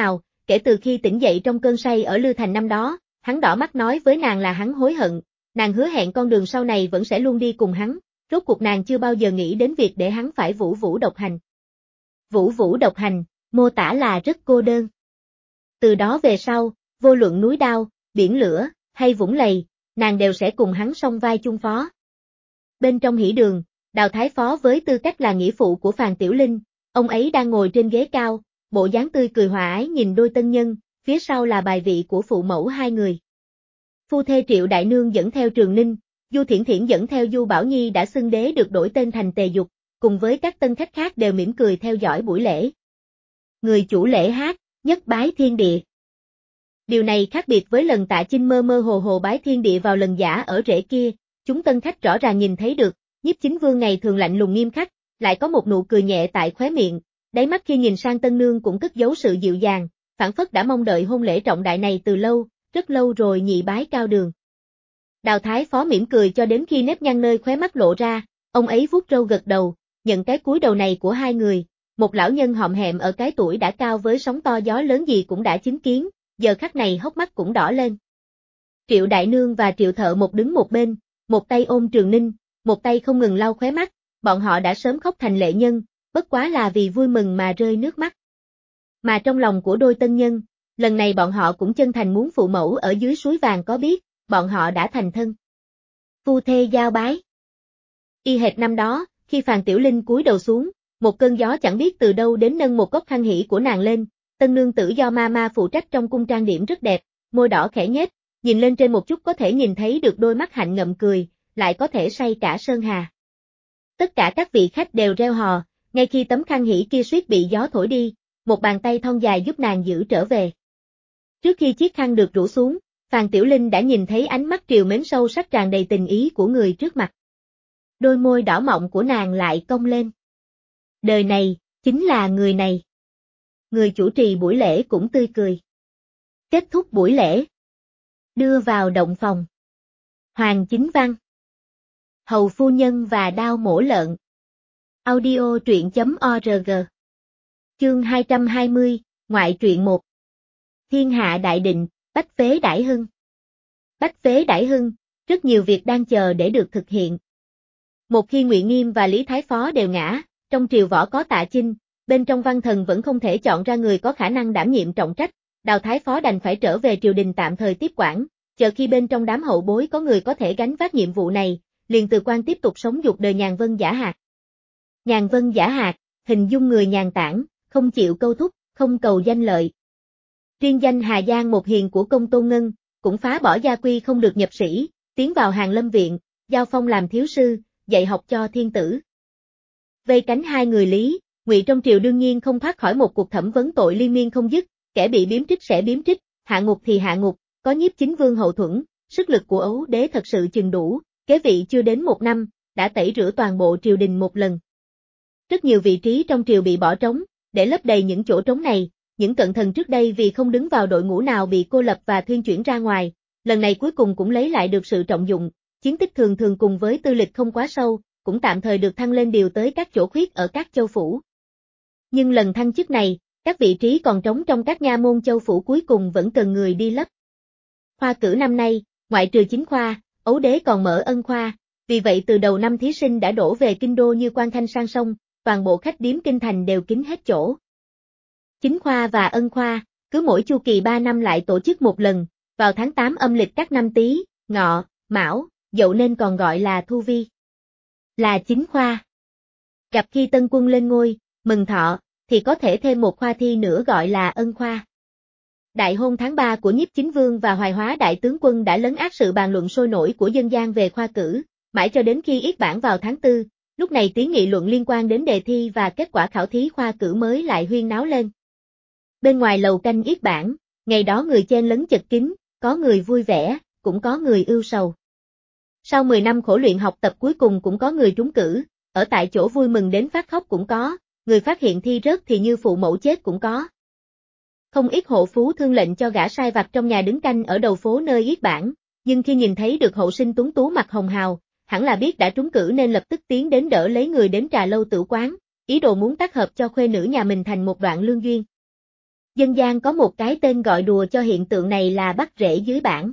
kể từ khi tỉnh dậy trong cơn say ở Lư Thành năm đó, hắn đỏ mắt nói với nàng là hắn hối hận, nàng hứa hẹn con đường sau này vẫn sẽ luôn đi cùng hắn, rốt cuộc nàng chưa bao giờ nghĩ đến việc để hắn phải vũ vũ độc hành. Vũ vũ độc hành, mô tả là rất cô đơn. Từ đó về sau, vô luận núi đao, biển lửa, hay vũng lầy, nàng đều sẽ cùng hắn song vai chung phó. Bên trong hỉ đường, Đào Thái Phó với tư cách là nghĩa phụ của Phàn Tiểu Linh, ông ấy đang ngồi trên ghế cao, bộ dáng tươi cười hòa ái nhìn đôi tân nhân, phía sau là bài vị của phụ mẫu hai người. Phu thê Triệu Đại Nương dẫn theo Trường Ninh, Du Thiển Thiển dẫn theo Du Bảo Nhi đã xưng đế được đổi tên thành Tề Dục, cùng với các tân khách khác đều mỉm cười theo dõi buổi lễ. Người chủ lễ hát, nhất bái thiên địa. Điều này khác biệt với lần Tạ Chinh mơ mơ hồ hồ bái thiên địa vào lần giả ở rễ kia, chúng tân khách rõ ràng nhìn thấy được, Nhiếp Chính Vương ngày thường lạnh lùng nghiêm khắc, lại có một nụ cười nhẹ tại khóe miệng, đáy mắt khi nhìn sang tân nương cũng cất giấu sự dịu dàng, phảng phất đã mong đợi hôn lễ trọng đại này từ lâu, rất lâu rồi nhị bái cao đường. Đào Thái Phó mỉm cười cho đến khi nếp nhăn nơi khóe mắt lộ ra, ông ấy vuốt râu gật đầu, nhận cái cúi đầu này của hai người, một lão nhân hòm hẹm ở cái tuổi đã cao với sóng to gió lớn gì cũng đã chứng kiến, giờ khắc này hốc mắt cũng đỏ lên. Triệu Đại Nương và Triệu Thợ một đứng một bên, một tay ôm Trường Ninh, một tay không ngừng lau khóe mắt, bọn họ đã sớm khóc thành lệ nhân, bất quá là vì vui mừng mà rơi nước mắt. Mà trong lòng của đôi tân nhân, lần này bọn họ cũng chân thành muốn phụ mẫu ở dưới suối vàng có biết, bọn họ đã thành thân. Phu thê giao bái. Y hệt năm đó, khi Phàn Tiểu Linh cúi đầu xuống, một cơn gió chẳng biết từ đâu đến nâng một cốc khăn hỷ của nàng lên, tân nương tử do Mama phụ trách trong cung trang điểm rất đẹp, môi đỏ khẽ nhếch, nhìn lên trên một chút có thể nhìn thấy được đôi mắt hạnh ngậm cười, lại có thể say cả sơn hà. Tất cả các vị khách đều reo hò, ngay khi tấm khăn hỷ kia suýt bị gió thổi đi, một bàn tay thon dài giúp nàng giữ trở về. Trước khi chiếc khăn được rủ xuống, Phàn Tiểu Linh đã nhìn thấy ánh mắt trìu mến sâu sắc tràn đầy tình ý của người trước mặt. Đôi môi đỏ mọng của nàng lại cong lên. Đời này, chính là người này. Người chủ trì buổi lễ cũng tươi cười. Kết thúc buổi lễ. Đưa vào động phòng. Hoàng Chính Văn. Hầu phu nhân và đao mổ lợn. Audio truyện.org. Chương 220, ngoại truyện 1. Thiên hạ đại định, bách phế đãi hưng. Bách phế đãi hưng, rất nhiều việc đang chờ để được thực hiện. Một khi Ngụy Nghiêm và Lý Thái Phó đều ngã, trong triều võ có Tạ Chinh, bên trong văn thần vẫn không thể chọn ra người có khả năng đảm nhiệm trọng trách, Đào Thái Phó đành phải trở về triều đình tạm thời tiếp quản, chờ khi bên trong đám hậu bối có người có thể gánh vác nhiệm vụ này, liền từ quan tiếp tục sống dục đời Nhàn Vân Giả Hạc. Nhàn Vân Giả Hạc, hình dung người nhàn tản, không chịu câu thúc, không cầu danh lợi. Riêng danh Hà Giang một hiền của công Tôn Ngân, cũng phá bỏ gia quy không được nhập sĩ, tiến vào Hàn Lâm Viện, giao phong làm thiếu sư, dạy học cho thiên tử. Vây cánh hai người Lý, Ngụy trong triều đương nhiên không thoát khỏi một cuộc thẩm vấn tội liên miên không dứt, kẻ bị biếm trích sẽ biếm trích, hạ ngục thì hạ ngục, có Nhiếp Chính Vương hậu thuẫn, sức lực của Ấu Đế thật sự chừng đủ, kế vị chưa đến một năm, đã tẩy rửa toàn bộ triều đình một lần. Rất nhiều vị trí trong triều bị bỏ trống, để lấp đầy những chỗ trống này, những cận thần trước đây vì không đứng vào đội ngũ nào bị cô lập và thuyên chuyển ra ngoài, lần này cuối cùng cũng lấy lại được sự trọng dụng, chiến tích thường thường cùng với tư lịch không quá sâu, cũng tạm thời được thăng lên điều tới các chỗ khuyết ở các châu phủ. Nhưng lần thăng chức này, các vị trí còn trống trong các nha môn châu phủ cuối cùng vẫn cần người đi lấp. Khoa cử năm nay, ngoại trừ chính khoa, Ấu Đế còn mở ân khoa, vì vậy từ đầu năm thí sinh đã đổ về kinh đô như quan thanh sang sông, toàn bộ khách điếm kinh thành đều kín hết chỗ. Chính khoa và ân khoa, cứ mỗi chu kỳ 3 năm lại tổ chức một lần, vào tháng 8 âm lịch các năm Tý, Ngọ, Mão, Dậu nên còn gọi là thu vi. Là chính khoa. Gặp khi tân quân lên ngôi, mừng thọ, thì có thể thêm một khoa thi nữa gọi là ân khoa. Đại hôn tháng 3 của Nhiếp Chính Vương và Hoài Hóa đại tướng quân đã lấn át sự bàn luận sôi nổi của dân gian về khoa cử, mãi cho đến khi yết bản vào tháng 4, lúc này tiếng nghị luận liên quan đến đề thi và kết quả khảo thí khoa cử mới lại huyên náo lên. Bên ngoài lầu canh yết bản, ngày đó người chen lấn chật kín, có người vui vẻ, cũng có người ưu sầu. Sau 10 năm khổ luyện học tập cuối cùng cũng có người trúng cử, ở tại chỗ vui mừng đến phát khóc cũng có, người phát hiện thi rớt thì như phụ mẫu chết cũng có. Không ít hộ phú thương lệnh cho gã sai vặt trong nhà đứng canh ở đầu phố nơi yết bản, nhưng khi nhìn thấy được hậu sinh tuấn tú mặt hồng hào, hẳn là biết đã trúng cử nên lập tức tiến đến đỡ lấy người đến trà lâu tử quán, ý đồ muốn tác hợp cho khuê nữ nhà mình thành một đoạn lương duyên. Dân gian có một cái tên gọi đùa cho hiện tượng này là bắt rễ dưới bảng.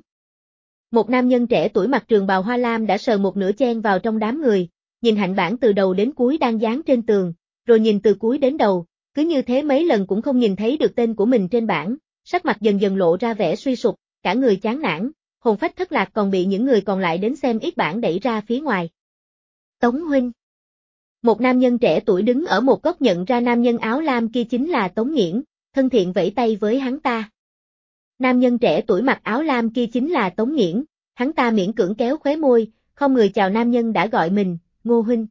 Một nam nhân trẻ tuổi mặc trường bào hoa lam đã sờ một nửa chen vào trong đám người, nhìn hạnh bảng từ đầu đến cuối đang dán trên tường, rồi nhìn từ cuối đến đầu, cứ như thế mấy lần cũng không nhìn thấy được tên của mình trên bảng, sắc mặt dần dần lộ ra vẻ suy sụp, cả người chán nản, hồn phách thất lạc còn bị những người còn lại đến xem ít bảng đẩy ra phía ngoài. Tống huynh. Một nam nhân trẻ tuổi đứng ở một góc nhận ra nam nhân áo lam kia chính là Tống Nghiễn, thân thiện vẫy tay với hắn ta. Nam nhân trẻ tuổi mặc áo lam kia chính là Tống Nghiễn, hắn ta miễn cưỡng kéo khóe môi, không người chào nam nhân đã gọi mình, Ngô huynh.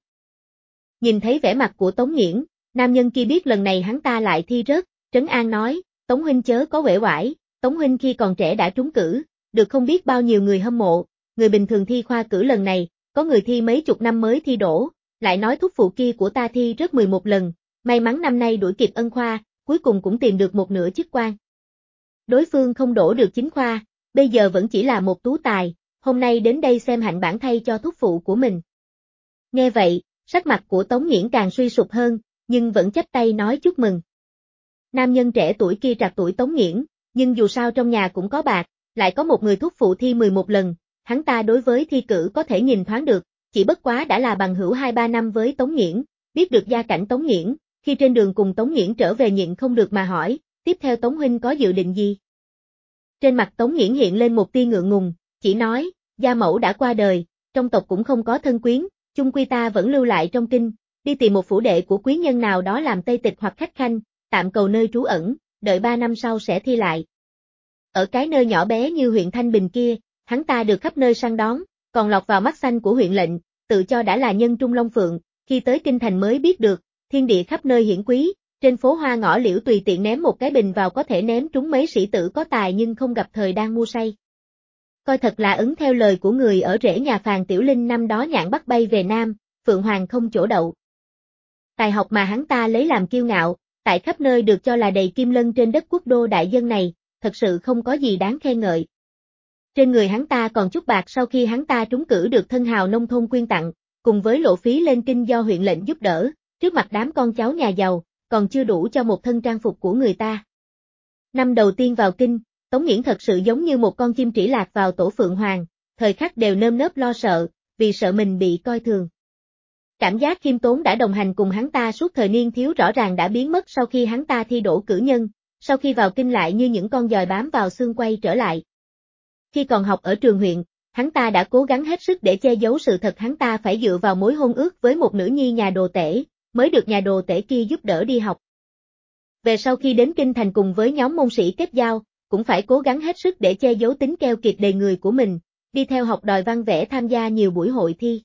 Nhìn thấy vẻ mặt của Tống Nghiễn, nam nhân kia biết lần này hắn ta lại thi rớt, trấn an nói, Tống huynh chớ có uể oải, Tống huynh khi còn trẻ đã trúng cử, được không biết bao nhiêu người hâm mộ, người bình thường thi khoa cử lần này, có người thi mấy chục năm mới thi đỗ, lại nói thúc phụ kia của ta thi rớt 11 lần, may mắn năm nay đuổi kịp ân khoa, cuối cùng cũng tìm được một nửa chức quan. Đối phương không đỗ được chính khoa, bây giờ vẫn chỉ là một tú tài, hôm nay đến đây xem hạnh bảng thay cho thúc phụ của mình. Nghe vậy, sắc mặt của Tống Nghiễn càng suy sụp hơn, nhưng vẫn chắp tay nói chúc mừng. Nam nhân trẻ tuổi kia trạc tuổi Tống Nghiễn, nhưng dù sao trong nhà cũng có bạc, lại có một người thúc phụ thi 11 lần, hắn ta đối với thi cử có thể nhìn thoáng được, chỉ bất quá đã là bằng hữu 2-3 năm với Tống Nghiễn, biết được gia cảnh Tống Nghiễn, khi trên đường cùng Tống Nghiễn trở về nhịn không được mà hỏi, tiếp theo Tống huynh có dự định gì? Trên mặt Tống Nghiễn hiện lên một tia ngượng ngùng, chỉ nói, gia mẫu đã qua đời, trong tộc cũng không có thân quyến, chung quy ta vẫn lưu lại trong kinh, đi tìm một phủ đệ của quý nhân nào đó làm tây tịch hoặc khách khanh, tạm cầu nơi trú ẩn, đợi 3 năm sau sẽ thi lại. Ở cái nơi nhỏ bé như huyện Thanh Bình kia, hắn ta được khắp nơi săn đón, còn lọt vào mắt xanh của huyện lệnh, tự cho đã là nhân trung long phượng, khi tới kinh thành mới biết được, thiên địa khắp nơi hiển quý, trên phố hoa ngõ liễu tùy tiện ném một cái bình vào có thể ném trúng mấy sĩ tử có tài nhưng không gặp thời đang mua say. Coi thật là ứng theo lời của người ở rễ nhà Phàn Tiểu Linh năm đó nhạn bắt bay về Nam, Phượng Hoàng không chỗ đậu. Tài học mà hắn ta lấy làm kiêu ngạo, tại khắp nơi được cho là đầy kim lân trên đất quốc đô đại dân này, thật sự không có gì đáng khen ngợi. Trên người hắn ta còn chút bạc sau khi hắn ta trúng cử được thân hào nông thôn quyên tặng, cùng với lộ phí lên kinh do huyện lệnh giúp đỡ, trước mặt đám con cháu nhà giàu, còn chưa đủ cho một thân trang phục của người ta. Năm đầu tiên vào kinh, Tống Nghiễn thật sự giống như một con chim trĩ lạc vào tổ Phượng Hoàng, thời khắc đều nơm nớp lo sợ, vì sợ mình bị coi thường. Cảm giác khiêm tốn đã đồng hành cùng hắn ta suốt thời niên thiếu rõ ràng đã biến mất sau khi hắn ta thi đỗ cử nhân, sau khi vào kinh lại như những con giòi bám vào xương quay trở lại. Khi còn học ở trường huyện, hắn ta đã cố gắng hết sức để che giấu sự thật hắn ta phải dựa vào mối hôn ước với một nữ nhi nhà đồ tể, mới được nhà đồ tể kia giúp đỡ đi học. Về sau khi đến kinh thành cùng với nhóm môn sĩ kết giao, cũng phải cố gắng hết sức để che giấu tính keo kiệt đầy người của mình, đi theo học đòi văn vẽ tham gia nhiều buổi hội thi.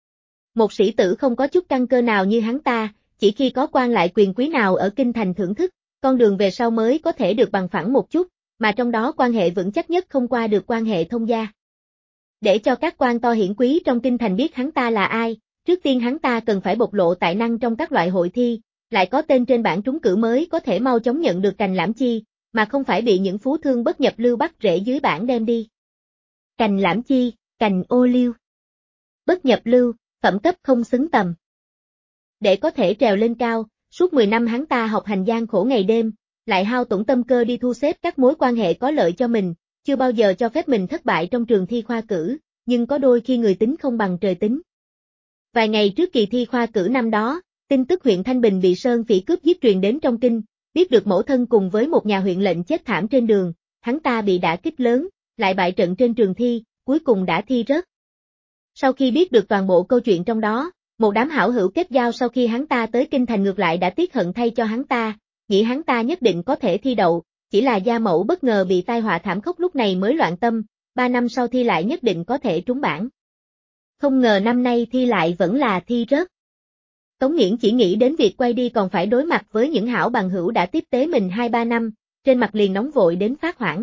Một sĩ tử không có chút căn cơ nào như hắn ta, chỉ khi có quan lại quyền quý nào ở kinh thành thưởng thức, con đường về sau mới có thể được bằng phẳng một chút, mà trong đó quan hệ vững chắc nhất không qua được quan hệ thông gia. Để cho các quan to hiển quý trong kinh thành biết hắn ta là ai, trước tiên hắn ta cần phải bộc lộ tài năng trong các loại hội thi, lại có tên trên bảng trúng cử mới có thể mau chóng nhận được cành lãm chi, mà không phải bị những phú thương bất nhập lưu bắt rễ dưới bảng đem đi. Cành lãm chi, cành ô liu. Bất nhập lưu, phẩm cấp không xứng tầm. Để có thể trèo lên cao, suốt 10 năm hắn ta học hành gian khổ ngày đêm, lại hao tổn tâm cơ đi thu xếp các mối quan hệ có lợi cho mình, chưa bao giờ cho phép mình thất bại trong trường thi khoa cử, nhưng có đôi khi người tính không bằng trời tính. Vài ngày trước kỳ thi khoa cử năm đó, tin tức huyện Thanh Bình bị Sơn Phỉ cướp giết truyền đến trong kinh, biết được mẫu thân cùng với một nhà huyện lệnh chết thảm trên đường, hắn ta bị đả kích lớn, lại bại trận trên trường thi, cuối cùng đã thi rớt. Sau khi biết được toàn bộ câu chuyện trong đó, một đám hảo hữu kết giao sau khi hắn ta tới kinh thành ngược lại đã tiếc hận thay cho hắn ta, nghĩ hắn ta nhất định có thể thi đậu, chỉ là gia mẫu bất ngờ bị tai họa thảm khốc lúc này mới loạn tâm, 3 năm sau thi lại nhất định có thể trúng bảng. Không ngờ năm nay thi lại vẫn là thi rớt. Tống Nghiễn chỉ nghĩ đến việc quay đi còn phải đối mặt với những hảo bằng hữu đã tiếp tế mình 2-3 năm, trên mặt liền nóng vội đến phát hoảng.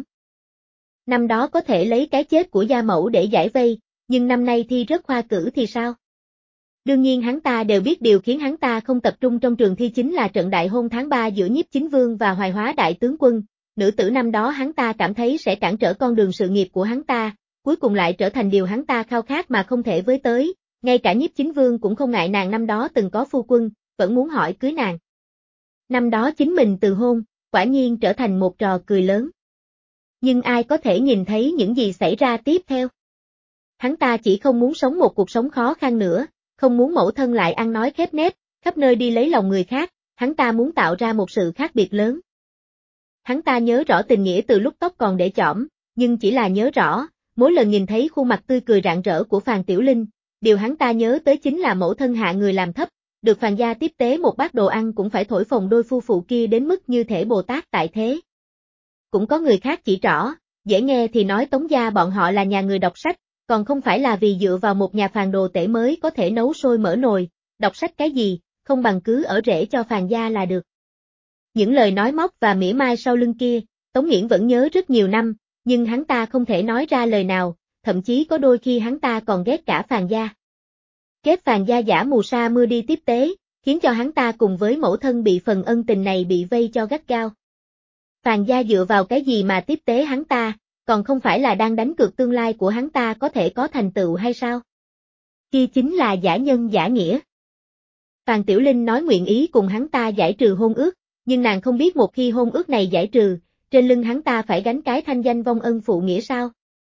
Năm đó có thể lấy cái chết của gia mẫu để giải vây, nhưng năm nay thi rớt khoa cử thì sao? Đương nhiên hắn ta đều biết điều khiến hắn ta không tập trung trong trường thi chính là trận đại hôn tháng 3 giữa Nhiếp Chính Vương và Hoài Hóa đại tướng quân, nữ tử năm đó hắn ta cảm thấy sẽ cản trở con đường sự nghiệp của hắn ta, cuối cùng lại trở thành điều hắn ta khao khát mà không thể với tới, ngay cả Nhiếp Chính Vương cũng không ngại nàng năm đó từng có phu quân, vẫn muốn hỏi cưới nàng. Năm đó chính mình từ hôn, quả nhiên trở thành một trò cười lớn. Nhưng ai có thể nhìn thấy những gì xảy ra tiếp theo? Hắn ta chỉ không muốn sống một cuộc sống khó khăn nữa, không muốn mẫu thân lại ăn nói khép nép, khắp nơi đi lấy lòng người khác, hắn ta muốn tạo ra một sự khác biệt lớn. Hắn ta nhớ rõ tình nghĩa từ lúc tóc còn để chỏm, nhưng chỉ là nhớ rõ, mỗi lần nhìn thấy khuôn mặt tươi cười rạng rỡ của Phàn Tiểu Linh, điều hắn ta nhớ tới chính là mẫu thân hạ người làm thấp, được Phàn gia tiếp tế một bát đồ ăn cũng phải thổi phồng đôi phu phụ kia đến mức như thể Bồ Tát tại thế. Cũng có người khác chỉ trỏ, dễ nghe thì nói Tống gia bọn họ là nhà người đọc sách, còn không phải là vì dựa vào một nhà Phàn đồ tể mới có thể nấu sôi mở nồi, đọc sách cái gì, không bằng cứ ở rễ cho Phàn gia là được. Những lời nói móc và mỉa mai sau lưng kia, Tống Nghiễn vẫn nhớ rất nhiều năm, nhưng hắn ta không thể nói ra lời nào, thậm chí có đôi khi hắn ta còn ghét cả Phàn gia. Ghét Phàn gia giả mù sa mưa đi tiếp tế, khiến cho hắn ta cùng với mẫu thân bị phần ân tình này bị vây cho gắt gao. Phàn gia dựa vào cái gì mà tiếp tế hắn ta, còn không phải là đang đánh cược tương lai của hắn ta có thể có thành tựu hay sao? Kia chính là giả nhân giả nghĩa. Phàn Tiểu Linh nói nguyện ý cùng hắn ta giải trừ hôn ước, nhưng nàng không biết một khi hôn ước này giải trừ, trên lưng hắn ta phải gánh cái thanh danh vong ân phụ nghĩa sao?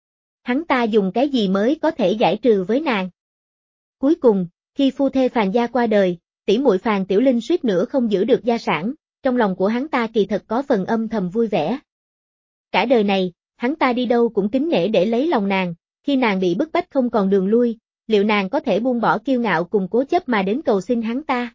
Hắn ta dùng cái gì mới có thể giải trừ với nàng? Cuối cùng, khi phu thê Phàn gia qua đời, tỷ muội Phàn Tiểu Linh suýt nữa không giữ được gia sản, trong lòng của hắn ta kỳ thật có phần âm thầm vui vẻ. Cả đời này, hắn ta đi đâu cũng kính nể để lấy lòng nàng, khi nàng bị bức bách không còn đường lui, liệu nàng có thể buông bỏ kiêu ngạo cùng cố chấp mà đến cầu xin hắn ta?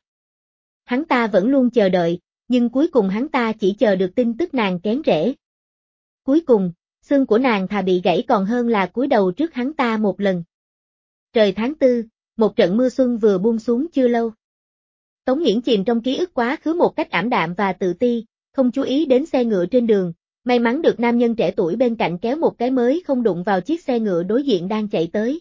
Hắn ta vẫn luôn chờ đợi, nhưng cuối cùng hắn ta chỉ chờ được tin tức nàng kén rễ. Cuối cùng, xương của nàng thà bị gãy còn hơn là cúi đầu trước hắn ta một lần. Trời tháng 4, một trận mưa xuân vừa buông xuống chưa lâu. Tống Nghiễn chìm trong ký ức quá khứ một cách ảm đạm và tự ti, không chú ý đến xe ngựa trên đường, may mắn được nam nhân trẻ tuổi bên cạnh kéo một cái mới không đụng vào chiếc xe ngựa đối diện đang chạy tới.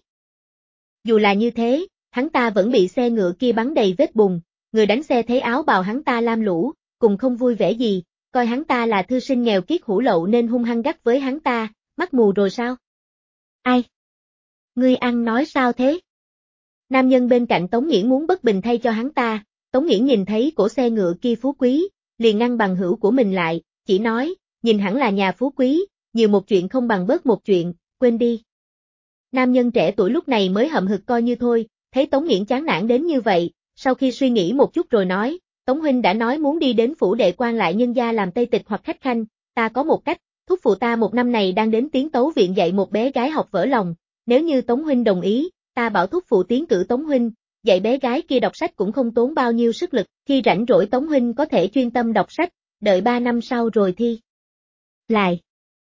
Dù là như thế, hắn ta vẫn bị xe ngựa kia bắn đầy vết bùn, người đánh xe thấy áo bào hắn ta lam lũ, cùng không vui vẻ gì, coi hắn ta là thư sinh nghèo kiết hủ lậu nên hung hăng gắt với hắn ta, mắt mù rồi sao? Ai? Ngươi ăn nói sao thế? Nam nhân bên cạnh Tống Nghiễn muốn bất bình thay cho hắn ta, Tống Nghiễn nhìn thấy cổ xe ngựa kia phú quý, liền ngăn bằng hữu của mình lại, chỉ nói, nhìn hẳn là nhà phú quý, nhiều một chuyện không bằng bớt một chuyện, quên đi. Nam nhân trẻ tuổi lúc này mới hậm hực coi như thôi, thấy Tống Nghiễn chán nản đến như vậy, sau khi suy nghĩ một chút rồi nói, Tống huynh đã nói muốn đi đến phủ đệ quan lại nhân gia làm tây tịch hoặc khách khanh, ta có một cách, thúc phụ ta một năm này đang đến Tiến Tấu viện dạy một bé gái học vỡ lòng, nếu như Tống huynh đồng ý, ta bảo thúc phụ tiến cử Tống huynh, dạy bé gái kia đọc sách cũng không tốn bao nhiêu sức lực, khi rảnh rỗi Tống huynh có thể chuyên tâm đọc sách, đợi 3 năm sau rồi thi. Lại.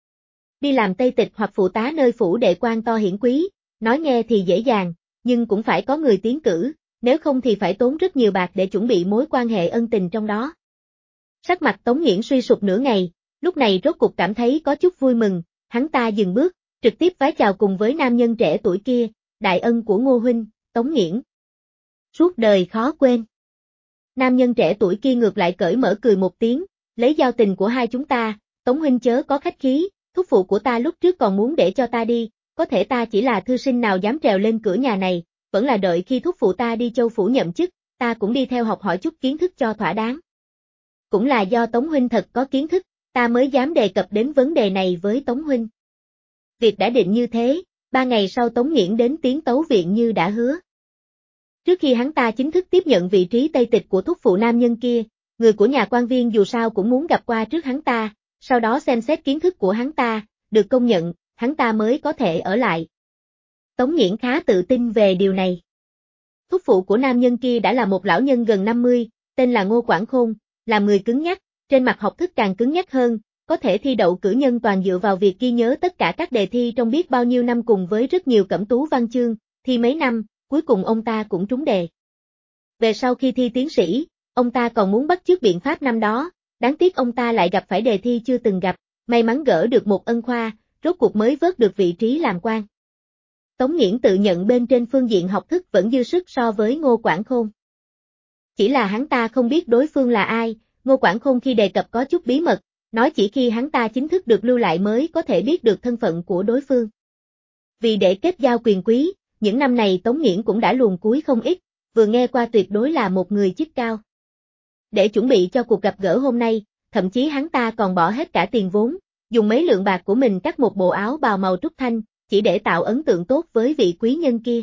Đi làm tây tịch hoặc phụ tá nơi phủ đệ quan to hiển quý, nói nghe thì dễ dàng, nhưng cũng phải có người tiến cử, nếu không thì phải tốn rất nhiều bạc để chuẩn bị mối quan hệ ân tình trong đó. Sắc mặt Tống Nghiễn suy sụp nửa ngày, lúc này rốt cục cảm thấy có chút vui mừng, hắn ta dừng bước, trực tiếp vái chào cùng với nam nhân trẻ tuổi kia, đại ân của Ngô huynh, Tống Nghiễn. Suốt đời khó quên. Nam nhân trẻ tuổi kia ngược lại cởi mở cười một tiếng, lấy giao tình của hai chúng ta, Tống huynh chớ có khách khí, thúc phụ của ta lúc trước còn muốn để cho ta đi, có thể ta chỉ là thư sinh nào dám trèo lên cửa nhà này, vẫn là đợi khi thúc phụ ta đi châu phủ nhậm chức, ta cũng đi theo học hỏi chút kiến thức cho thỏa đáng. Cũng là do Tống huynh thật có kiến thức, ta mới dám đề cập đến vấn đề này với Tống huynh. Việc đã định như thế, 3 ngày sau Tống Nghiễn đến Tiến Tấu viện như đã hứa. Trước khi hắn ta chính thức tiếp nhận vị trí tây tịch của thúc phụ nam nhân kia, người của nhà quan viên dù sao cũng muốn gặp qua trước hắn ta, sau đó xem xét kiến thức của hắn ta, được công nhận, hắn ta mới có thể ở lại. Tống Nghiễn khá tự tin về điều này. Thúc phụ của nam nhân kia đã là một lão nhân gần 50, tên là Ngô Quảng Khôn, làm người cứng nhắc, trên mặt học thức càng cứng nhắc hơn, có thể thi đậu cử nhân toàn dựa vào việc ghi nhớ tất cả các đề thi trong biết bao nhiêu năm cùng với rất nhiều cẩm tú văn chương, thi mấy năm, cuối cùng ông ta cũng trúng đề. Về sau khi thi tiến sĩ, ông ta còn muốn bắt chước biện pháp năm đó, đáng tiếc ông ta lại gặp phải đề thi chưa từng gặp, may mắn gỡ được một ân khoa, rốt cuộc mới vớt được vị trí làm quan. Tống Nghiễn tự nhận bên trên phương diện học thức vẫn dư sức so với Ngô Quảng Khôn. Chỉ là hắn ta không biết đối phương là ai, Ngô Quảng Khôn khi đề cập có chút bí mật, nói chỉ khi hắn ta chính thức được lưu lại mới có thể biết được thân phận của đối phương. Vì để kết giao quyền quý, những năm này Tống Nghiễn cũng đã luồn cúi không ít, vừa nghe qua tuyệt đối là một người chức cao. Để chuẩn bị cho cuộc gặp gỡ hôm nay, thậm chí hắn ta còn bỏ hết cả tiền vốn, dùng mấy lượng bạc của mình cắt một bộ áo bào màu trúc thanh, chỉ để tạo ấn tượng tốt với vị quý nhân kia.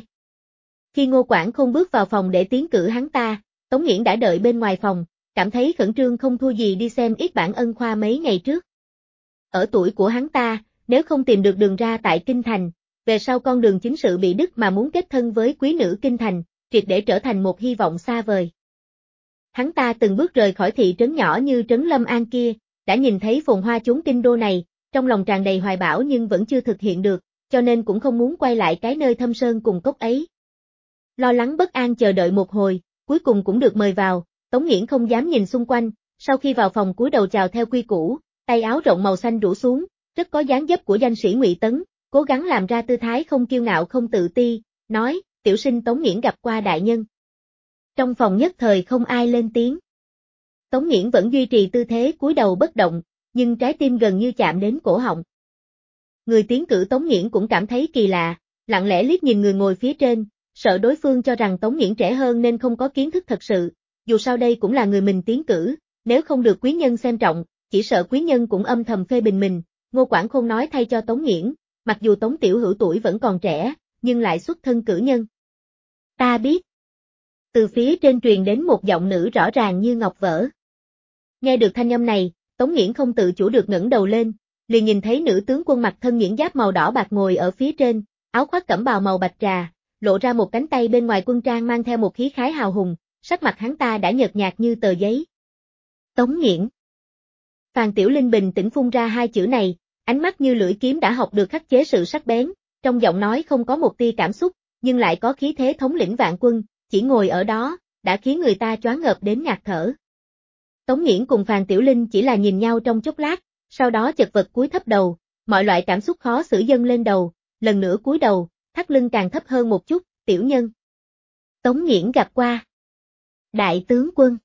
Khi Ngô Quảng Khôn bước vào phòng để tiến cử hắn ta, Tống Nghiễn đã đợi bên ngoài phòng, cảm thấy khẩn trương không thua gì đi xem ít bản ân khoa mấy ngày trước. Ở tuổi của hắn ta, nếu không tìm được đường ra tại Kinh Thành, về sau con đường chính sự bị đứt mà muốn kết thân với quý nữ Kinh Thành, triệt để trở thành một hy vọng xa vời. Hắn ta từng bước rời khỏi thị trấn nhỏ như trấn Lâm An kia, đã nhìn thấy phồn hoa chốn kinh đô này, trong lòng tràn đầy hoài bão nhưng vẫn chưa thực hiện được, cho nên cũng không muốn quay lại cái nơi thâm sơn cùng cốc ấy. Lo lắng bất an chờ đợi một hồi, cuối cùng cũng được mời vào, Tống Nghiễn không dám nhìn xung quanh, sau khi vào phòng cúi đầu chào theo quy củ, tay áo rộng màu xanh rủ xuống, rất có dáng dấp của danh sĩ Ngụy Tấn, cố gắng làm ra tư thái không kiêu ngạo không tự ti, nói, tiểu sinh Tống Nghiễn gặp qua đại nhân. Trong phòng nhất thời không ai lên tiếng. Tống Nghiễn vẫn duy trì tư thế cúi đầu bất động, nhưng trái tim gần như chạm đến cổ họng. Người tiến cử Tống Nghiễn cũng cảm thấy kỳ lạ, lặng lẽ liếc nhìn người ngồi phía trên, sợ đối phương cho rằng Tống Nghiễn trẻ hơn nên không có kiến thức thật sự, dù sao đây cũng là người mình tiến cử, nếu không được quý nhân xem trọng, chỉ sợ quý nhân cũng âm thầm phê bình mình. Ngô Quảng Khôn nói thay cho Tống Nghiễn, mặc dù Tống tiểu hữu tuổi vẫn còn trẻ, nhưng lại xuất thân cử nhân. Ta biết. Từ phía trên truyền đến một giọng nữ rõ ràng như ngọc vỡ. Nghe được thanh âm này, Tống Nghiễn không tự chủ được ngẩng đầu lên, liền nhìn thấy nữ tướng quân mặc thân nghiễn giáp màu đỏ bạc ngồi ở phía trên, áo khoác cẩm bào màu bạch trà, lộ ra một cánh tay bên ngoài quân trang mang theo một khí khái hào hùng, sắc mặt hắn ta đã nhợt nhạt như tờ giấy. Tống Nghiễn. Phàn Tiểu Linh bình tĩnh phun ra hai chữ này, ánh mắt như lưỡi kiếm đã học được khắc chế sự sắc bén, trong giọng nói không có một tia cảm xúc, nhưng lại có khí thế thống lĩnh vạn quân, chỉ ngồi ở đó, đã khiến người ta choáng ngợp đến ngạt thở. Tống Nghiễn cùng Phàn Tiểu Linh chỉ là nhìn nhau trong chốc lát, sau đó chật vật cúi thấp đầu, mọi loại cảm xúc khó xử dâng lên đầu, lần nữa cúi đầu, thắt lưng càng thấp hơn một chút, tiểu nhân. Tống Nghiễn gặp qua. Đại tướng quân.